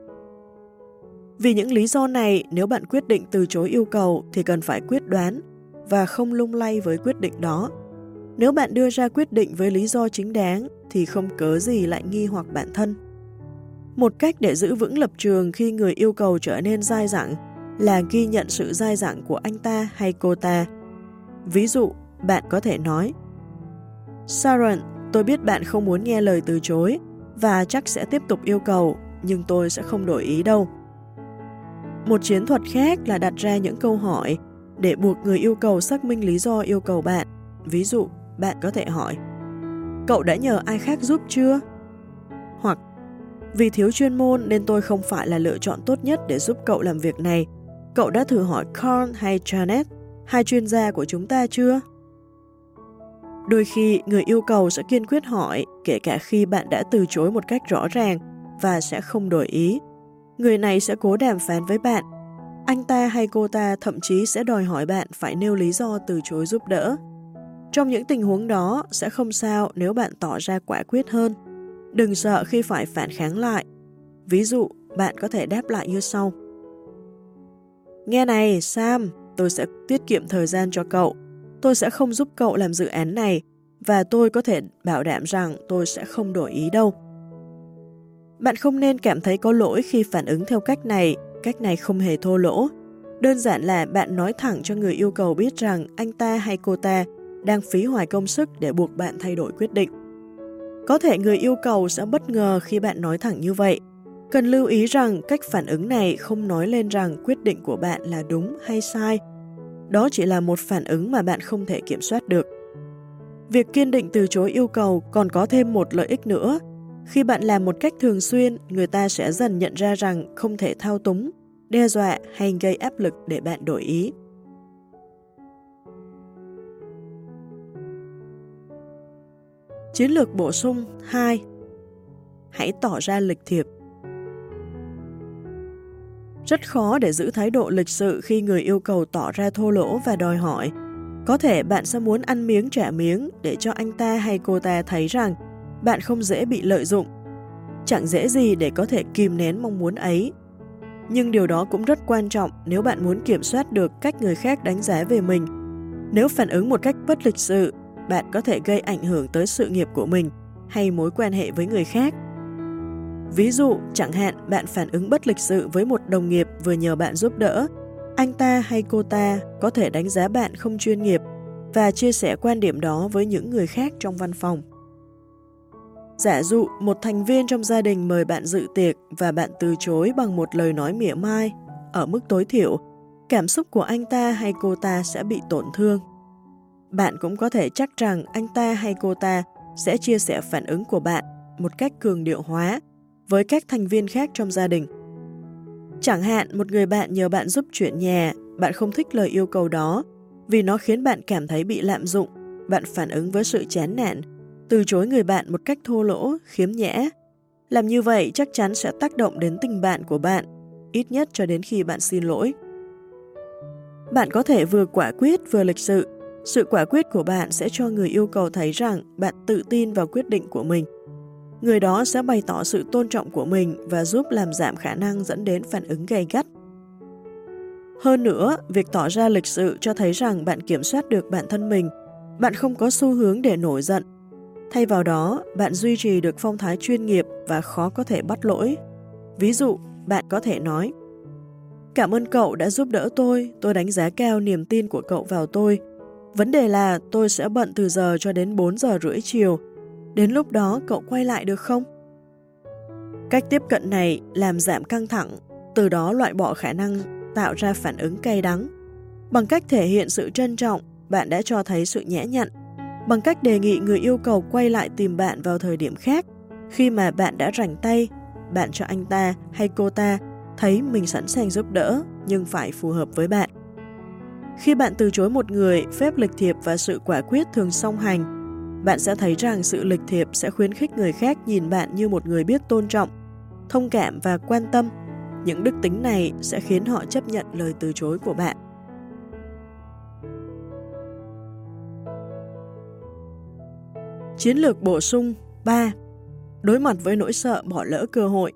Vì những lý do này, nếu bạn quyết định từ chối yêu cầu thì cần phải quyết đoán và không lung lay với quyết định đó. Nếu bạn đưa ra quyết định với lý do chính đáng thì không cớ gì lại nghi hoặc bản thân. Một cách để giữ vững lập trường khi người yêu cầu trở nên dai dẳng là ghi nhận sự dai dẳng của anh ta hay cô ta. Ví dụ, bạn có thể nói, Sharon, tôi biết bạn không muốn nghe lời từ chối và chắc sẽ tiếp tục yêu cầu, nhưng tôi sẽ không đổi ý đâu. Một chiến thuật khác là đặt ra những câu hỏi để buộc người yêu cầu xác minh lý do yêu cầu bạn. Ví dụ, bạn có thể hỏi, cậu đã nhờ ai khác giúp chưa? Hoặc, vì thiếu chuyên môn nên tôi không phải là lựa chọn tốt nhất để giúp cậu làm việc này. Cậu đã thử hỏi Carl hay Janet, 2 chuyên gia của chúng ta chưa? Đôi khi, người yêu cầu sẽ kiên quyết hỏi, kể cả khi bạn đã từ chối một cách rõ ràng và sẽ không đổi ý. Người này sẽ cố đàm phán với bạn. Anh ta hay cô ta thậm chí sẽ đòi hỏi bạn phải nêu lý do từ chối giúp đỡ. Trong những tình huống đó, sẽ không sao nếu bạn tỏ ra quả quyết hơn. Đừng sợ khi phải phản kháng lại. Ví dụ, bạn có thể đáp lại như sau. Nghe này, Sam, tôi sẽ tiết kiệm thời gian cho cậu. Tôi sẽ không giúp cậu làm dự án này và tôi có thể bảo đảm rằng tôi sẽ không đổi ý đâu. Bạn không nên cảm thấy có lỗi khi phản ứng theo cách này không hề thô lỗ. Đơn giản là bạn nói thẳng cho người yêu cầu biết rằng anh ta hay cô ta đang phí hoài công sức để buộc bạn thay đổi quyết định. Có thể người yêu cầu sẽ bất ngờ khi bạn nói thẳng như vậy. Cần lưu ý rằng cách phản ứng này không nói lên rằng quyết định của bạn là đúng hay sai. Đó chỉ là một phản ứng mà bạn không thể kiểm soát được. Việc kiên định từ chối yêu cầu còn có thêm một lợi ích nữa, Khi bạn làm một cách thường xuyên, người ta sẽ dần nhận ra rằng không thể thao túng, đe dọa hay gây áp lực để bạn đổi ý. Chiến lược bổ sung 2. Hãy tỏ ra lịch thiệp. Rất khó để giữ thái độ lịch sự khi người yêu cầu tỏ ra thô lỗ và đòi hỏi. Có thể bạn sẽ muốn ăn miếng trả miếng để cho anh ta hay cô ta thấy rằng bạn không dễ bị lợi dụng. Chẳng dễ gì để có thể kìm nén mong muốn ấy. Nhưng điều đó cũng rất quan trọng nếu bạn muốn kiểm soát được cách người khác đánh giá về mình. Nếu phản ứng một cách bất lịch sự, bạn có thể gây ảnh hưởng tới sự nghiệp của mình hay mối quan hệ với người khác. Ví dụ, chẳng hạn bạn phản ứng bất lịch sự với một đồng nghiệp vừa nhờ bạn giúp đỡ, anh ta hay cô ta có thể đánh giá bạn không chuyên nghiệp và chia sẻ quan điểm đó với những người khác trong văn phòng. Giả dụ, một thành viên trong gia đình mời bạn dự tiệc và bạn từ chối bằng một lời nói mỉa mai, ở mức tối thiểu, cảm xúc của anh ta hay cô ta sẽ bị tổn thương. Bạn cũng có thể chắc rằng anh ta hay cô ta sẽ chia sẻ phản ứng của bạn một cách cường điệu hóa với các thành viên khác trong gia đình. Chẳng hạn, một người bạn nhờ bạn giúp chuyện nhà, bạn không thích lời yêu cầu đó vì nó khiến bạn cảm thấy bị lạm dụng, bạn phản ứng với sự chán nản, từ chối người bạn một cách thô lỗ, khiếm nhã. Làm như vậy chắc chắn sẽ tác động đến tình bạn của bạn, ít nhất cho đến khi bạn xin lỗi. Bạn có thể vừa quả quyết vừa lịch sự. Sự quả quyết của bạn sẽ cho người yêu cầu thấy rằng bạn tự tin vào quyết định của mình. Người đó sẽ bày tỏ sự tôn trọng của mình và giúp làm giảm khả năng dẫn đến phản ứng gay gắt. Hơn nữa, việc tỏ ra lịch sự cho thấy rằng bạn kiểm soát được bản thân mình, bạn không có xu hướng để nổi giận. Thay vào đó, bạn duy trì được phong thái chuyên nghiệp và khó có thể bắt lỗi. Ví dụ, bạn có thể nói: "Cảm ơn cậu đã giúp đỡ tôi đánh giá cao niềm tin của cậu vào tôi. Vấn đề là tôi sẽ bận từ giờ cho đến 4 giờ rưỡi chiều. Đến lúc đó cậu quay lại được không?" Cách tiếp cận này làm giảm căng thẳng, từ đó loại bỏ khả năng tạo ra phản ứng cay đắng. Bằng cách thể hiện sự trân trọng, bạn đã cho thấy sự nhã nhặn. Bằng cách đề nghị người yêu cầu quay lại tìm bạn vào thời điểm khác, khi mà bạn đã rảnh tay, bạn cho anh ta hay cô ta thấy mình sẵn sàng giúp đỡ nhưng phải phù hợp với bạn. Khi bạn từ chối một người, phép lịch thiệp và sự quả quyết thường song hành. Bạn sẽ thấy rằng sự lịch thiệp sẽ khuyến khích người khác nhìn bạn như một người biết tôn trọng, thông cảm và quan tâm. Những đức tính này sẽ khiến họ chấp nhận lời từ chối của bạn. Chiến lược bổ sung 3. Đối mặt với nỗi sợ bỏ lỡ cơ hội.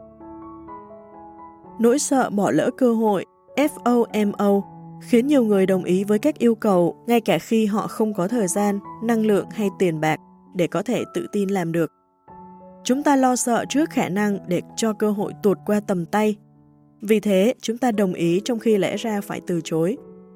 Nỗi sợ bỏ lỡ cơ hội FOMO khiến nhiều người đồng ý với các yêu cầu ngay cả khi họ không có thời gian, năng lượng hay tiền bạc để có thể tự tin làm được. Chúng ta lo sợ trước khả năng để cho cơ hội tuột qua tầm tay. Vì thế, chúng ta đồng ý trong khi lẽ ra phải từ chối.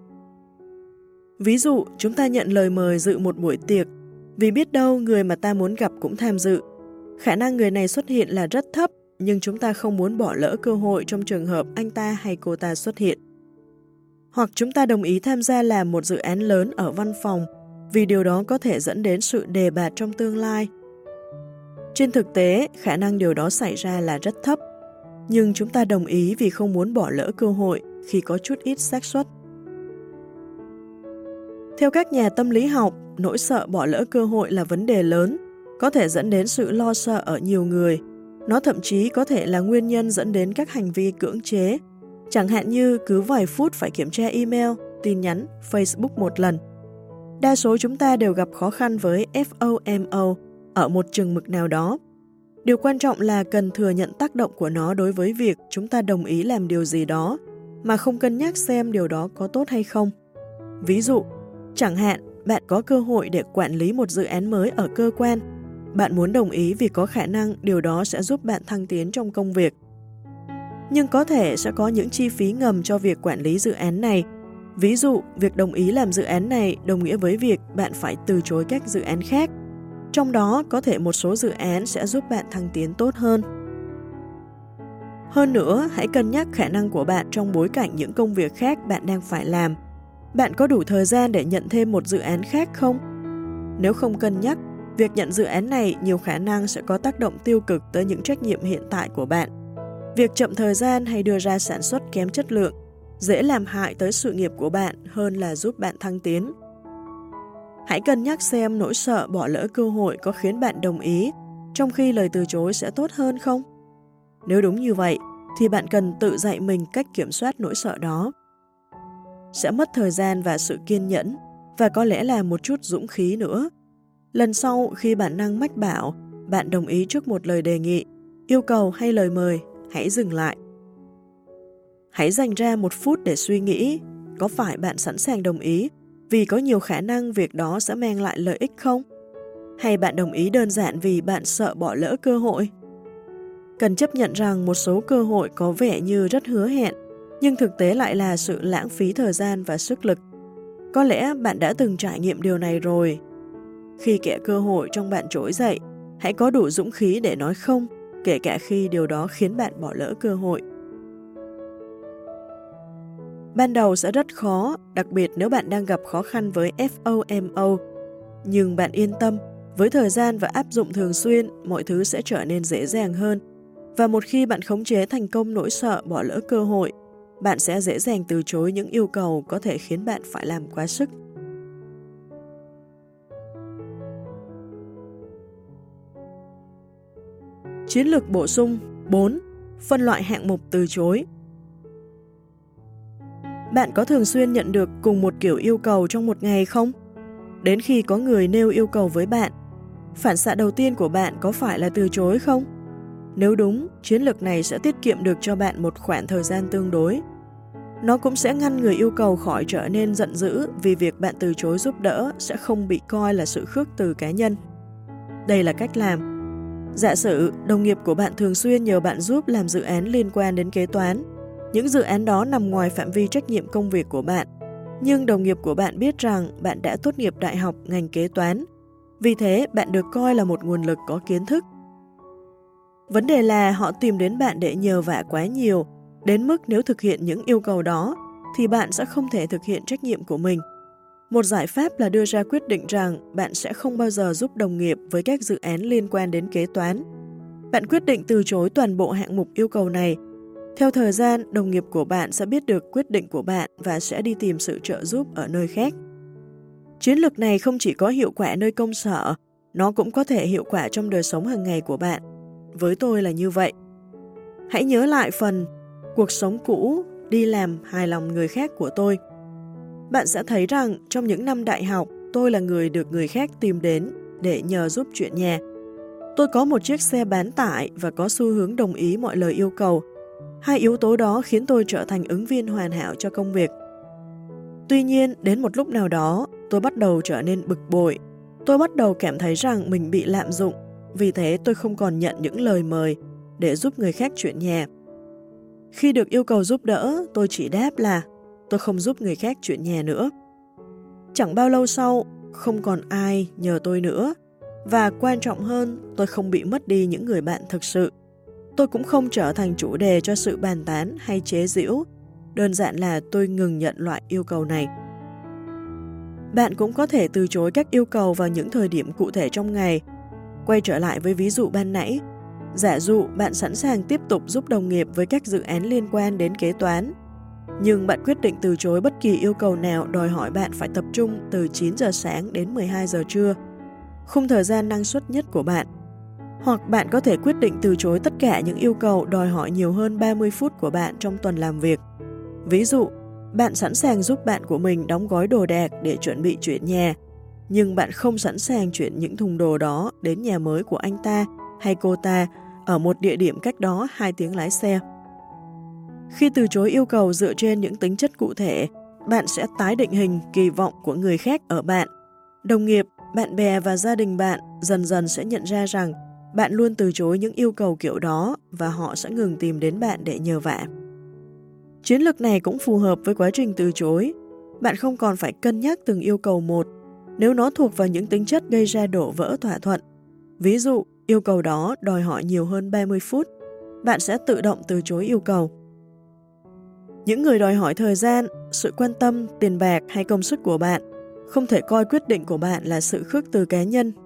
Ví dụ, chúng ta nhận lời mời dự một buổi tiệc vì biết đâu người mà ta muốn gặp cũng tham dự. Khả năng người này xuất hiện là rất thấp, nhưng chúng ta không muốn bỏ lỡ cơ hội trong trường hợp anh ta hay cô ta xuất hiện. Hoặc chúng ta đồng ý tham gia làm một dự án lớn ở văn phòng vì điều đó có thể dẫn đến sự đề bạt trong tương lai. Trên thực tế, khả năng điều đó xảy ra là rất thấp, nhưng chúng ta đồng ý vì không muốn bỏ lỡ cơ hội khi có chút ít xác suất. Theo các nhà tâm lý học, nỗi sợ bỏ lỡ cơ hội là vấn đề lớn, có thể dẫn đến sự lo sợ ở nhiều người. Nó thậm chí có thể là nguyên nhân dẫn đến các hành vi cưỡng chế, chẳng hạn như cứ vài phút phải kiểm tra email, tin nhắn, Facebook một lần. Đa số chúng ta đều gặp khó khăn với FOMO ở một chừng mực nào đó. Điều quan trọng là cần thừa nhận tác động của nó đối với việc chúng ta đồng ý làm điều gì đó, mà không cân nhắc xem điều đó có tốt hay không. Ví dụ, chẳng hạn, bạn có cơ hội để quản lý một dự án mới ở cơ quan. Bạn muốn đồng ý vì có khả năng điều đó sẽ giúp bạn thăng tiến trong công việc. Nhưng có thể sẽ có những chi phí ngầm cho việc quản lý dự án này. Ví dụ, việc đồng ý làm dự án này đồng nghĩa với việc bạn phải từ chối các dự án khác. Trong đó có thể một số dự án sẽ giúp bạn thăng tiến tốt hơn. Hơn nữa, hãy cân nhắc khả năng của bạn trong bối cảnh những công việc khác bạn đang phải làm. Bạn có đủ thời gian để nhận thêm một dự án khác không? Nếu không cân nhắc, Việc nhận dự án này nhiều khả năng sẽ có tác động tiêu cực tới những trách nhiệm hiện tại của bạn. Việc chậm thời gian hay đưa ra sản xuất kém chất lượng dễ làm hại tới sự nghiệp của bạn hơn là giúp bạn thăng tiến. Hãy cân nhắc xem nỗi sợ bỏ lỡ cơ hội có khiến bạn đồng ý, trong khi lời từ chối sẽ tốt hơn không? Nếu đúng như vậy, thì bạn cần tự dạy mình cách kiểm soát nỗi sợ đó. Sẽ mất thời gian và sự kiên nhẫn, và có lẽ là một chút dũng khí nữa. Lần sau khi bản năng mách bảo, bạn đồng ý trước một lời đề nghị, yêu cầu hay lời mời, hãy dừng lại. Hãy dành ra 1 phút để suy nghĩ, có phải bạn sẵn sàng đồng ý vì có nhiều khả năng việc đó sẽ mang lại lợi ích không? Hay bạn đồng ý đơn giản vì bạn sợ bỏ lỡ cơ hội? Cần chấp nhận rằng một số cơ hội có vẻ như rất hứa hẹn, nhưng thực tế lại là sự lãng phí thời gian và sức lực. Có lẽ bạn đã từng trải nghiệm điều này rồi. Khi kẻ cơ hội trong bạn trỗi dậy, hãy có đủ dũng khí để nói không, kể cả khi điều đó khiến bạn bỏ lỡ cơ hội. Ban đầu sẽ rất khó, đặc biệt nếu bạn đang gặp khó khăn với FOMO. Nhưng bạn yên tâm, với thời gian và áp dụng thường xuyên, mọi thứ sẽ trở nên dễ dàng hơn. Và một khi bạn khống chế thành công nỗi sợ bỏ lỡ cơ hội, bạn sẽ dễ dàng từ chối những yêu cầu có thể khiến bạn phải làm quá sức. Chiến lược bổ sung 4. Phân loại hạng mục từ chối. Bạn có thường xuyên nhận được cùng một kiểu yêu cầu trong một ngày không? Đến khi có người nêu yêu cầu với bạn, phản xạ đầu tiên của bạn có phải là từ chối không? Nếu đúng, chiến lược này sẽ tiết kiệm được cho bạn một khoảng thời gian tương đối. Nó cũng sẽ ngăn người yêu cầu khỏi trở nên giận dữ vì việc bạn từ chối giúp đỡ sẽ không bị coi là sự khước từ cá nhân. Đây là cách làm. Giả sử đồng nghiệp của bạn thường xuyên nhờ bạn giúp làm dự án liên quan đến kế toán. Những dự án đó nằm ngoài phạm vi trách nhiệm công việc của bạn. Nhưng đồng nghiệp của bạn biết rằng bạn đã tốt nghiệp đại học ngành kế toán. Vì thế, bạn được coi là một nguồn lực có kiến thức. Vấn đề là họ tìm đến bạn để nhờ vả quá nhiều, đến mức nếu thực hiện những yêu cầu đó, thì bạn sẽ không thể thực hiện trách nhiệm của mình. Một giải pháp là đưa ra quyết định rằng bạn sẽ không bao giờ giúp đồng nghiệp với các dự án liên quan đến kế toán. Bạn quyết định từ chối toàn bộ hạng mục yêu cầu này. Theo thời gian, đồng nghiệp của bạn sẽ biết được quyết định của bạn và sẽ đi tìm sự trợ giúp ở nơi khác. Chiến lược này không chỉ có hiệu quả nơi công sở, nó cũng có thể hiệu quả trong đời sống hàng ngày của bạn. Với tôi là như vậy. Hãy nhớ lại phần cuộc sống cũ, đi làm hài lòng người khác của tôi. Bạn sẽ thấy rằng trong những năm đại học, tôi là người được người khác tìm đến để nhờ giúp chuyện nhà. Tôi có một chiếc xe bán tải và có xu hướng đồng ý mọi lời yêu cầu. 2 yếu tố đó khiến tôi trở thành ứng viên hoàn hảo cho công việc. Tuy nhiên, đến một lúc nào đó, tôi bắt đầu trở nên bực bội. Tôi bắt đầu cảm thấy rằng mình bị lạm dụng, vì thế tôi không còn nhận những lời mời để giúp người khác chuyện nhà. Khi được yêu cầu giúp đỡ, tôi chỉ đáp là tôi không giúp người khác chuyện nhà nữa. Chẳng bao lâu sau, không còn ai nhờ tôi nữa. Và quan trọng hơn, tôi không bị mất đi những người bạn thực sự. Tôi cũng không trở thành chủ đề cho sự bàn tán hay chế giễu. Đơn giản là tôi ngừng nhận loại yêu cầu này. Bạn cũng có thể từ chối các yêu cầu vào những thời điểm cụ thể trong ngày. Quay trở lại với ví dụ ban nãy. Giả dụ bạn sẵn sàng tiếp tục giúp đồng nghiệp với các dự án liên quan đến kế toán. Nhưng bạn quyết định từ chối bất kỳ yêu cầu nào đòi hỏi bạn phải tập trung từ 9 giờ sáng đến 12 giờ trưa, khung thời gian năng suất nhất của bạn. Hoặc bạn có thể quyết định từ chối tất cả những yêu cầu đòi hỏi nhiều hơn 30 phút của bạn trong tuần làm việc. Ví dụ, bạn sẵn sàng giúp bạn của mình đóng gói đồ đạc để chuẩn bị chuyển nhà, nhưng bạn không sẵn sàng chuyển những thùng đồ đó đến nhà mới của anh ta hay cô ta ở một địa điểm cách đó 2 tiếng lái xe. Khi từ chối yêu cầu dựa trên những tính chất cụ thể, bạn sẽ tái định hình kỳ vọng của người khác ở bạn. Đồng nghiệp, bạn bè và gia đình bạn dần dần sẽ nhận ra rằng bạn luôn từ chối những yêu cầu kiểu đó và họ sẽ ngừng tìm đến bạn để nhờ vả. Chiến lược này cũng phù hợp với quá trình từ chối. Bạn không còn phải cân nhắc từng yêu cầu một nếu nó thuộc vào những tính chất gây ra đổ vỡ thỏa thuận. Ví dụ, yêu cầu đó đòi hỏi nhiều hơn 30 phút, bạn sẽ tự động từ chối yêu cầu. Những người đòi hỏi thời gian, sự quan tâm, tiền bạc hay công sức của bạn không thể coi quyết định của bạn là sự khước từ cá nhân.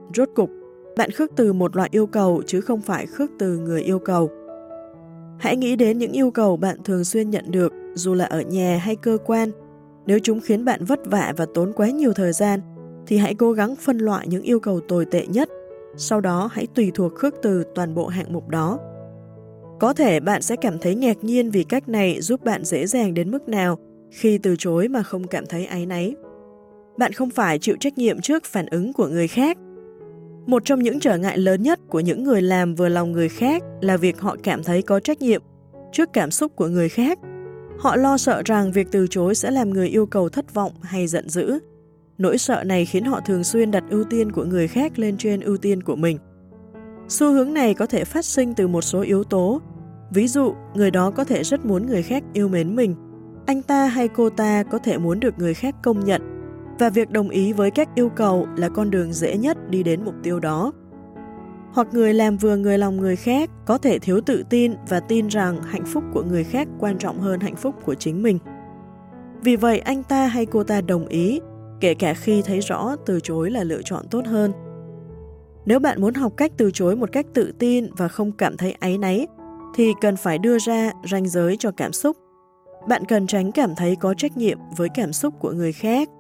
Rốt cục, bạn khước từ một loại yêu cầu chứ không phải khước từ người yêu cầu. Hãy nghĩ đến những yêu cầu bạn thường xuyên nhận được, dù là ở nhà hay cơ quan. Nếu chúng khiến bạn vất vả và tốn quá nhiều thời gian, thì hãy cố gắng phân loại những yêu cầu tồi tệ nhất. Sau đó hãy tùy thuộc khước từ toàn bộ hạng mục đó. Có thể bạn sẽ cảm thấy ngạc nhiên vì cách này giúp bạn dễ dàng đến mức nào khi từ chối mà không cảm thấy áy náy. Bạn không phải chịu trách nhiệm trước phản ứng của người khác. Một trong những trở ngại lớn nhất của những người làm vừa lòng người khác là việc họ cảm thấy có trách nhiệm trước cảm xúc của người khác. Họ lo sợ rằng việc từ chối sẽ làm người yêu cầu thất vọng hay giận dữ. Nỗi sợ này khiến họ thường xuyên đặt ưu tiên của người khác lên trên ưu tiên của mình. Xu hướng này có thể phát sinh từ một số yếu tố. Ví dụ, người đó có thể rất muốn người khác yêu mến mình. Anh ta hay cô ta có thể muốn được người khác công nhận. Và việc đồng ý với các yêu cầu là con đường dễ nhất đi đến mục tiêu đó. Hoặc người làm vừa người lòng người khác có thể thiếu tự tin và tin rằng hạnh phúc của người khác quan trọng hơn hạnh phúc của chính mình. Vì vậy anh ta hay cô ta đồng ý, kể cả khi thấy rõ từ chối là lựa chọn tốt hơn. Nếu bạn muốn học cách từ chối một cách tự tin và không cảm thấy áy náy, thì cần phải đưa ra ranh giới cho cảm xúc. Bạn cần tránh cảm thấy có trách nhiệm với cảm xúc của người khác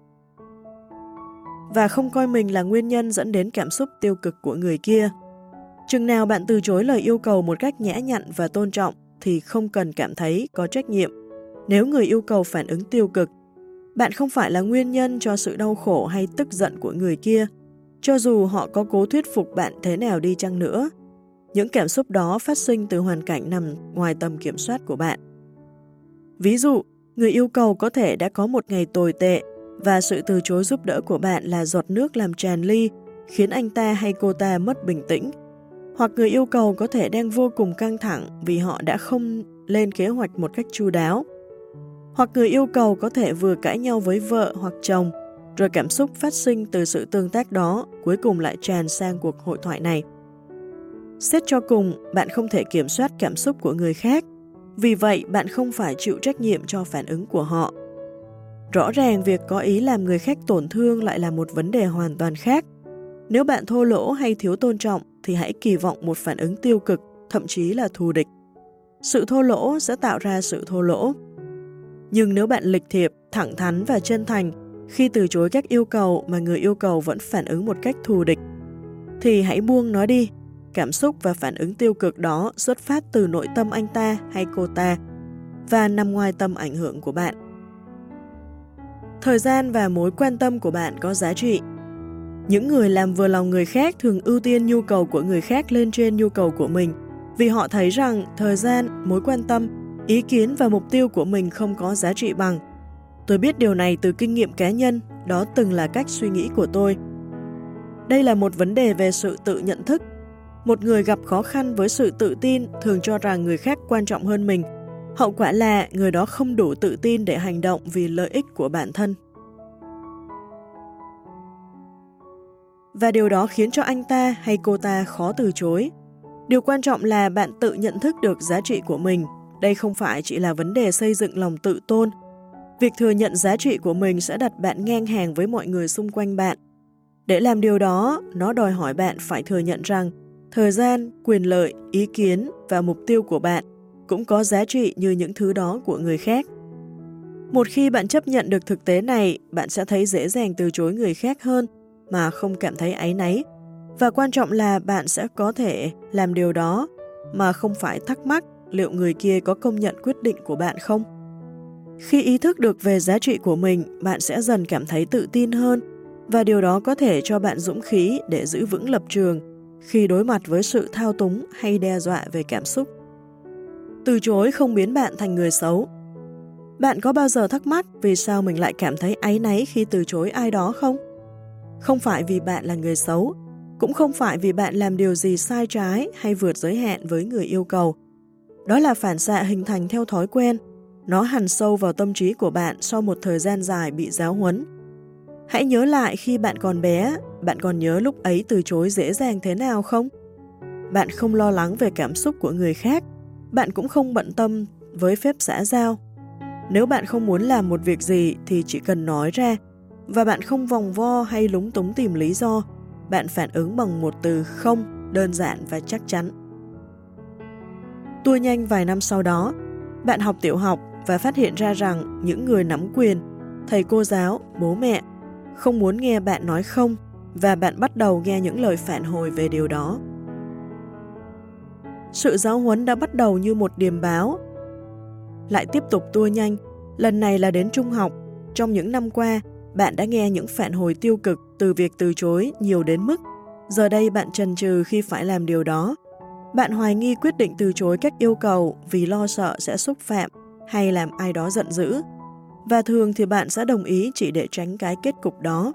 và không coi mình là nguyên nhân dẫn đến cảm xúc tiêu cực của người kia. Chừng nào bạn từ chối lời yêu cầu một cách nhã nhặn và tôn trọng thì không cần cảm thấy có trách nhiệm. Nếu người yêu cầu phản ứng tiêu cực, bạn không phải là nguyên nhân cho sự đau khổ hay tức giận của người kia, cho dù họ có cố thuyết phục bạn thế nào đi chăng nữa. Những cảm xúc đó phát sinh từ hoàn cảnh nằm ngoài tầm kiểm soát của bạn. Ví dụ, người yêu cầu có thể đã có một ngày tồi tệ và sự từ chối giúp đỡ của bạn là giọt nước làm tràn ly, khiến anh ta hay cô ta mất bình tĩnh. Hoặc người yêu cầu có thể đang vô cùng căng thẳng vì họ đã không lên kế hoạch một cách chu đáo. Hoặc người yêu cầu có thể vừa cãi nhau với vợ hoặc chồng, rồi cảm xúc phát sinh từ sự tương tác đó cuối cùng lại tràn sang cuộc hội thoại này. Xét cho cùng, bạn không thể kiểm soát cảm xúc của người khác, vì vậy bạn không phải chịu trách nhiệm cho phản ứng của họ. Rõ ràng việc có ý làm người khác tổn thương lại là một vấn đề hoàn toàn khác. Nếu bạn thô lỗ hay thiếu tôn trọng thì hãy kỳ vọng một phản ứng tiêu cực, thậm chí là thù địch. Sự thô lỗ sẽ tạo ra sự thô lỗ. Nhưng nếu bạn lịch thiệp, thẳng thắn và chân thành khi từ chối các yêu cầu mà người yêu cầu vẫn phản ứng một cách thù địch, thì hãy buông nó đi. Cảm xúc và phản ứng tiêu cực đó xuất phát từ nội tâm anh ta hay cô ta và nằm ngoài tầm ảnh hưởng của bạn. Thời gian và mối quan tâm của bạn có giá trị. Những người làm vừa lòng người khác thường ưu tiên nhu cầu của người khác lên trên nhu cầu của mình vì họ thấy rằng thời gian, mối quan tâm, ý kiến và mục tiêu của mình không có giá trị bằng. Tôi biết điều này từ kinh nghiệm cá nhân, đó từng là cách suy nghĩ của tôi. Đây là một vấn đề về sự tự nhận thức. Một người gặp khó khăn với sự tự tin thường cho rằng người khác quan trọng hơn mình. Hậu quả là người đó không đủ tự tin để hành động vì lợi ích của bản thân. Và điều đó khiến cho anh ta hay cô ta khó từ chối. Điều quan trọng là bạn tự nhận thức được giá trị của mình. Đây không phải chỉ là vấn đề xây dựng lòng tự tôn. Việc thừa nhận giá trị của mình sẽ đặt bạn ngang hàng với mọi người xung quanh bạn. Để làm điều đó, nó đòi hỏi bạn phải thừa nhận rằng thời gian, quyền lợi, ý kiến và mục tiêu của bạn cũng có giá trị như những thứ đó của người khác. Một khi bạn chấp nhận được thực tế này, bạn sẽ thấy dễ dàng từ chối người khác hơn mà không cảm thấy áy náy. Và quan trọng là bạn sẽ có thể làm điều đó mà không phải thắc mắc liệu người kia có công nhận quyết định của bạn không. Khi ý thức được về giá trị của mình, bạn sẽ dần cảm thấy tự tin hơn và điều đó có thể cho bạn dũng khí để giữ vững lập trường khi đối mặt với sự thao túng hay đe dọa về cảm xúc. Từ chối không biến bạn thành người xấu. Bạn có bao giờ thắc mắc vì sao mình lại cảm thấy áy náy khi từ chối ai đó không? Không phải vì bạn là người xấu, cũng không phải vì bạn làm điều gì sai trái hay vượt giới hạn với người yêu cầu. Đó là phản xạ hình thành theo thói quen. Nó hằn sâu vào tâm trí của bạn sau một thời gian dài bị giáo huấn. Hãy nhớ lại khi bạn còn bé, bạn còn nhớ lúc ấy từ chối dễ dàng thế nào không? Bạn không lo lắng về cảm xúc của người khác, bạn cũng không bận tâm với phép xã giao. Nếu bạn không muốn làm một việc gì thì chỉ cần nói ra, và bạn không vòng vo hay lúng túng tìm lý do. bạn phản ứng bằng một từ không, đơn giản và chắc chắn. Tua nhanh vài năm sau đó, bạn học tiểu học và phát hiện ra rằng những người nắm quyền, thầy cô giáo, bố mẹ, không muốn nghe bạn nói không và bạn bắt đầu nghe những lời phản hồi về điều đó. Sự giáo huấn đã bắt đầu như một điềm báo. Lại tiếp tục tua nhanh, lần này là đến trung học. Trong những năm qua, bạn đã nghe những phản hồi tiêu cực từ việc từ chối nhiều đến mức giờ đây bạn chần chừ khi phải làm điều đó. Bạn hoài nghi quyết định từ chối các yêu cầu vì lo sợ sẽ xúc phạm hay làm ai đó giận dữ. Và thường thì bạn sẽ đồng ý chỉ để tránh cái kết cục đó.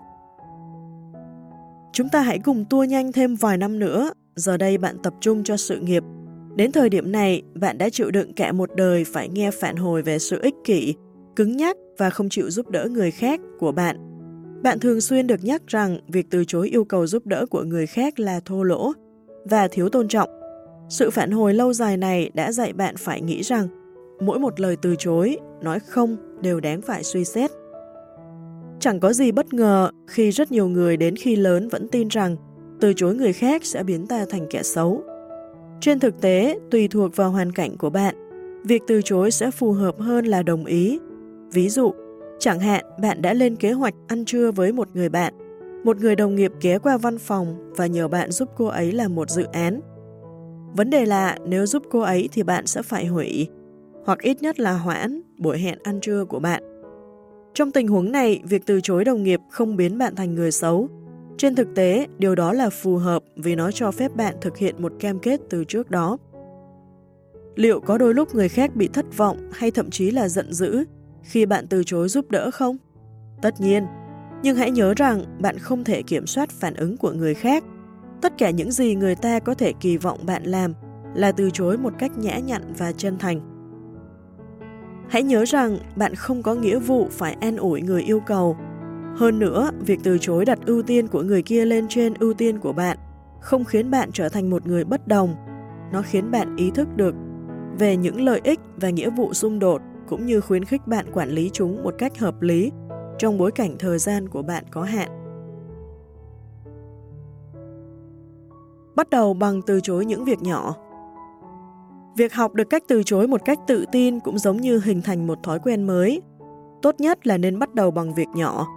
Chúng ta hãy cùng tua nhanh thêm vài năm nữa. Giờ đây bạn tập trung cho sự nghiệp. Đến thời điểm này, bạn đã chịu đựng cả một đời phải nghe phản hồi về sự ích kỷ, cứng nhắc và không chịu giúp đỡ người khác của bạn. Bạn thường xuyên được nhắc rằng việc từ chối yêu cầu giúp đỡ của người khác là thô lỗ và thiếu tôn trọng. Sự phản hồi lâu dài này đã dạy bạn phải nghĩ rằng mỗi một lời từ chối, nói không đều đáng phải suy xét. Chẳng có gì bất ngờ khi rất nhiều người đến khi lớn vẫn tin rằng từ chối người khác sẽ biến ta thành kẻ xấu. Trên thực tế, tùy thuộc vào hoàn cảnh của bạn, việc từ chối sẽ phù hợp hơn là đồng ý. Ví dụ, chẳng hạn bạn đã lên kế hoạch ăn trưa với một người bạn, một người đồng nghiệp ghé qua văn phòng và nhờ bạn giúp cô ấy làm một dự án. Vấn đề là nếu giúp cô ấy thì bạn sẽ phải hủy, hoặc ít nhất là hoãn buổi hẹn ăn trưa của bạn. Trong tình huống này, việc từ chối đồng nghiệp không biến bạn thành người xấu. Trên thực tế, điều đó là phù hợp vì nó cho phép bạn thực hiện một cam kết từ trước đó. Liệu có đôi lúc người khác bị thất vọng hay thậm chí là giận dữ khi bạn từ chối giúp đỡ không? Tất nhiên, nhưng hãy nhớ rằng bạn không thể kiểm soát phản ứng của người khác. Tất cả những gì người ta có thể kỳ vọng bạn làm là từ chối một cách nhã nhặn và chân thành. Hãy nhớ rằng bạn không có nghĩa vụ phải an ủi người yêu cầu. Hơn nữa, việc từ chối đặt ưu tiên của người kia lên trên ưu tiên của bạn không khiến bạn trở thành một người bất đồng. Nó khiến bạn ý thức được về những lợi ích và nghĩa vụ xung đột cũng như khuyến khích bạn quản lý chúng một cách hợp lý trong bối cảnh thời gian của bạn có hạn. Bắt đầu bằng từ chối những việc nhỏ. Việc học được cách từ chối một cách tự tin cũng giống như hình thành một thói quen mới. Tốt nhất là nên bắt đầu bằng việc nhỏ.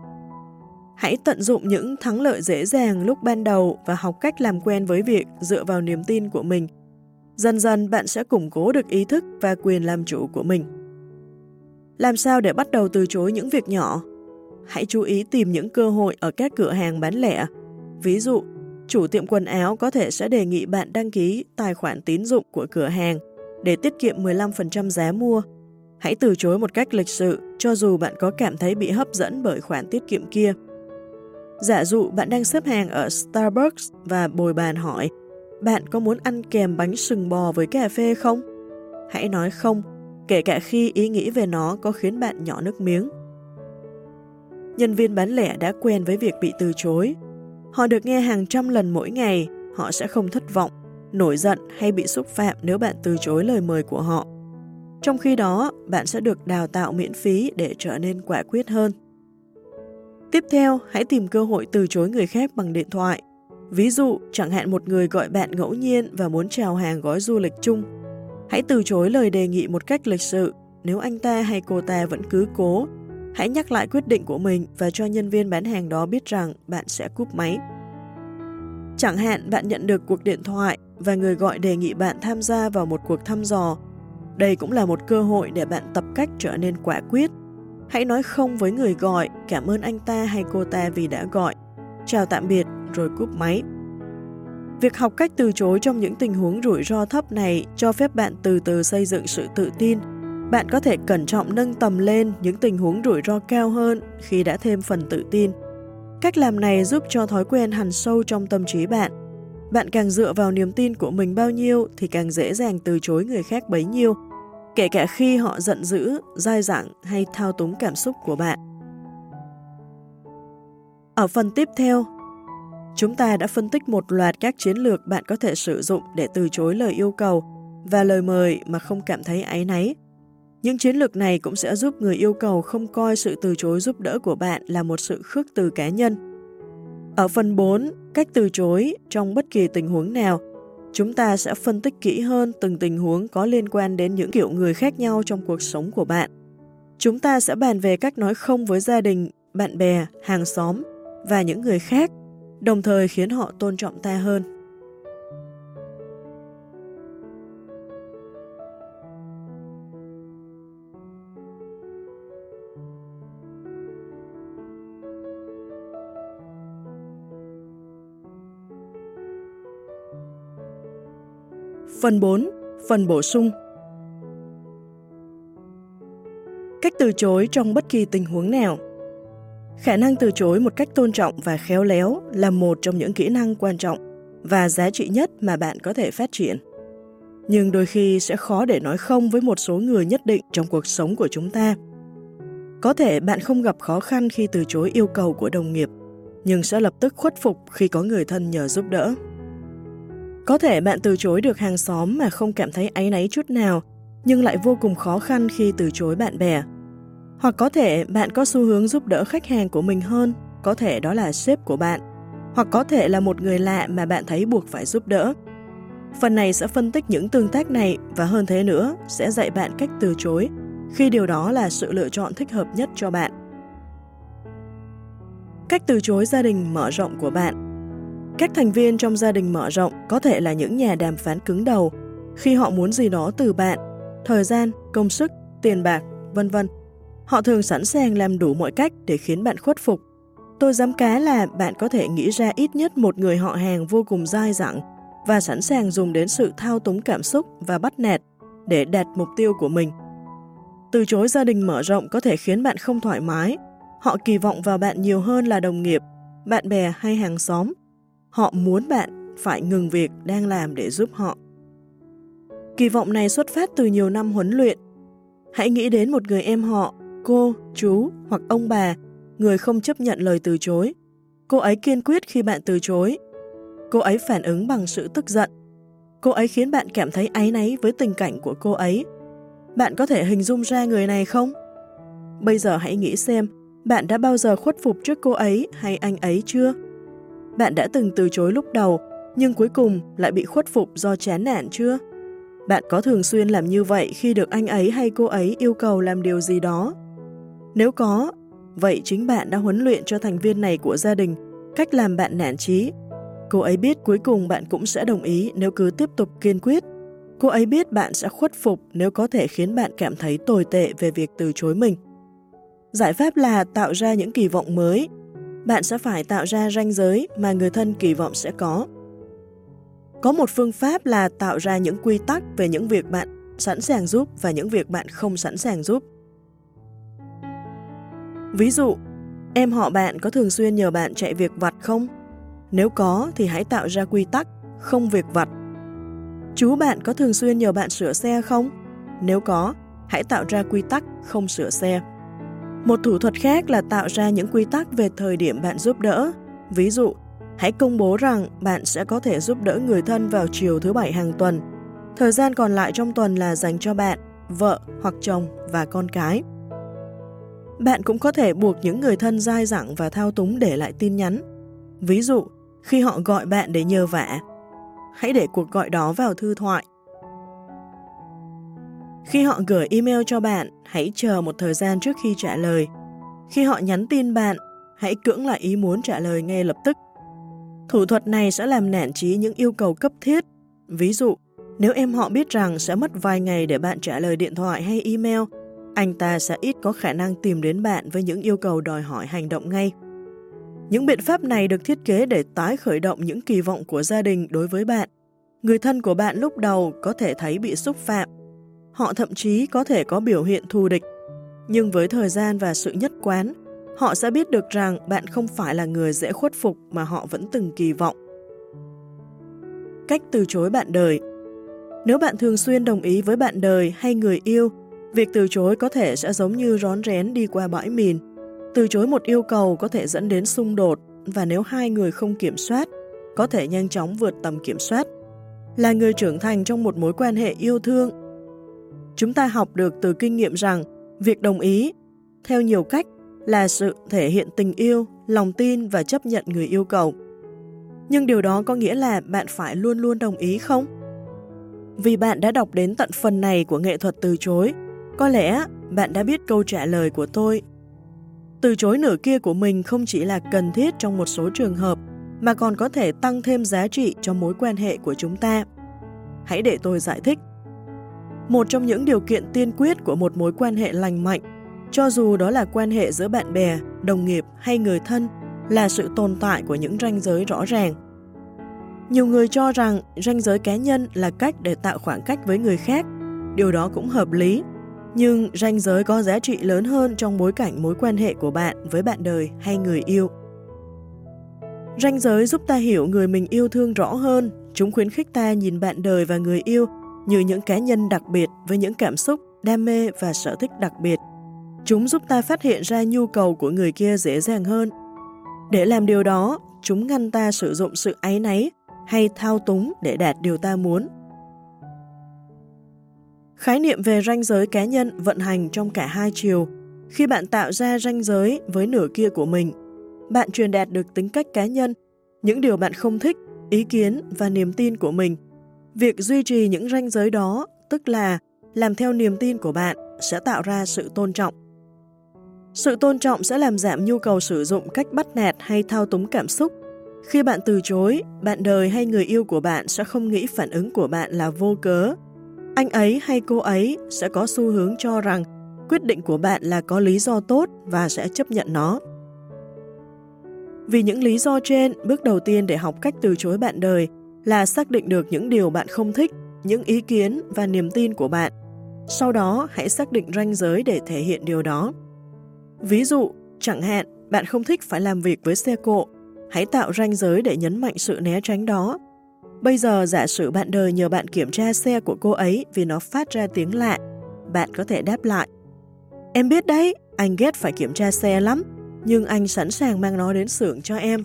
Hãy tận dụng những thắng lợi dễ dàng lúc ban đầu và học cách làm quen với việc dựa vào niềm tin của mình. Dần dần bạn sẽ củng cố được ý thức và quyền làm chủ của mình. Làm sao để bắt đầu từ chối những việc nhỏ? Hãy chú ý tìm những cơ hội ở các cửa hàng bán lẻ. Ví dụ, chủ tiệm quần áo có thể sẽ đề nghị bạn đăng ký tài khoản tín dụng của cửa hàng để tiết kiệm 15% giá mua. Hãy từ chối một cách lịch sự cho dù bạn có cảm thấy bị hấp dẫn bởi khoản tiết kiệm kia. Giả dụ bạn đang xếp hàng ở Starbucks và bồi bàn hỏi bạn có muốn ăn kèm bánh sừng bò với cà phê không? Hãy nói không, kể cả khi ý nghĩ về nó có khiến bạn nhỏ nước miếng. Nhân viên bán lẻ đã quen với việc bị từ chối. Họ được nghe hàng trăm lần mỗi ngày, họ sẽ không thất vọng, nổi giận hay bị xúc phạm nếu bạn từ chối lời mời của họ. Trong khi đó, bạn sẽ được đào tạo miễn phí để trở nên quả quyết hơn. Tiếp theo, hãy tìm cơ hội từ chối người khác bằng điện thoại. Ví dụ, chẳng hạn một người gọi bạn ngẫu nhiên và muốn chào hàng gói du lịch chung. Hãy từ chối lời đề nghị một cách lịch sự. Nếu anh ta hay cô ta vẫn cứ cố, hãy nhắc lại quyết định của mình và cho nhân viên bán hàng đó biết rằng bạn sẽ cúp máy. Chẳng hạn bạn nhận được cuộc điện thoại và người gọi đề nghị bạn tham gia vào một cuộc thăm dò. Đây cũng là một cơ hội để bạn tập cách trở nên quả quyết. Hãy nói không với người gọi, cảm ơn anh ta hay cô ta vì đã gọi. Chào tạm biệt, rồi cúp máy. Việc học cách từ chối trong những tình huống rủi ro thấp này cho phép bạn từ từ xây dựng sự tự tin. Bạn có thể cẩn trọng nâng tầm lên những tình huống rủi ro cao hơn khi đã thêm phần tự tin. Cách làm này giúp cho thói quen hằn sâu trong tâm trí bạn. Bạn càng dựa vào niềm tin của mình bao nhiêu thì càng dễ dàng từ chối người khác bấy nhiêu, kể cả khi họ giận dữ, dai dẳng hay thao túng cảm xúc của bạn. Ở phần tiếp theo, chúng ta đã phân tích một loạt các chiến lược bạn có thể sử dụng để từ chối lời yêu cầu và lời mời mà không cảm thấy áy náy. Những chiến lược này cũng sẽ giúp người yêu cầu không coi sự từ chối giúp đỡ của bạn là một sự khước từ cá nhân. Ở phần 4, cách từ chối trong bất kỳ tình huống nào, chúng ta sẽ phân tích kỹ hơn từng tình huống có liên quan đến những kiểu người khác nhau trong cuộc sống của bạn. Chúng ta sẽ bàn về cách nói không với gia đình, bạn bè, hàng xóm và những người khác, đồng thời khiến họ tôn trọng ta hơn. Phần 4. Phần bổ sung. Cách từ chối trong bất kỳ tình huống nào. Khả năng từ chối một cách tôn trọng và khéo léo là một trong những kỹ năng quan trọng và giá trị nhất mà bạn có thể phát triển. Nhưng đôi khi sẽ khó để nói không với một số người nhất định trong cuộc sống của chúng ta. Có thể bạn không gặp khó khăn khi từ chối yêu cầu của đồng nghiệp, nhưng sẽ lập tức khuất phục khi có người thân nhờ giúp đỡ. Có thể bạn từ chối được hàng xóm mà không cảm thấy áy náy chút nào, nhưng lại vô cùng khó khăn khi từ chối bạn bè. Hoặc có thể bạn có xu hướng giúp đỡ khách hàng của mình hơn, có thể đó là sếp của bạn, hoặc có thể là một người lạ mà bạn thấy buộc phải giúp đỡ. Phần này sẽ phân tích những tương tác này và hơn thế nữa sẽ dạy bạn cách từ chối khi điều đó là sự lựa chọn thích hợp nhất cho bạn. Cách từ chối gia đình mở rộng của bạn. Các thành viên trong gia đình mở rộng có thể là những nhà đàm phán cứng đầu khi họ muốn gì đó từ bạn, thời gian, công sức, tiền bạc, v.v. Họ thường sẵn sàng làm đủ mọi cách để khiến bạn khuất phục. Tôi dám cá là bạn có thể nghĩ ra ít nhất một người họ hàng vô cùng dai dẳng và sẵn sàng dùng đến sự thao túng cảm xúc và bắt nạt để đạt mục tiêu của mình. Từ chối gia đình mở rộng có thể khiến bạn không thoải mái. Họ kỳ vọng vào bạn nhiều hơn là đồng nghiệp, bạn bè hay hàng xóm. Họ muốn bạn phải ngừng việc đang làm để giúp họ. Kỳ vọng này xuất phát từ nhiều năm huấn luyện. Hãy nghĩ đến một người em họ, cô, chú hoặc ông bà, người không chấp nhận lời từ chối. Cô ấy kiên quyết khi bạn từ chối. Cô ấy phản ứng bằng sự tức giận. Cô ấy khiến bạn cảm thấy áy náy với tình cảnh của cô ấy. Bạn có thể hình dung ra người này không? Bây giờ hãy nghĩ xem, bạn đã bao giờ khuất phục trước cô ấy hay anh ấy chưa? Bạn đã từng từ chối lúc đầu, nhưng cuối cùng lại bị khuất phục do chán nản chưa? Bạn có thường xuyên làm như vậy khi được anh ấy hay cô ấy yêu cầu làm điều gì đó? Nếu có, vậy chính bạn đã huấn luyện cho thành viên này của gia đình cách làm bạn nản chí. Cô ấy biết cuối cùng bạn cũng sẽ đồng ý nếu cứ tiếp tục kiên quyết. Cô ấy biết bạn sẽ khuất phục nếu có thể khiến bạn cảm thấy tồi tệ về việc từ chối mình. Giải pháp là tạo ra những kỳ vọng mới. Bạn sẽ phải tạo ra ranh giới mà người thân kỳ vọng sẽ có. Có một phương pháp là tạo ra những quy tắc về những việc bạn sẵn sàng giúp và những việc bạn không sẵn sàng giúp. Ví dụ, em họ bạn có thường xuyên nhờ bạn chạy việc vặt không? Nếu có thì hãy tạo ra quy tắc không việc vặt. Chú bạn có thường xuyên nhờ bạn sửa xe không? Nếu có, hãy tạo ra quy tắc không sửa xe. Một thủ thuật khác là tạo ra những quy tắc về thời điểm bạn giúp đỡ. Ví dụ, hãy công bố rằng bạn sẽ có thể giúp đỡ người thân vào chiều thứ Bảy hàng tuần. Thời gian còn lại trong tuần là dành cho bạn, vợ hoặc chồng và con cái. Bạn cũng có thể buộc những người thân dai dẳng và thao túng để lại tin nhắn. Ví dụ, khi họ gọi bạn để nhờ vả, hãy để cuộc gọi đó vào thư thoại. Khi họ gửi email cho bạn, hãy chờ một thời gian trước khi trả lời. Khi họ nhắn tin bạn, hãy cưỡng lại ý muốn trả lời ngay lập tức. Thủ thuật này sẽ làm nản chí những yêu cầu cấp thiết. Ví dụ, nếu em họ biết rằng sẽ mất vài ngày để bạn trả lời điện thoại hay email, anh ta sẽ ít có khả năng tìm đến bạn với những yêu cầu đòi hỏi hành động ngay. Những biện pháp này được thiết kế để tái khởi động những kỳ vọng của gia đình đối với bạn. Người thân của bạn lúc đầu có thể thấy bị xúc phạm. Họ thậm chí có thể có biểu hiện thù địch. Nhưng với thời gian và sự nhất quán, họ sẽ biết được rằng bạn không phải là người dễ khuất phục mà họ vẫn từng kỳ vọng. Cách từ chối bạn đời. Nếu bạn thường xuyên đồng ý với bạn đời hay người yêu, việc từ chối có thể sẽ giống như rón rén đi qua bãi mìn. Từ chối một yêu cầu có thể dẫn đến xung đột, và nếu hai người không kiểm soát, có thể nhanh chóng vượt tầm kiểm soát. Là người trưởng thành trong một mối quan hệ yêu thương, chúng ta học được từ kinh nghiệm rằng việc đồng ý theo nhiều cách là sự thể hiện tình yêu, lòng tin và chấp nhận người yêu cầu. Nhưng điều đó có nghĩa là bạn phải luôn luôn đồng ý không? Vì bạn đã đọc đến tận phần này của nghệ thuật từ chối, có lẽ bạn đã biết câu trả lời của tôi. Từ chối nửa kia của mình không chỉ là cần thiết trong một số trường hợp, mà còn có thể tăng thêm giá trị cho mối quan hệ của chúng ta. Hãy để tôi giải thích. Một trong những điều kiện tiên quyết của một mối quan hệ lành mạnh, cho dù đó là quan hệ giữa bạn bè, đồng nghiệp hay người thân, là sự tồn tại của những ranh giới rõ ràng. Nhiều người cho rằng ranh giới cá nhân là cách để tạo khoảng cách với người khác. Điều đó cũng hợp lý, nhưng ranh giới có giá trị lớn hơn trong bối cảnh mối quan hệ của bạn với bạn đời hay người yêu. Ranh giới giúp ta hiểu người mình yêu thương rõ hơn, chúng khuyến khích ta nhìn bạn đời và người yêu như những cá nhân đặc biệt với những cảm xúc, đam mê và sở thích đặc biệt. Chúng giúp ta phát hiện ra nhu cầu của người kia dễ dàng hơn. Để làm điều đó, chúng ngăn ta sử dụng sự áy náy hay thao túng để đạt điều ta muốn. Khái niệm về ranh giới cá nhân vận hành trong cả hai chiều. Khi bạn tạo ra ranh giới với nửa kia của mình, bạn truyền đạt được tính cách cá nhân, những điều bạn không thích, ý kiến và niềm tin của mình. Việc duy trì những ranh giới đó, tức là làm theo niềm tin của bạn, sẽ tạo ra sự tôn trọng. Sự tôn trọng sẽ làm giảm nhu cầu sử dụng cách bắt nạt hay thao túng cảm xúc. Khi bạn từ chối, bạn đời hay người yêu của bạn sẽ không nghĩ phản ứng của bạn là vô cớ. Anh ấy hay cô ấy sẽ có xu hướng cho rằng quyết định của bạn là có lý do tốt và sẽ chấp nhận nó. Vì những lý do trên, bước đầu tiên để học cách từ chối bạn đời là xác định được những điều bạn không thích, những ý kiến và niềm tin của bạn. Sau đó, hãy xác định ranh giới để thể hiện điều đó. Ví dụ, chẳng hạn, bạn không thích phải làm việc với xe cộ, hãy tạo ranh giới để nhấn mạnh sự né tránh đó. Bây giờ giả sử bạn đời nhờ bạn kiểm tra xe của cô ấy vì nó phát ra tiếng lạ, bạn có thể đáp lại: "Em biết đấy, anh ghét phải kiểm tra xe lắm, nhưng anh sẵn sàng mang nó đến xưởng cho em."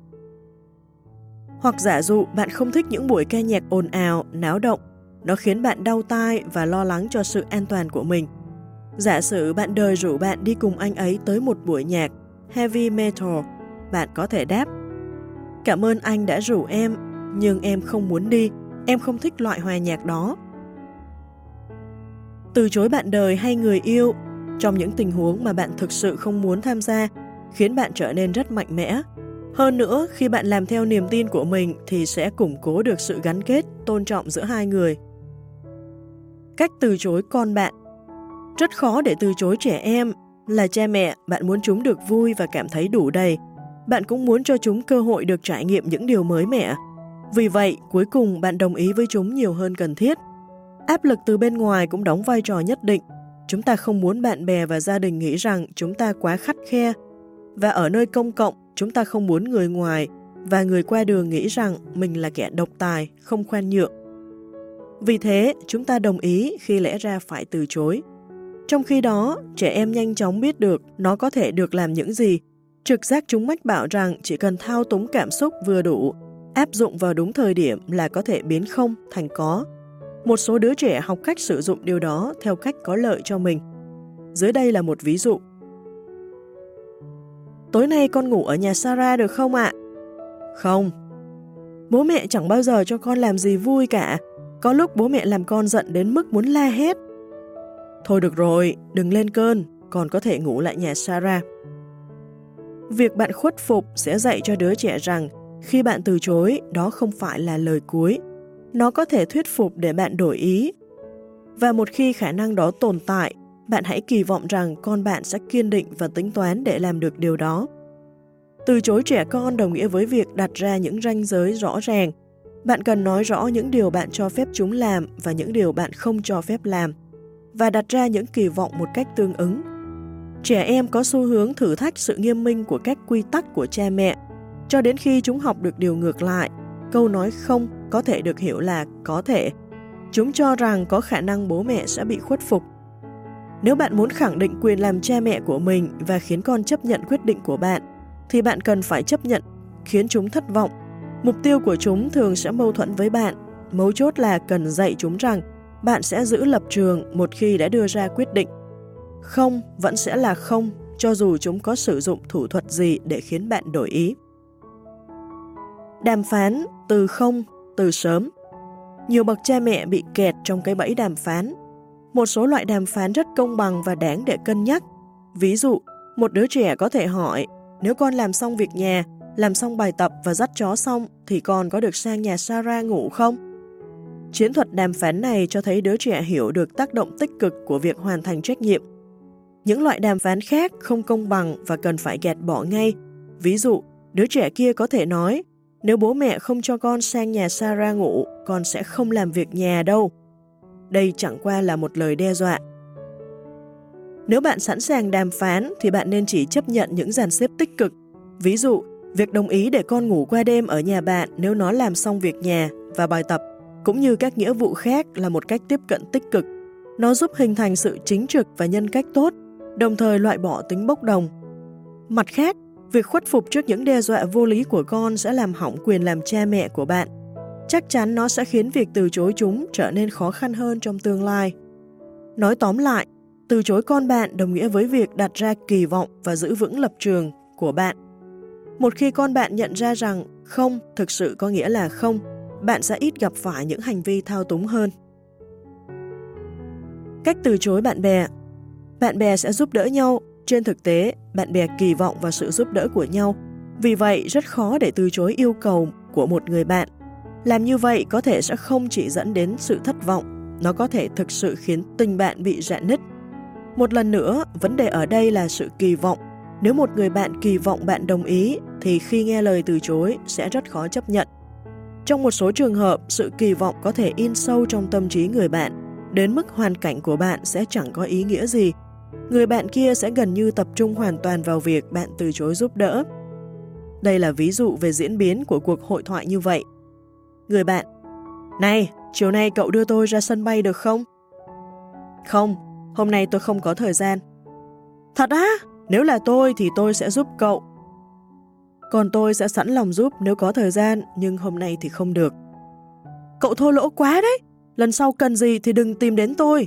Hoặc giả dụ bạn không thích những buổi ca nhạc ồn ào, náo động, nó khiến bạn đau tai và lo lắng cho sự an toàn của mình. Giả sử bạn đời rủ bạn đi cùng anh ấy tới một buổi nhạc heavy metal, bạn có thể đáp: "Cảm ơn anh đã rủ em, nhưng em không muốn đi, em không thích loại hòa nhạc đó." Từ chối bạn đời hay người yêu trong những tình huống mà bạn thực sự không muốn tham gia khiến bạn trở nên rất mạnh mẽ. Hơn nữa, khi bạn làm theo niềm tin của mình thì sẽ củng cố được sự gắn kết, tôn trọng giữa hai người. Cách từ chối con bạn. Rất khó để từ chối trẻ em. Là cha mẹ, bạn muốn chúng được vui và cảm thấy đủ đầy. Bạn cũng muốn cho chúng cơ hội được trải nghiệm những điều mới mẻ. Vì vậy, cuối cùng bạn đồng ý với chúng nhiều hơn cần thiết. Áp lực từ bên ngoài cũng đóng vai trò nhất định. Chúng ta không muốn bạn bè và gia đình nghĩ rằng chúng ta quá khắt khe. Và ở nơi công cộng, chúng ta không muốn người ngoài và người qua đường nghĩ rằng mình là kẻ độc tài, không khoan nhượng. Vì thế, chúng ta đồng ý khi lẽ ra phải từ chối. Trong khi đó, trẻ em nhanh chóng biết được nó có thể được làm những gì. Trực giác chúng mách bảo rằng chỉ cần thao túng cảm xúc vừa đủ, áp dụng vào đúng thời điểm là có thể biến không thành có. Một số đứa trẻ học cách sử dụng điều đó theo cách có lợi cho mình. Dưới đây là một ví dụ. "Tối nay con ngủ ở nhà Sarah được không ạ?" "Không." "Bố mẹ chẳng bao giờ cho con làm gì vui cả. Có lúc bố mẹ làm con giận đến mức muốn la hét." "Thôi được rồi, đừng lên cơn, con có thể ngủ lại nhà Sarah." Việc bạn khuất phục sẽ dạy cho đứa trẻ rằng khi bạn từ chối, đó không phải là lời cuối. Nó có thể thuyết phục để bạn đổi ý. Và một khi khả năng đó tồn tại, bạn hãy kỳ vọng rằng con bạn sẽ kiên định và tính toán để làm được điều đó. Từ chối trẻ con đồng nghĩa với việc đặt ra những ranh giới rõ ràng. Bạn cần nói rõ những điều bạn cho phép chúng làm và những điều bạn không cho phép làm, và đặt ra những kỳ vọng một cách tương ứng. Trẻ em có xu hướng thử thách sự nghiêm minh của các quy tắc của cha mẹ, cho đến khi chúng học được điều ngược lại. Câu nói không có thể được hiểu là có thể. Chúng cho rằng có khả năng bố mẹ sẽ bị khuất phục. Nếu bạn muốn khẳng định quyền làm cha mẹ của mình và khiến con chấp nhận quyết định của bạn, thì bạn cần phải chấp nhận khiến chúng thất vọng. Mục tiêu của chúng thường sẽ mâu thuẫn với bạn. Mấu chốt là cần dạy chúng rằng bạn sẽ giữ lập trường một khi đã đưa ra quyết định. Không vẫn sẽ là không, cho dù chúng có sử dụng thủ thuật gì để khiến bạn đổi ý. Đàm phán từ không, từ sớm. Nhiều bậc cha mẹ bị kẹt trong cái bẫy đàm phán. Một số loại đàm phán rất công bằng và đáng để cân nhắc. Ví dụ, một đứa trẻ có thể hỏi, nếu con làm xong việc nhà, làm xong bài tập và dắt chó xong, thì con có được sang nhà Sarah ngủ không? Chiến thuật đàm phán này cho thấy đứa trẻ hiểu được tác động tích cực của việc hoàn thành trách nhiệm. Những loại đàm phán khác không công bằng và cần phải gạt bỏ ngay. Ví dụ, đứa trẻ kia có thể nói, nếu bố mẹ không cho con sang nhà Sarah ngủ, con sẽ không làm việc nhà đâu. Đây chẳng qua là một lời đe dọa. Nếu bạn sẵn sàng đàm phán thì bạn nên chỉ chấp nhận những dàn xếp tích cực. Ví dụ, việc đồng ý để con ngủ qua đêm ở nhà bạn nếu nó làm xong việc nhà và bài tập, cũng như các nghĩa vụ khác là một cách tiếp cận tích cực. Nó giúp hình thành sự chính trực và nhân cách tốt, đồng thời loại bỏ tính bốc đồng. Mặt khác, việc khuất phục trước những đe dọa vô lý của con sẽ làm hỏng quyền làm cha mẹ của bạn. Chắc chắn nó sẽ khiến việc từ chối chúng trở nên khó khăn hơn trong tương lai. Nói tóm lại, từ chối con bạn đồng nghĩa với việc đặt ra kỳ vọng và giữ vững lập trường của bạn. Một khi con bạn nhận ra rằng không thực sự có nghĩa là không, bạn sẽ ít gặp phải những hành vi thao túng hơn. Cách từ chối bạn bè. Bạn bè sẽ giúp đỡ nhau. Trên thực tế, bạn bè kỳ vọng vào sự giúp đỡ của nhau. Vì vậy, rất khó để từ chối yêu cầu của một người bạn. Làm như vậy có thể sẽ không chỉ dẫn đến sự thất vọng, nó có thể thực sự khiến tình bạn bị rạn nứt. Một lần nữa, vấn đề ở đây là sự kỳ vọng. Nếu một người bạn kỳ vọng bạn đồng ý, thì khi nghe lời từ chối sẽ rất khó chấp nhận. Trong một số trường hợp, sự kỳ vọng có thể in sâu trong tâm trí người bạn, đến mức hoàn cảnh của bạn sẽ chẳng có ý nghĩa gì. Người bạn kia sẽ gần như tập trung hoàn toàn vào việc bạn từ chối giúp đỡ. Đây là ví dụ về diễn biến của cuộc hội thoại như vậy. Người bạn: Này, chiều nay cậu đưa tôi ra sân bay được không? Không, hôm nay tôi không có thời gian. Thật á? Nếu là tôi thì tôi sẽ giúp cậu. Còn tôi sẽ sẵn lòng giúp nếu có thời gian, nhưng hôm nay thì không được. Cậu thô lỗ quá đấy, lần sau cần gì thì đừng tìm đến tôi.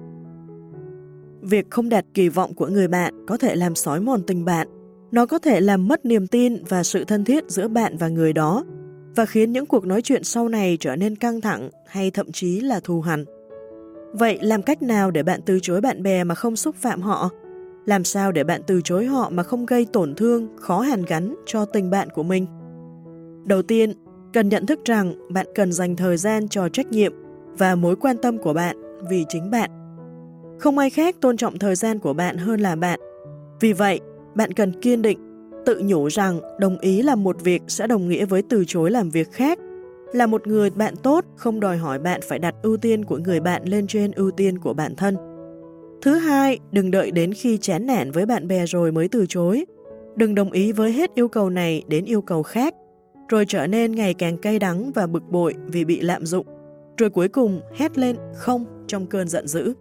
Việc không đạt kỳ vọng của người bạn có thể làm xói mòn tình bạn. Nó có thể làm mất niềm tin và sự thân thiết giữa bạn và người đó, và khiến những cuộc nói chuyện sau này trở nên căng thẳng hay thậm chí là thù hằn. Vậy làm cách nào để bạn từ chối bạn bè mà không xúc phạm họ? Làm sao để bạn từ chối họ mà không gây tổn thương, khó hàn gắn cho tình bạn của mình? Đầu tiên, cần nhận thức rằng bạn cần dành thời gian cho trách nhiệm và mối quan tâm của bạn vì chính bạn. Không ai khác tôn trọng thời gian của bạn hơn là bạn. Vì vậy, bạn cần kiên định, tự nhủ rằng đồng ý làm một việc sẽ đồng nghĩa với từ chối làm việc khác. Là một người bạn tốt không đòi hỏi bạn phải đặt ưu tiên của người bạn lên trên ưu tiên của bản thân. Thứ hai, đừng đợi đến khi chán nản với bạn bè rồi mới từ chối. Đừng đồng ý với hết yêu cầu này đến yêu cầu khác, rồi trở nên ngày càng cay đắng và bực bội vì bị lạm dụng, rồi cuối cùng hét lên không trong cơn giận dữ.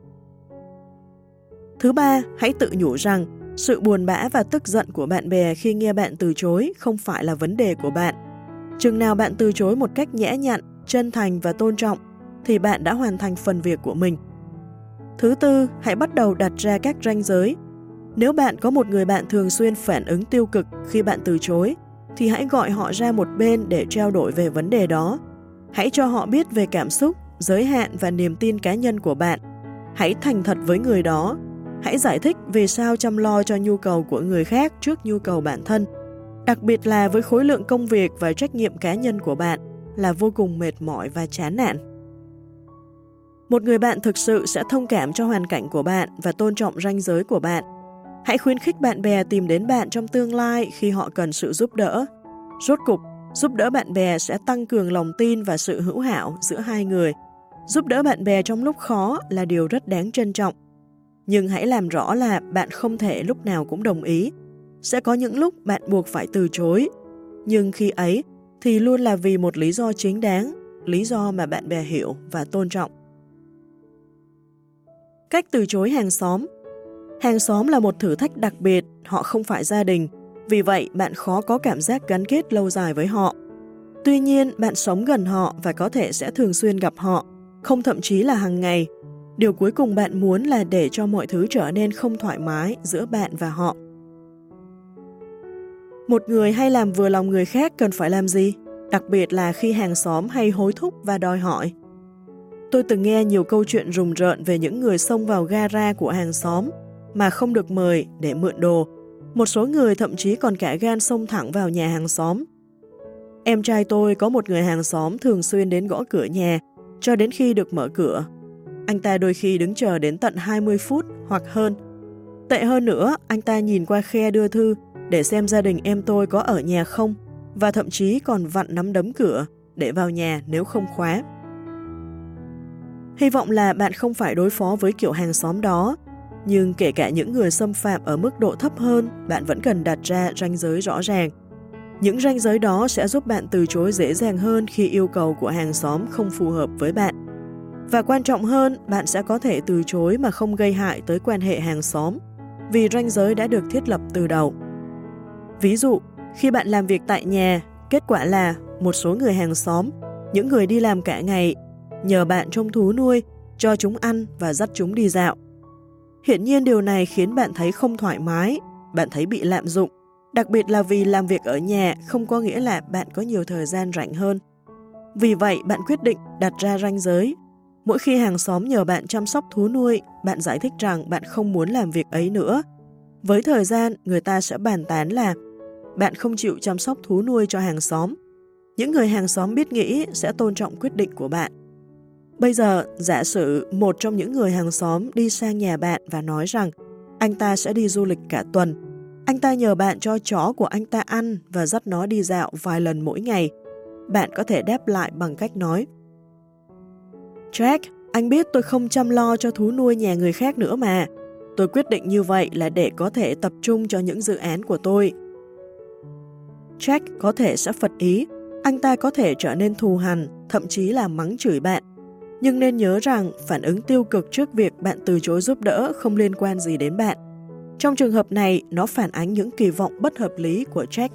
Thứ ba, hãy tự nhủ rằng sự buồn bã và tức giận của bạn bè khi nghe bạn từ chối không phải là vấn đề của bạn. Chừng nào bạn từ chối một cách nhã nhặn, chân thành và tôn trọng, thì bạn đã hoàn thành phần việc của mình. Thứ tư, hãy bắt đầu đặt ra các ranh giới. Nếu bạn có một người bạn thường xuyên phản ứng tiêu cực khi bạn từ chối, thì hãy gọi họ ra một bên để trao đổi về vấn đề đó. Hãy cho họ biết về cảm xúc, giới hạn và niềm tin cá nhân của bạn. Hãy thành thật với người đó. Hãy giải thích vì sao chăm lo cho nhu cầu của người khác trước nhu cầu bản thân. Đặc biệt là với khối lượng công việc và trách nhiệm cá nhân của bạn là vô cùng mệt mỏi và chán nản. Một người bạn thực sự sẽ thông cảm cho hoàn cảnh của bạn và tôn trọng ranh giới của bạn. Hãy khuyến khích bạn bè tìm đến bạn trong tương lai khi họ cần sự giúp đỡ. Rốt cục, giúp đỡ bạn bè sẽ tăng cường lòng tin và sự hữu hảo giữa hai người. Giúp đỡ bạn bè trong lúc khó là điều rất đáng trân trọng. Nhưng hãy làm rõ là bạn không thể lúc nào cũng đồng ý. Sẽ có những lúc bạn buộc phải từ chối. Nhưng khi ấy thì luôn là vì một lý do chính đáng, lý do mà bạn bè hiểu và tôn trọng. Cách từ chối hàng xóm. Hàng xóm là một thử thách đặc biệt, họ không phải gia đình. Vì vậy, bạn khó có cảm giác gắn kết lâu dài với họ. Tuy nhiên, bạn sống gần họ và có thể sẽ thường xuyên gặp họ, không thậm chí là hàng ngày. Điều cuối cùng bạn muốn là để cho mọi thứ trở nên không thoải mái giữa bạn và họ. Một người hay làm vừa lòng người khác cần phải làm gì? Đặc biệt là khi hàng xóm hay hối thúc và đòi hỏi. Tôi từng nghe nhiều câu chuyện rùng rợn về những người xông vào gara của hàng xóm mà không được mời để mượn đồ. Một số người thậm chí còn cả gan xông thẳng vào nhà hàng xóm. Em trai tôi có một người hàng xóm thường xuyên đến gõ cửa nhà cho đến khi được mở cửa. Anh ta đôi khi đứng chờ đến tận 20 phút hoặc hơn. Tệ hơn nữa, anh ta nhìn qua khe đưa thư để xem gia đình em tôi có ở nhà không và thậm chí còn vặn nắm đấm cửa để vào nhà nếu không khóa. Hy vọng là bạn không phải đối phó với kiểu hàng xóm đó, nhưng kể cả những người xâm phạm ở mức độ thấp hơn, bạn vẫn cần đặt ra ranh giới rõ ràng. Những ranh giới đó sẽ giúp bạn từ chối dễ dàng hơn khi yêu cầu của hàng xóm không phù hợp với bạn. Và quan trọng hơn, bạn sẽ có thể từ chối mà không gây hại tới quan hệ hàng xóm, vì ranh giới đã được thiết lập từ đầu. Ví dụ, khi bạn làm việc tại nhà, kết quả là một số người hàng xóm, những người đi làm cả ngày, nhờ bạn trông thú nuôi, cho chúng ăn và dắt chúng đi dạo. Hiển nhiên điều này khiến bạn thấy không thoải mái, bạn thấy bị lạm dụng, đặc biệt là vì làm việc ở nhà không có nghĩa là bạn có nhiều thời gian rảnh hơn. Vì vậy, bạn quyết định đặt ra ranh giới. Mỗi khi hàng xóm nhờ bạn chăm sóc thú nuôi, bạn giải thích rằng bạn không muốn làm việc ấy nữa. Với thời gian, người ta sẽ bàn tán là bạn không chịu chăm sóc thú nuôi cho hàng xóm. Những người hàng xóm biết nghĩ sẽ tôn trọng quyết định của bạn. Bây giờ, giả sử một trong những người hàng xóm đi sang nhà bạn và nói rằng anh ta sẽ đi du lịch cả tuần. Anh ta nhờ bạn cho chó của anh ta ăn và dắt nó đi dạo vài lần mỗi ngày. Bạn có thể đáp lại bằng cách nói: Jack, anh biết tôi không chăm lo cho thú nuôi nhà người khác nữa mà. Tôi quyết định như vậy là để có thể tập trung cho những dự án của tôi. Jack có thể sẽ phật ý, anh ta có thể trở nên thù hằn, thậm chí là mắng chửi bạn. Nhưng nên nhớ rằng phản ứng tiêu cực trước việc bạn từ chối giúp đỡ không liên quan gì đến bạn. Trong trường hợp này, nó phản ánh những kỳ vọng bất hợp lý của Jack.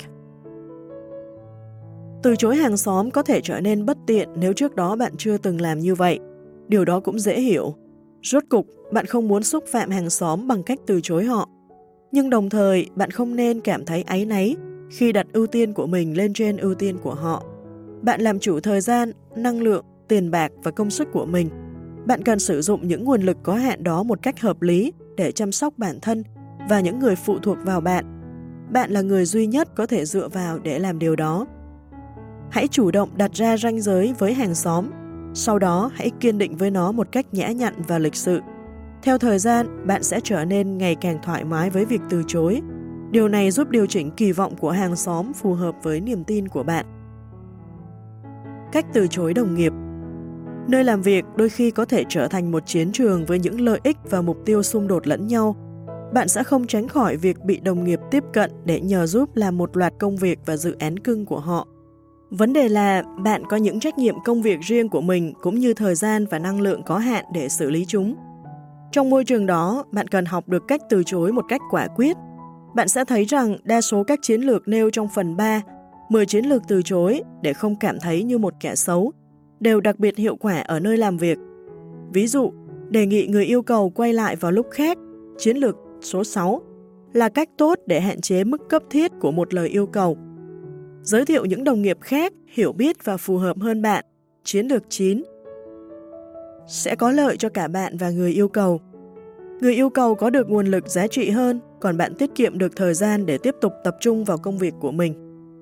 Từ chối hàng xóm có thể trở nên bất tiện nếu trước đó bạn chưa từng làm như vậy. Điều đó cũng dễ hiểu. Rốt cục, bạn không muốn xúc phạm hàng xóm bằng cách từ chối họ. Nhưng đồng thời, bạn không nên cảm thấy áy náy khi đặt ưu tiên của mình lên trên ưu tiên của họ. Bạn làm chủ thời gian, năng lượng, tiền bạc và công sức của mình. Bạn cần sử dụng những nguồn lực có hạn đó một cách hợp lý để chăm sóc bản thân và những người phụ thuộc vào bạn. Bạn là người duy nhất có thể dựa vào để làm điều đó. Hãy chủ động đặt ra ranh giới với hàng xóm, sau đó hãy kiên định với nó một cách nhã nhặn và lịch sự. Theo thời gian, bạn sẽ trở nên ngày càng thoải mái với việc từ chối. Điều này giúp điều chỉnh kỳ vọng của hàng xóm phù hợp với niềm tin của bạn. Cách từ chối đồng nghiệp. Nơi làm việc đôi khi có thể trở thành một chiến trường với những lợi ích và mục tiêu xung đột lẫn nhau. Bạn sẽ không tránh khỏi việc bị đồng nghiệp tiếp cận để nhờ giúp làm một loạt công việc và dự án cưng của họ. Vấn đề là bạn có những trách nhiệm công việc riêng của mình cũng như thời gian và năng lượng có hạn để xử lý chúng. Trong môi trường đó, bạn cần học được cách từ chối một cách quả quyết. Bạn sẽ thấy rằng đa số các chiến lược nêu trong phần 3, 10 chiến lược từ chối để không cảm thấy như một kẻ xấu, đều đặc biệt hiệu quả ở nơi làm việc. Ví dụ, đề nghị người yêu cầu quay lại vào lúc khác, chiến lược số 6, là cách tốt để hạn chế mức cấp thiết của một lời yêu cầu. Giới thiệu những đồng nghiệp khác, hiểu biết và phù hợp hơn bạn, chiến lược 9, sẽ có lợi cho cả bạn và người yêu cầu. Người yêu cầu có được nguồn lực giá trị hơn, còn bạn tiết kiệm được thời gian để tiếp tục tập trung vào công việc của mình.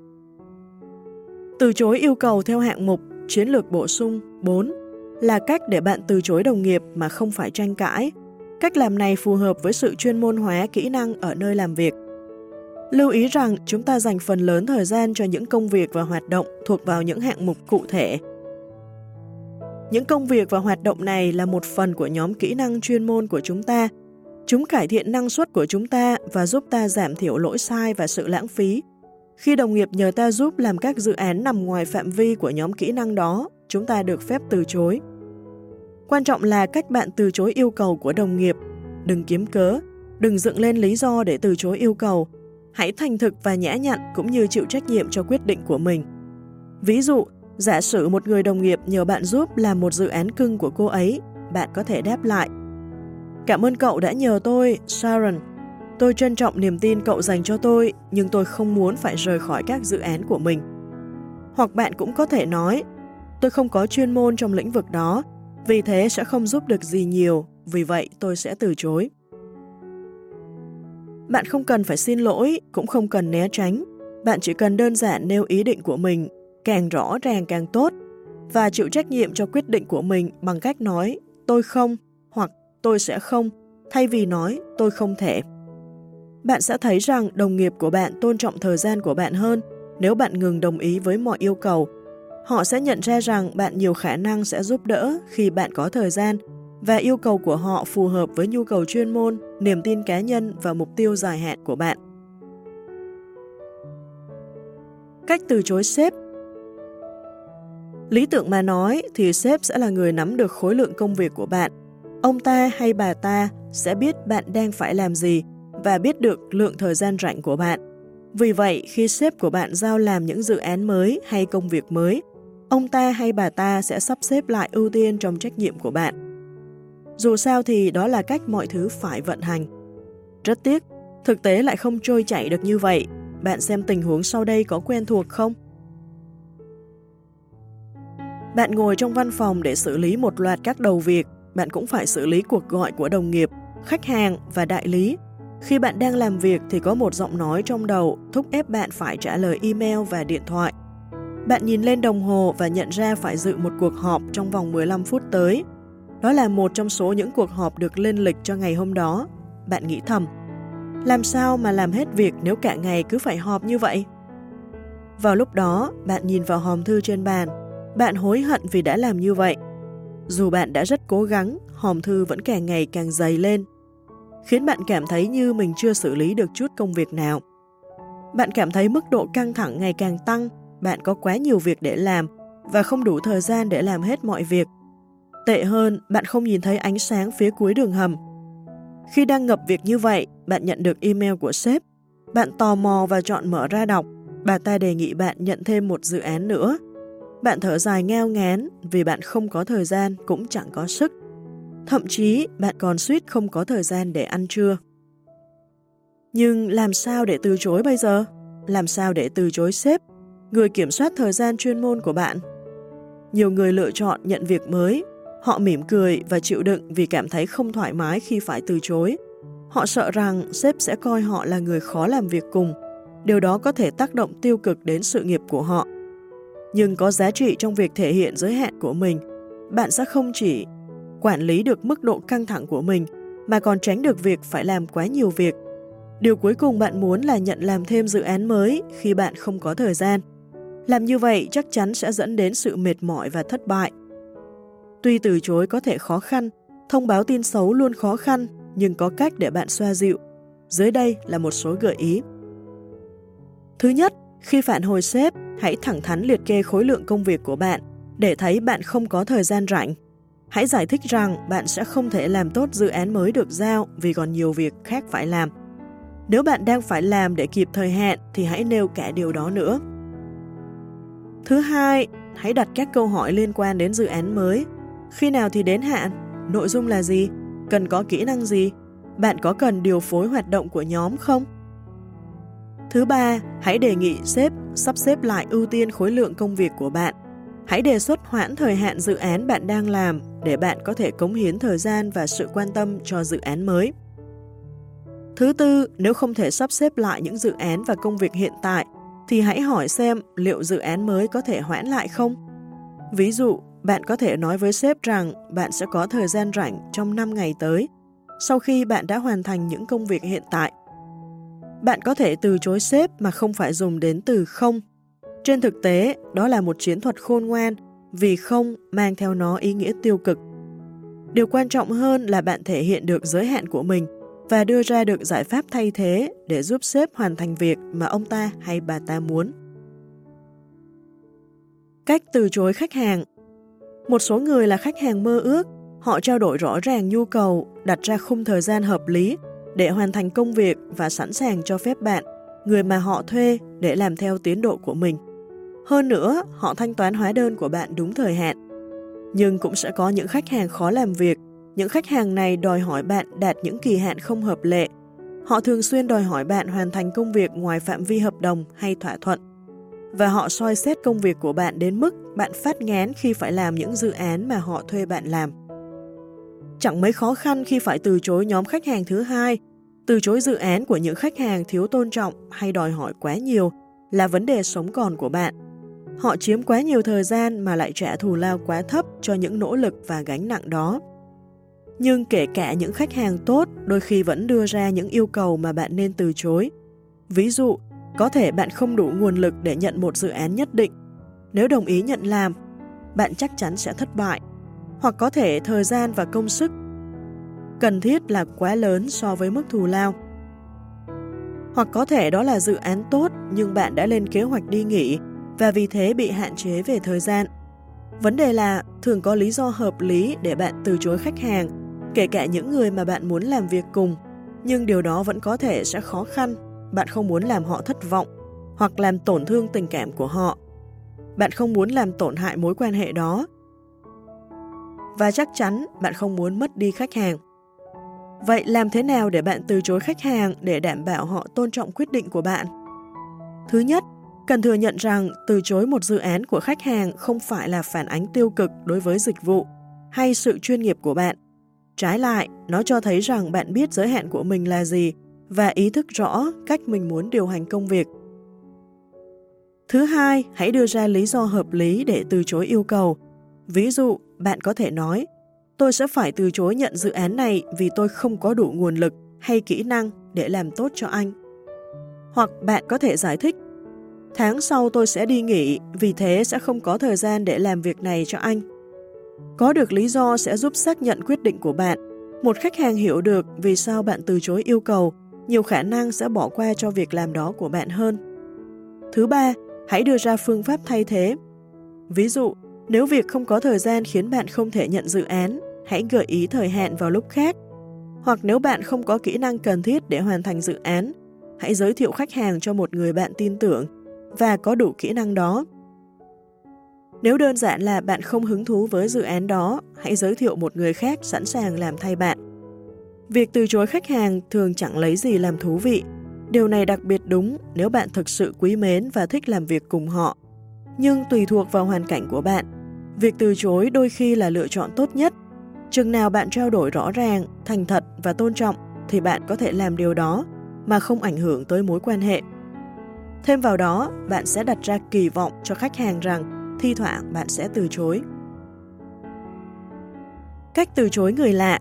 Từ chối yêu cầu theo hạng mục, chiến lược bổ sung 4, là cách để bạn từ chối đồng nghiệp mà không phải tranh cãi. Cách làm này phù hợp với sự chuyên môn hóa kỹ năng ở nơi làm việc. Lưu ý rằng chúng ta dành phần lớn thời gian cho những công việc và hoạt động thuộc vào những hạng mục cụ thể. Những công việc và hoạt động này là một phần của nhóm kỹ năng chuyên môn của chúng ta. Chúng cải thiện năng suất của chúng ta và giúp ta giảm thiểu lỗi sai và sự lãng phí. Khi đồng nghiệp nhờ ta giúp làm các dự án nằm ngoài phạm vi của nhóm kỹ năng đó, chúng ta được phép từ chối. Quan trọng là cách bạn từ chối yêu cầu của đồng nghiệp. Đừng kiếm cớ, đừng dựng lên lý do để từ chối yêu cầu. Hãy thành thực và nhã nhặn cũng như chịu trách nhiệm cho quyết định của mình. Ví dụ, giả sử một người đồng nghiệp nhờ bạn giúp làm một dự án cưng của cô ấy, bạn có thể đáp lại: Cảm ơn cậu đã nhờ tôi, Sharon. Tôi trân trọng niềm tin cậu dành cho tôi, nhưng tôi không muốn phải rời khỏi các dự án của mình. Hoặc bạn cũng có thể nói, tôi không có chuyên môn trong lĩnh vực đó, vì thế sẽ không giúp được gì nhiều, vì vậy tôi sẽ từ chối. Bạn không cần phải xin lỗi, cũng không cần né tránh. Bạn chỉ cần đơn giản nêu ý định của mình, càng rõ ràng càng tốt, và chịu trách nhiệm cho quyết định của mình bằng cách nói tôi không hoặc tôi sẽ không, thay vì nói tôi không thể. Bạn sẽ thấy rằng đồng nghiệp của bạn tôn trọng thời gian của bạn hơn nếu bạn ngừng đồng ý với mọi yêu cầu. Họ sẽ nhận ra rằng bạn nhiều khả năng sẽ giúp đỡ khi bạn có thời gian và yêu cầu của họ phù hợp với nhu cầu chuyên môn, niềm tin cá nhân và mục tiêu dài hạn của bạn. Cách từ chối sếp. Lý tưởng mà nói thì sếp sẽ là người nắm được khối lượng công việc của bạn. Ông ta hay bà ta sẽ biết bạn đang phải làm gì và biết được lượng thời gian rảnh của bạn. Vì vậy, khi sếp của bạn giao làm những dự án mới hay công việc mới, ông ta hay bà ta sẽ sắp xếp lại ưu tiên trong trách nhiệm của bạn. Dù sao thì đó là cách mọi thứ phải vận hành. Rất tiếc, thực tế lại không trôi chảy được như vậy. Bạn xem tình huống sau đây có quen thuộc không? Bạn ngồi trong văn phòng để xử lý một loạt các đầu việc, bạn cũng phải xử lý cuộc gọi của đồng nghiệp, khách hàng và đại lý. Khi bạn đang làm việc thì có một giọng nói trong đầu thúc ép bạn phải trả lời email và điện thoại. Bạn nhìn lên đồng hồ và nhận ra phải dự một cuộc họp trong vòng 15 phút tới. Đó là một trong số những cuộc họp được lên lịch cho ngày hôm đó. Bạn nghĩ thầm, làm sao mà làm hết việc nếu cả ngày cứ phải họp như vậy? Vào lúc đó, bạn nhìn vào hòm thư trên bàn. Bạn hối hận vì đã làm như vậy. Dù bạn đã rất cố gắng, hòm thư vẫn càng ngày càng dày lên, khiến bạn cảm thấy như mình chưa xử lý được chút công việc nào. Bạn cảm thấy mức độ căng thẳng ngày càng tăng, bạn có quá nhiều việc để làm và không đủ thời gian để làm hết mọi việc. Tệ hơn, bạn không nhìn thấy ánh sáng phía cuối đường hầm. Khi đang ngập việc như vậy, bạn nhận được email của sếp. Bạn tò mò và chọn mở ra đọc. Bà ta đề nghị bạn nhận thêm một dự án nữa. Bạn thở dài ngao ngán vì bạn không có thời gian cũng chẳng có sức. Thậm chí bạn còn suýt không có thời gian để ăn trưa. Nhưng làm sao để từ chối bây giờ? Làm sao để từ chối sếp, người kiểm soát thời gian chuyên môn của bạn? Nhiều người lựa chọn nhận việc mới. Họ mỉm cười và chịu đựng vì cảm thấy không thoải mái khi phải từ chối. Họ sợ rằng sếp sẽ coi họ là người khó làm việc cùng. Điều đó có thể tác động tiêu cực đến sự nghiệp của họ. Nhưng có giá trị trong việc thể hiện giới hạn của mình. Bạn sẽ không chỉ quản lý được mức độ căng thẳng của mình, mà còn tránh được việc phải làm quá nhiều việc. Điều cuối cùng bạn muốn là nhận làm thêm dự án mới khi bạn không có thời gian. Làm như vậy chắc chắn sẽ dẫn đến sự mệt mỏi và thất bại. Tuy từ chối có thể khó khăn, thông báo tin xấu luôn khó khăn, nhưng có cách để bạn xoa dịu. Dưới đây là một số gợi ý. Thứ nhất, khi phản hồi sếp, hãy thẳng thắn liệt kê khối lượng công việc của bạn để thấy bạn không có thời gian rảnh. Hãy giải thích rằng bạn sẽ không thể làm tốt dự án mới được giao vì còn nhiều việc khác phải làm. Nếu bạn đang phải làm để kịp thời hạn thì hãy nêu cả điều đó nữa. Thứ hai, hãy đặt các câu hỏi liên quan đến dự án mới. Khi nào thì đến hạn? Nội dung là gì? Cần có kỹ năng gì? Bạn có cần điều phối hoạt động của nhóm không? Thứ ba, hãy đề nghị sếp sắp xếp lại ưu tiên khối lượng công việc của bạn. Hãy đề xuất hoãn thời hạn dự án bạn đang làm để bạn có thể cống hiến thời gian và sự quan tâm cho dự án mới. Thứ tư, nếu không thể sắp xếp lại những dự án và công việc hiện tại, thì hãy hỏi xem liệu dự án mới có thể hoãn lại không. Ví dụ, bạn có thể nói với sếp rằng bạn sẽ có thời gian rảnh trong 5 ngày tới, sau khi bạn đã hoàn thành những công việc hiện tại. Bạn có thể từ chối sếp mà không phải dùng đến từ không. Trên thực tế, đó là một chiến thuật khôn ngoan, vì không mang theo nó ý nghĩa tiêu cực. Điều quan trọng hơn là bạn thể hiện được giới hạn của mình và đưa ra được giải pháp thay thế để giúp sếp hoàn thành việc mà ông ta hay bà ta muốn. Cách từ chối khách hàng. Một số người là khách hàng mơ ước, họ trao đổi rõ ràng nhu cầu, đặt ra khung thời gian hợp lý để hoàn thành công việc và sẵn sàng cho phép bạn, người mà họ thuê, để làm theo tiến độ của mình. Hơn nữa, họ thanh toán hóa đơn của bạn đúng thời hạn. Nhưng cũng sẽ có những khách hàng khó làm việc. Những khách hàng này đòi hỏi bạn đạt những kỳ hạn không hợp lệ. Họ thường xuyên đòi hỏi bạn hoàn thành công việc ngoài phạm vi hợp đồng hay thỏa thuận. Và họ soi xét công việc của bạn đến mức bạn phát ngán khi phải làm những dự án mà họ thuê bạn làm. Chẳng mấy khó khăn khi phải từ chối nhóm khách hàng thứ hai, từ chối dự án của những khách hàng thiếu tôn trọng hay đòi hỏi quá nhiều là vấn đề sống còn của bạn. Họ chiếm quá nhiều thời gian mà lại trả thù lao quá thấp cho những nỗ lực và gánh nặng đó. Nhưng kể cả những khách hàng tốt đôi khi vẫn đưa ra những yêu cầu mà bạn nên từ chối. Ví dụ, có thể bạn không đủ nguồn lực để nhận một dự án nhất định. Nếu đồng ý nhận làm, bạn chắc chắn sẽ thất bại. Hoặc có thể thời gian và công sức cần thiết là quá lớn so với mức thù lao. Hoặc có thể đó là dự án tốt nhưng bạn đã lên kế hoạch đi nghỉ và vì thế bị hạn chế về thời gian. Vấn đề là thường có lý do hợp lý để bạn từ chối khách hàng, kể cả những người mà bạn muốn làm việc cùng, nhưng điều đó vẫn có thể sẽ khó khăn. Bạn không muốn làm họ thất vọng hoặc làm tổn thương tình cảm của họ. Bạn không muốn làm tổn hại mối quan hệ đó. Và chắc chắn bạn không muốn mất đi khách hàng. Vậy làm thế nào để bạn từ chối khách hàng để đảm bảo họ tôn trọng quyết định của bạn? Thứ nhất, cần thừa nhận rằng từ chối một dự án của khách hàng không phải là phản ánh tiêu cực đối với dịch vụ hay sự chuyên nghiệp của bạn. Trái lại, nó cho thấy rằng bạn biết giới hạn của mình là gì và ý thức rõ cách mình muốn điều hành công việc. Thứ hai, hãy đưa ra lý do hợp lý để từ chối yêu cầu. Ví dụ, bạn có thể nói, tôi sẽ phải từ chối nhận dự án này vì tôi không có đủ nguồn lực hay kỹ năng để làm tốt cho anh. Hoặc bạn có thể giải thích, tháng sau tôi sẽ đi nghỉ, vì thế sẽ không có thời gian để làm việc này cho anh. Có được lý do sẽ giúp xác nhận quyết định của bạn. Một khách hàng hiểu được vì sao bạn từ chối yêu cầu, nhiều khả năng sẽ bỏ qua cho việc làm đó của bạn hơn. Thứ ba, hãy đưa ra phương pháp thay thế. Ví dụ, nếu việc không có thời gian khiến bạn không thể nhận dự án, hãy gợi ý thời hạn vào lúc khác. Hoặc nếu bạn không có kỹ năng cần thiết để hoàn thành dự án, hãy giới thiệu khách hàng cho một người bạn tin tưởng và có đủ kỹ năng đó. Nếu đơn giản là bạn không hứng thú với dự án đó, hãy giới thiệu một người khác sẵn sàng làm thay bạn. Việc từ chối khách hàng thường chẳng lấy gì làm thú vị. Điều này đặc biệt đúng nếu bạn thực sự quý mến và thích làm việc cùng họ. Nhưng tùy thuộc vào hoàn cảnh của bạn, việc từ chối đôi khi là lựa chọn tốt nhất. Chừng nào bạn trao đổi rõ ràng, thành thật và tôn trọng thì bạn có thể làm điều đó mà không ảnh hưởng tới mối quan hệ. Thêm vào đó, bạn sẽ đặt ra kỳ vọng cho khách hàng rằng thi thoảng bạn sẽ từ chối. Cách từ chối người lạ.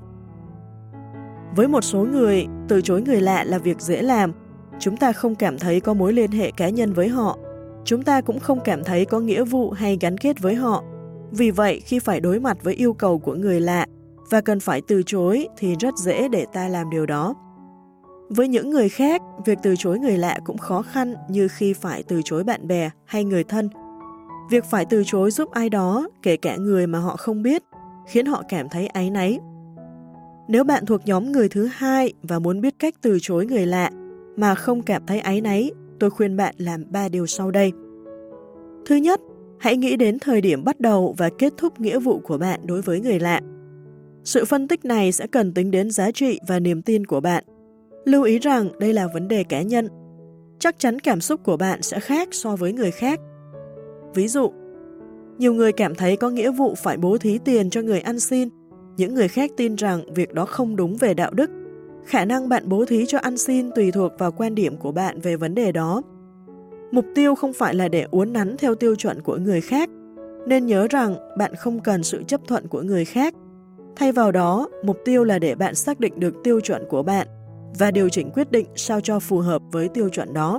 Với một số người, từ chối người lạ là việc dễ làm. Chúng ta không cảm thấy có mối liên hệ cá nhân với họ. Chúng ta cũng không cảm thấy có nghĩa vụ hay gắn kết với họ. Vì vậy, khi phải đối mặt với yêu cầu của người lạ và cần phải từ chối thì rất dễ để ta làm điều đó. Với những người khác, việc từ chối người lạ cũng khó khăn như khi phải từ chối bạn bè hay người thân. Việc phải từ chối giúp ai đó, kể cả người mà họ không biết, khiến họ cảm thấy áy náy. Nếu bạn thuộc nhóm người thứ hai và muốn biết cách từ chối người lạ mà không cảm thấy áy náy, tôi khuyên bạn làm 3 điều sau đây. Thứ nhất, hãy nghĩ đến thời điểm bắt đầu và kết thúc nghĩa vụ của bạn đối với người lạ. Sự phân tích này sẽ cần tính đến giá trị và niềm tin của bạn. Lưu ý rằng đây là vấn đề cá nhân. Chắc chắn cảm xúc của bạn sẽ khác so với người khác. Ví dụ, nhiều người cảm thấy có nghĩa vụ phải bố thí tiền cho người ăn xin. Những người khác tin rằng việc đó không đúng về đạo đức. Khả năng bạn bố thí cho ăn xin tùy thuộc vào quan điểm của bạn về vấn đề đó. Mục tiêu không phải là để uốn nắn theo tiêu chuẩn của người khác, nên nhớ rằng bạn không cần sự chấp thuận của người khác. Thay vào đó, mục tiêu là để bạn xác định được tiêu chuẩn của bạn và điều chỉnh quyết định sao cho phù hợp với tiêu chuẩn đó.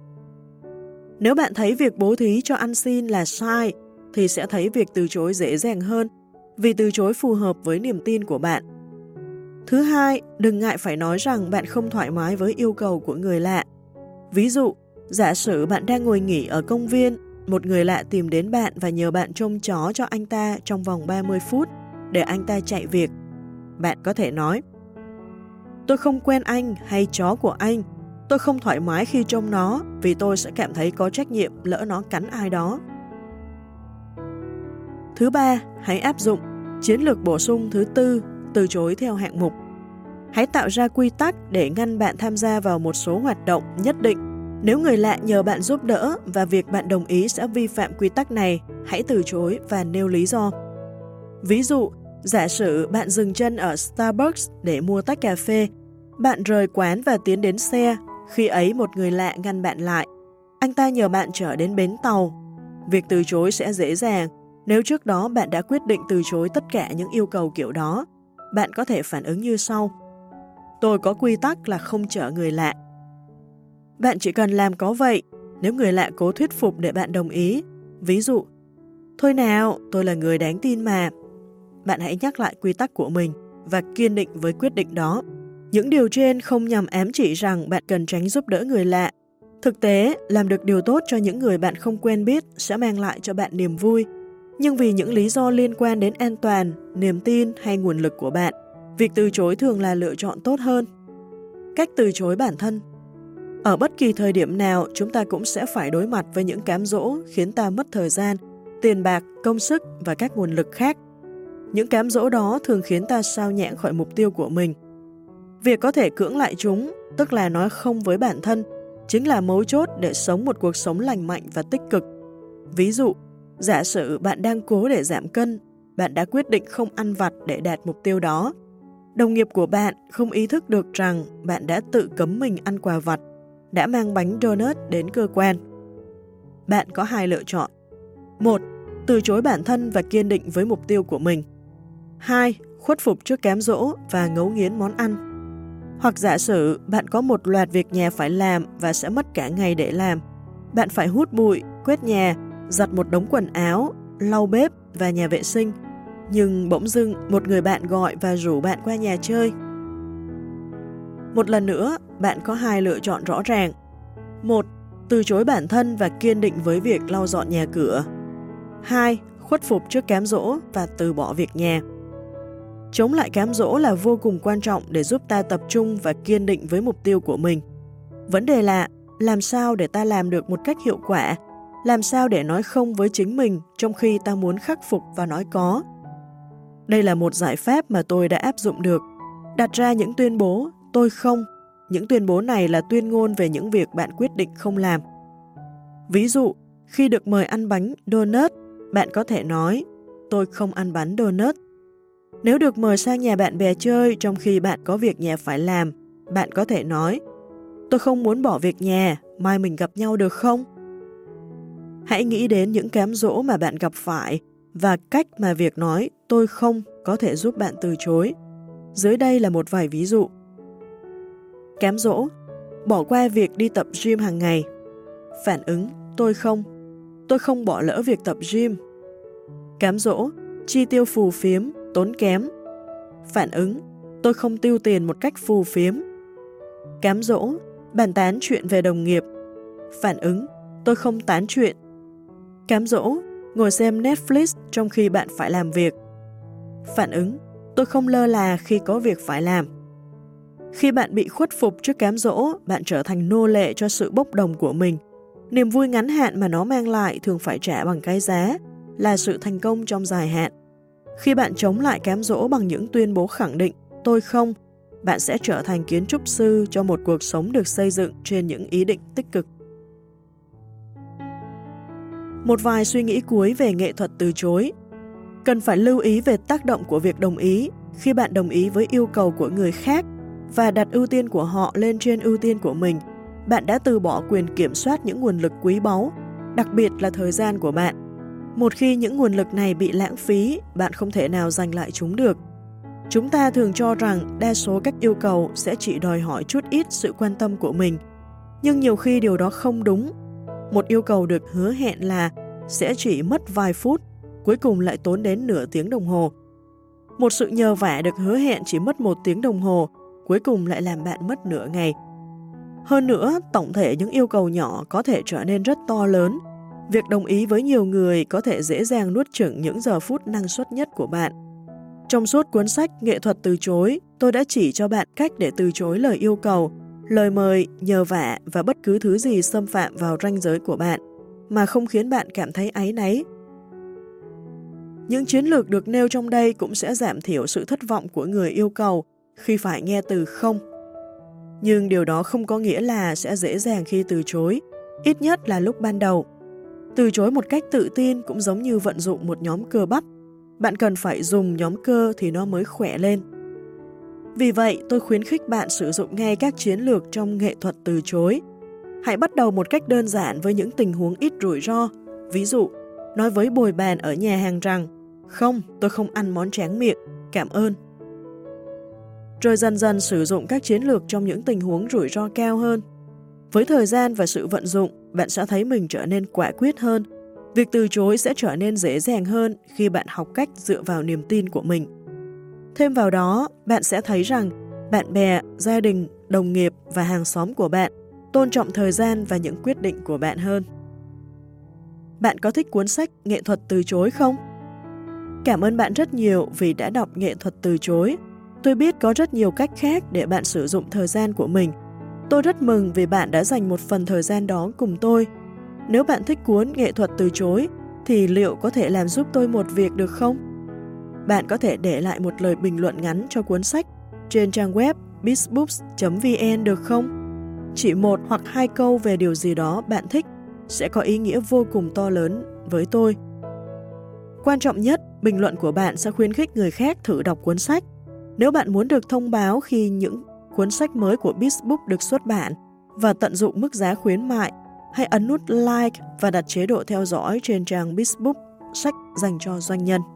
Nếu bạn thấy việc bố thí cho ăn xin là sai, thì sẽ thấy việc từ chối dễ dàng hơn, vì từ chối phù hợp với niềm tin của bạn. Thứ hai, đừng ngại phải nói rằng bạn không thoải mái với yêu cầu của người lạ. Ví dụ, giả sử bạn đang ngồi nghỉ ở công viên, một người lạ tìm đến bạn và nhờ bạn trông chó cho anh ta trong vòng 30 phút để anh ta chạy việc. Bạn có thể nói, tôi không quen anh hay chó của anh, tôi không thoải mái khi trông nó vì tôi sẽ cảm thấy có trách nhiệm lỡ nó cắn ai đó. Thứ ba, hãy áp dụng chiến lược bổ sung thứ tư, từ chối theo hạng mục. Hãy tạo ra quy tắc để ngăn bạn tham gia vào một số hoạt động nhất định. Nếu người lạ nhờ bạn giúp đỡ và việc bạn đồng ý sẽ vi phạm quy tắc này, hãy từ chối và nêu lý do. Ví dụ, giả sử bạn dừng chân ở Starbucks để mua tách cà phê, bạn rời quán và tiến đến xe, khi ấy một người lạ ngăn bạn lại. Anh ta nhờ bạn chở đến bến tàu. Việc từ chối sẽ dễ dàng nếu trước đó bạn đã quyết định từ chối tất cả những yêu cầu kiểu đó. Bạn có thể phản ứng như sau. Tôi có quy tắc là không chở người lạ. Bạn chỉ cần làm có vậy nếu người lạ cố thuyết phục để bạn đồng ý. Ví dụ, thôi nào, tôi là người đáng tin mà. Bạn hãy nhắc lại quy tắc của mình và kiên định với quyết định đó. Những điều trên không nhằm ám chỉ rằng bạn cần tránh giúp đỡ người lạ. Thực tế, làm được điều tốt cho những người bạn không quen biết sẽ mang lại cho bạn niềm vui. Nhưng vì những lý do liên quan đến an toàn, niềm tin hay nguồn lực của bạn, việc từ chối thường là lựa chọn tốt hơn. Cách từ chối bản thân. Ở bất kỳ thời điểm nào, chúng ta cũng sẽ phải đối mặt với những cám dỗ khiến ta mất thời gian, tiền bạc, công sức và các nguồn lực khác. Những cám dỗ đó thường khiến ta sao nhãng khỏi mục tiêu của mình. Việc có thể cưỡng lại chúng, tức là nói không với bản thân, chính là mấu chốt để sống một cuộc sống lành mạnh và tích cực. Ví dụ, giả sử bạn đang cố để giảm cân, bạn đã quyết định không ăn vặt để đạt mục tiêu đó. Đồng nghiệp của bạn không ý thức được rằng bạn đã tự cấm mình ăn quà vặt, đã mang bánh donut đến cơ quan. Bạn có hai lựa chọn. 1. Từ chối bản thân và kiên định với mục tiêu của mình. 2. Khuất phục trước cám dỗ và ngấu nghiến món ăn. Hoặc giả sử bạn có một loạt việc nhà phải làm và sẽ mất cả ngày để làm. Bạn phải hút bụi, quét nhà, giặt một đống quần áo, lau bếp và nhà vệ sinh. Nhưng bỗng dưng một người bạn gọi và rủ bạn qua nhà chơi. Một lần nữa, bạn có hai lựa chọn rõ ràng. 1. Từ chối bản thân và kiên định với việc lau dọn nhà cửa. 2. Khuất phục trước cám dỗ và từ bỏ việc nhà. Chống lại cám dỗ là vô cùng quan trọng để giúp ta tập trung và kiên định với mục tiêu của mình. Vấn đề là làm sao để ta làm được một cách hiệu quả, làm sao để nói không với chính mình trong khi ta muốn khắc phục và nói có. Đây là một giải pháp mà tôi đã áp dụng được. Đặt ra những tuyên bố tôi không. Những tuyên bố này là tuyên ngôn về những việc bạn quyết định không làm. Ví dụ, khi được mời ăn bánh donut, bạn có thể nói tôi không ăn bánh donut. Nếu được mời sang nhà bạn bè chơi trong khi bạn có việc nhà phải làm, bạn có thể nói tôi không muốn bỏ việc nhà, mai mình gặp nhau được không? Hãy nghĩ đến những cám dỗ mà bạn gặp phải và cách mà việc nói tôi không có thể giúp bạn từ chối. Dưới đây là một vài ví dụ. Cám dỗ, bỏ qua việc đi tập gym hàng ngày. Phản ứng, tôi không bỏ lỡ việc tập gym. Cám dỗ, chi tiêu phù phiếm, tốn kém. Phản ứng, tôi không tiêu tiền một cách phù phiếm. Cám dỗ, bàn tán chuyện về đồng nghiệp. Phản ứng, tôi không tán chuyện. Cám dỗ, ngồi xem Netflix trong khi bạn phải làm việc. Phản ứng, tôi không lơ là khi có việc phải làm. Khi bạn bị khuất phục trước cám dỗ, bạn trở thành nô lệ cho sự bốc đồng của mình. Niềm vui ngắn hạn mà nó mang lại thường phải trả bằng cái giá, là sự thành công trong dài hạn. Khi bạn chống lại cám dỗ bằng những tuyên bố khẳng định tôi không, bạn sẽ trở thành kiến trúc sư cho một cuộc sống được xây dựng trên những ý định tích cực. Một vài suy nghĩ cuối về nghệ thuật từ chối. Cần phải lưu ý về tác động của việc đồng ý. Khi bạn đồng ý với yêu cầu của người khác và đặt ưu tiên của họ lên trên ưu tiên của mình, bạn đã từ bỏ quyền kiểm soát những nguồn lực quý báu, đặc biệt là thời gian của bạn. Một khi những nguồn lực này bị lãng phí, bạn không thể nào giành lại chúng được. Chúng ta thường cho rằng đa số các yêu cầu sẽ chỉ đòi hỏi chút ít sự quan tâm của mình. Nhưng nhiều khi điều đó không đúng. Một yêu cầu được hứa hẹn là sẽ chỉ mất vài phút, cuối cùng lại tốn đến nửa tiếng đồng hồ. Một sự nhờ vả được hứa hẹn chỉ mất 1 tiếng đồng hồ, cuối cùng lại làm bạn mất nửa ngày. Hơn nữa, tổng thể những yêu cầu nhỏ có thể trở nên rất to lớn. Việc đồng ý với nhiều người có thể dễ dàng nuốt chửng những giờ phút năng suất nhất của bạn. Trong suốt cuốn sách Nghệ thuật từ chối, tôi đã chỉ cho bạn cách để từ chối lời yêu cầu, lời mời, nhờ vả và bất cứ thứ gì xâm phạm vào ranh giới của bạn, mà không khiến bạn cảm thấy áy náy. Những chiến lược được nêu trong đây cũng sẽ giảm thiểu sự thất vọng của người yêu cầu khi phải nghe từ không. Nhưng điều đó không có nghĩa là sẽ dễ dàng khi từ chối, ít nhất là lúc ban đầu. Từ chối một cách tự tin cũng giống như vận dụng một nhóm cơ bắp. Bạn cần phải dùng nhóm cơ thì nó mới khỏe lên. Vì vậy, tôi khuyến khích bạn sử dụng ngay các chiến lược trong nghệ thuật từ chối. Hãy bắt đầu một cách đơn giản với những tình huống ít rủi ro. Ví dụ, nói với bồi bàn ở nhà hàng rằng, không, tôi không ăn món tráng miệng, cảm ơn. Rồi dần dần sử dụng các chiến lược trong những tình huống rủi ro cao hơn. Với thời gian và sự vận dụng, bạn sẽ thấy mình trở nên quả quyết hơn. Việc từ chối sẽ trở nên dễ dàng hơn khi bạn học cách dựa vào niềm tin của mình. Thêm vào đó, bạn sẽ thấy rằng bạn bè, gia đình, đồng nghiệp và hàng xóm của bạn tôn trọng thời gian và những quyết định của bạn hơn. Bạn có thích cuốn sách Nghệ thuật từ chối không? Cảm ơn bạn rất nhiều vì đã đọc Nghệ thuật từ chối. Tôi biết có rất nhiều cách khác để bạn sử dụng thời gian của mình. Tôi rất mừng vì bạn đã dành một phần thời gian đó cùng tôi. Nếu bạn thích cuốn Nghệ thuật từ chối, thì liệu có thể làm giúp tôi một việc được không? Bạn có thể để lại một lời bình luận ngắn cho cuốn sách trên trang web bizbooks.vn được không? Chỉ 1 hoặc 2 câu về điều gì đó bạn thích sẽ có ý nghĩa vô cùng to lớn với tôi. Quan trọng nhất, bình luận của bạn sẽ khuyến khích người khác thử đọc cuốn sách. Nếu bạn muốn được thông báo khi những cuốn sách mới của Bizbook được xuất bản và tận dụng mức giá khuyến mại, hãy ấn nút like và đặt chế độ theo dõi trên trang Bizbook, sách dành cho doanh nhân.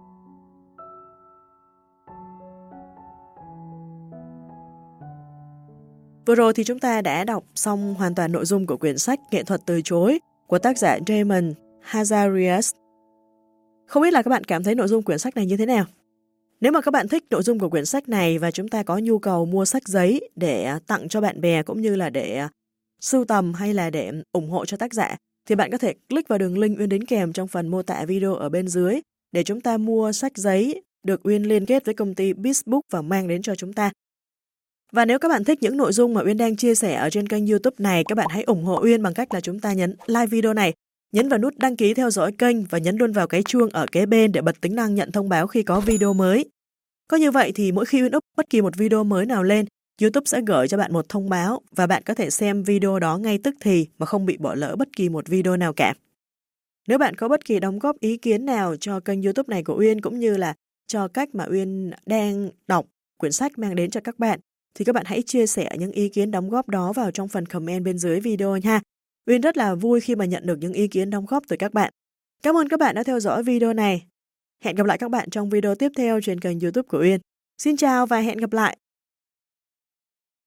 Vừa rồi thì chúng ta đã đọc xong hoàn toàn nội dung của quyển sách Nghệ thuật từ chối của tác giả Damon Hazarias. Không biết là các bạn cảm thấy nội dung quyển sách này như thế nào? Nếu mà các bạn thích nội dung của quyển sách này và chúng ta có nhu cầu mua sách giấy để tặng cho bạn bè cũng như là để sưu tầm hay là để ủng hộ cho tác giả, thì bạn có thể click vào đường link Uyên đính kèm trong phần mô tả video ở bên dưới để chúng ta mua sách giấy được Uyên liên kết với công ty Bizbook và mang đến cho chúng ta. Và nếu các bạn thích những nội dung mà Uyên đang chia sẻ ở trên kênh YouTube này, các bạn hãy ủng hộ Uyên bằng cách là chúng ta nhấn like video này, nhấn vào nút đăng ký theo dõi kênh và nhấn luôn vào cái chuông ở kế bên để bật tính năng nhận thông báo khi có video mới. Có như vậy thì mỗi khi Uyên up bất kỳ một video mới nào lên, YouTube sẽ gửi cho bạn một thông báo và bạn có thể xem video đó ngay tức thì mà không bị bỏ lỡ bất kỳ một video nào cả. Nếu bạn có bất kỳ đóng góp ý kiến nào cho kênh YouTube này của Uyên cũng như là cho cách mà Uyên đang đọc quyển sách mang đến cho các bạn, thì các bạn hãy chia sẻ những ý kiến đóng góp đó vào trong phần comment bên dưới video nha. Uyên rất là vui khi mà nhận được những ý kiến đóng góp từ các bạn. Cảm ơn các bạn đã theo dõi video này. Hẹn gặp lại các bạn trong video tiếp theo trên kênh YouTube của Uyên. Xin chào và hẹn gặp lại!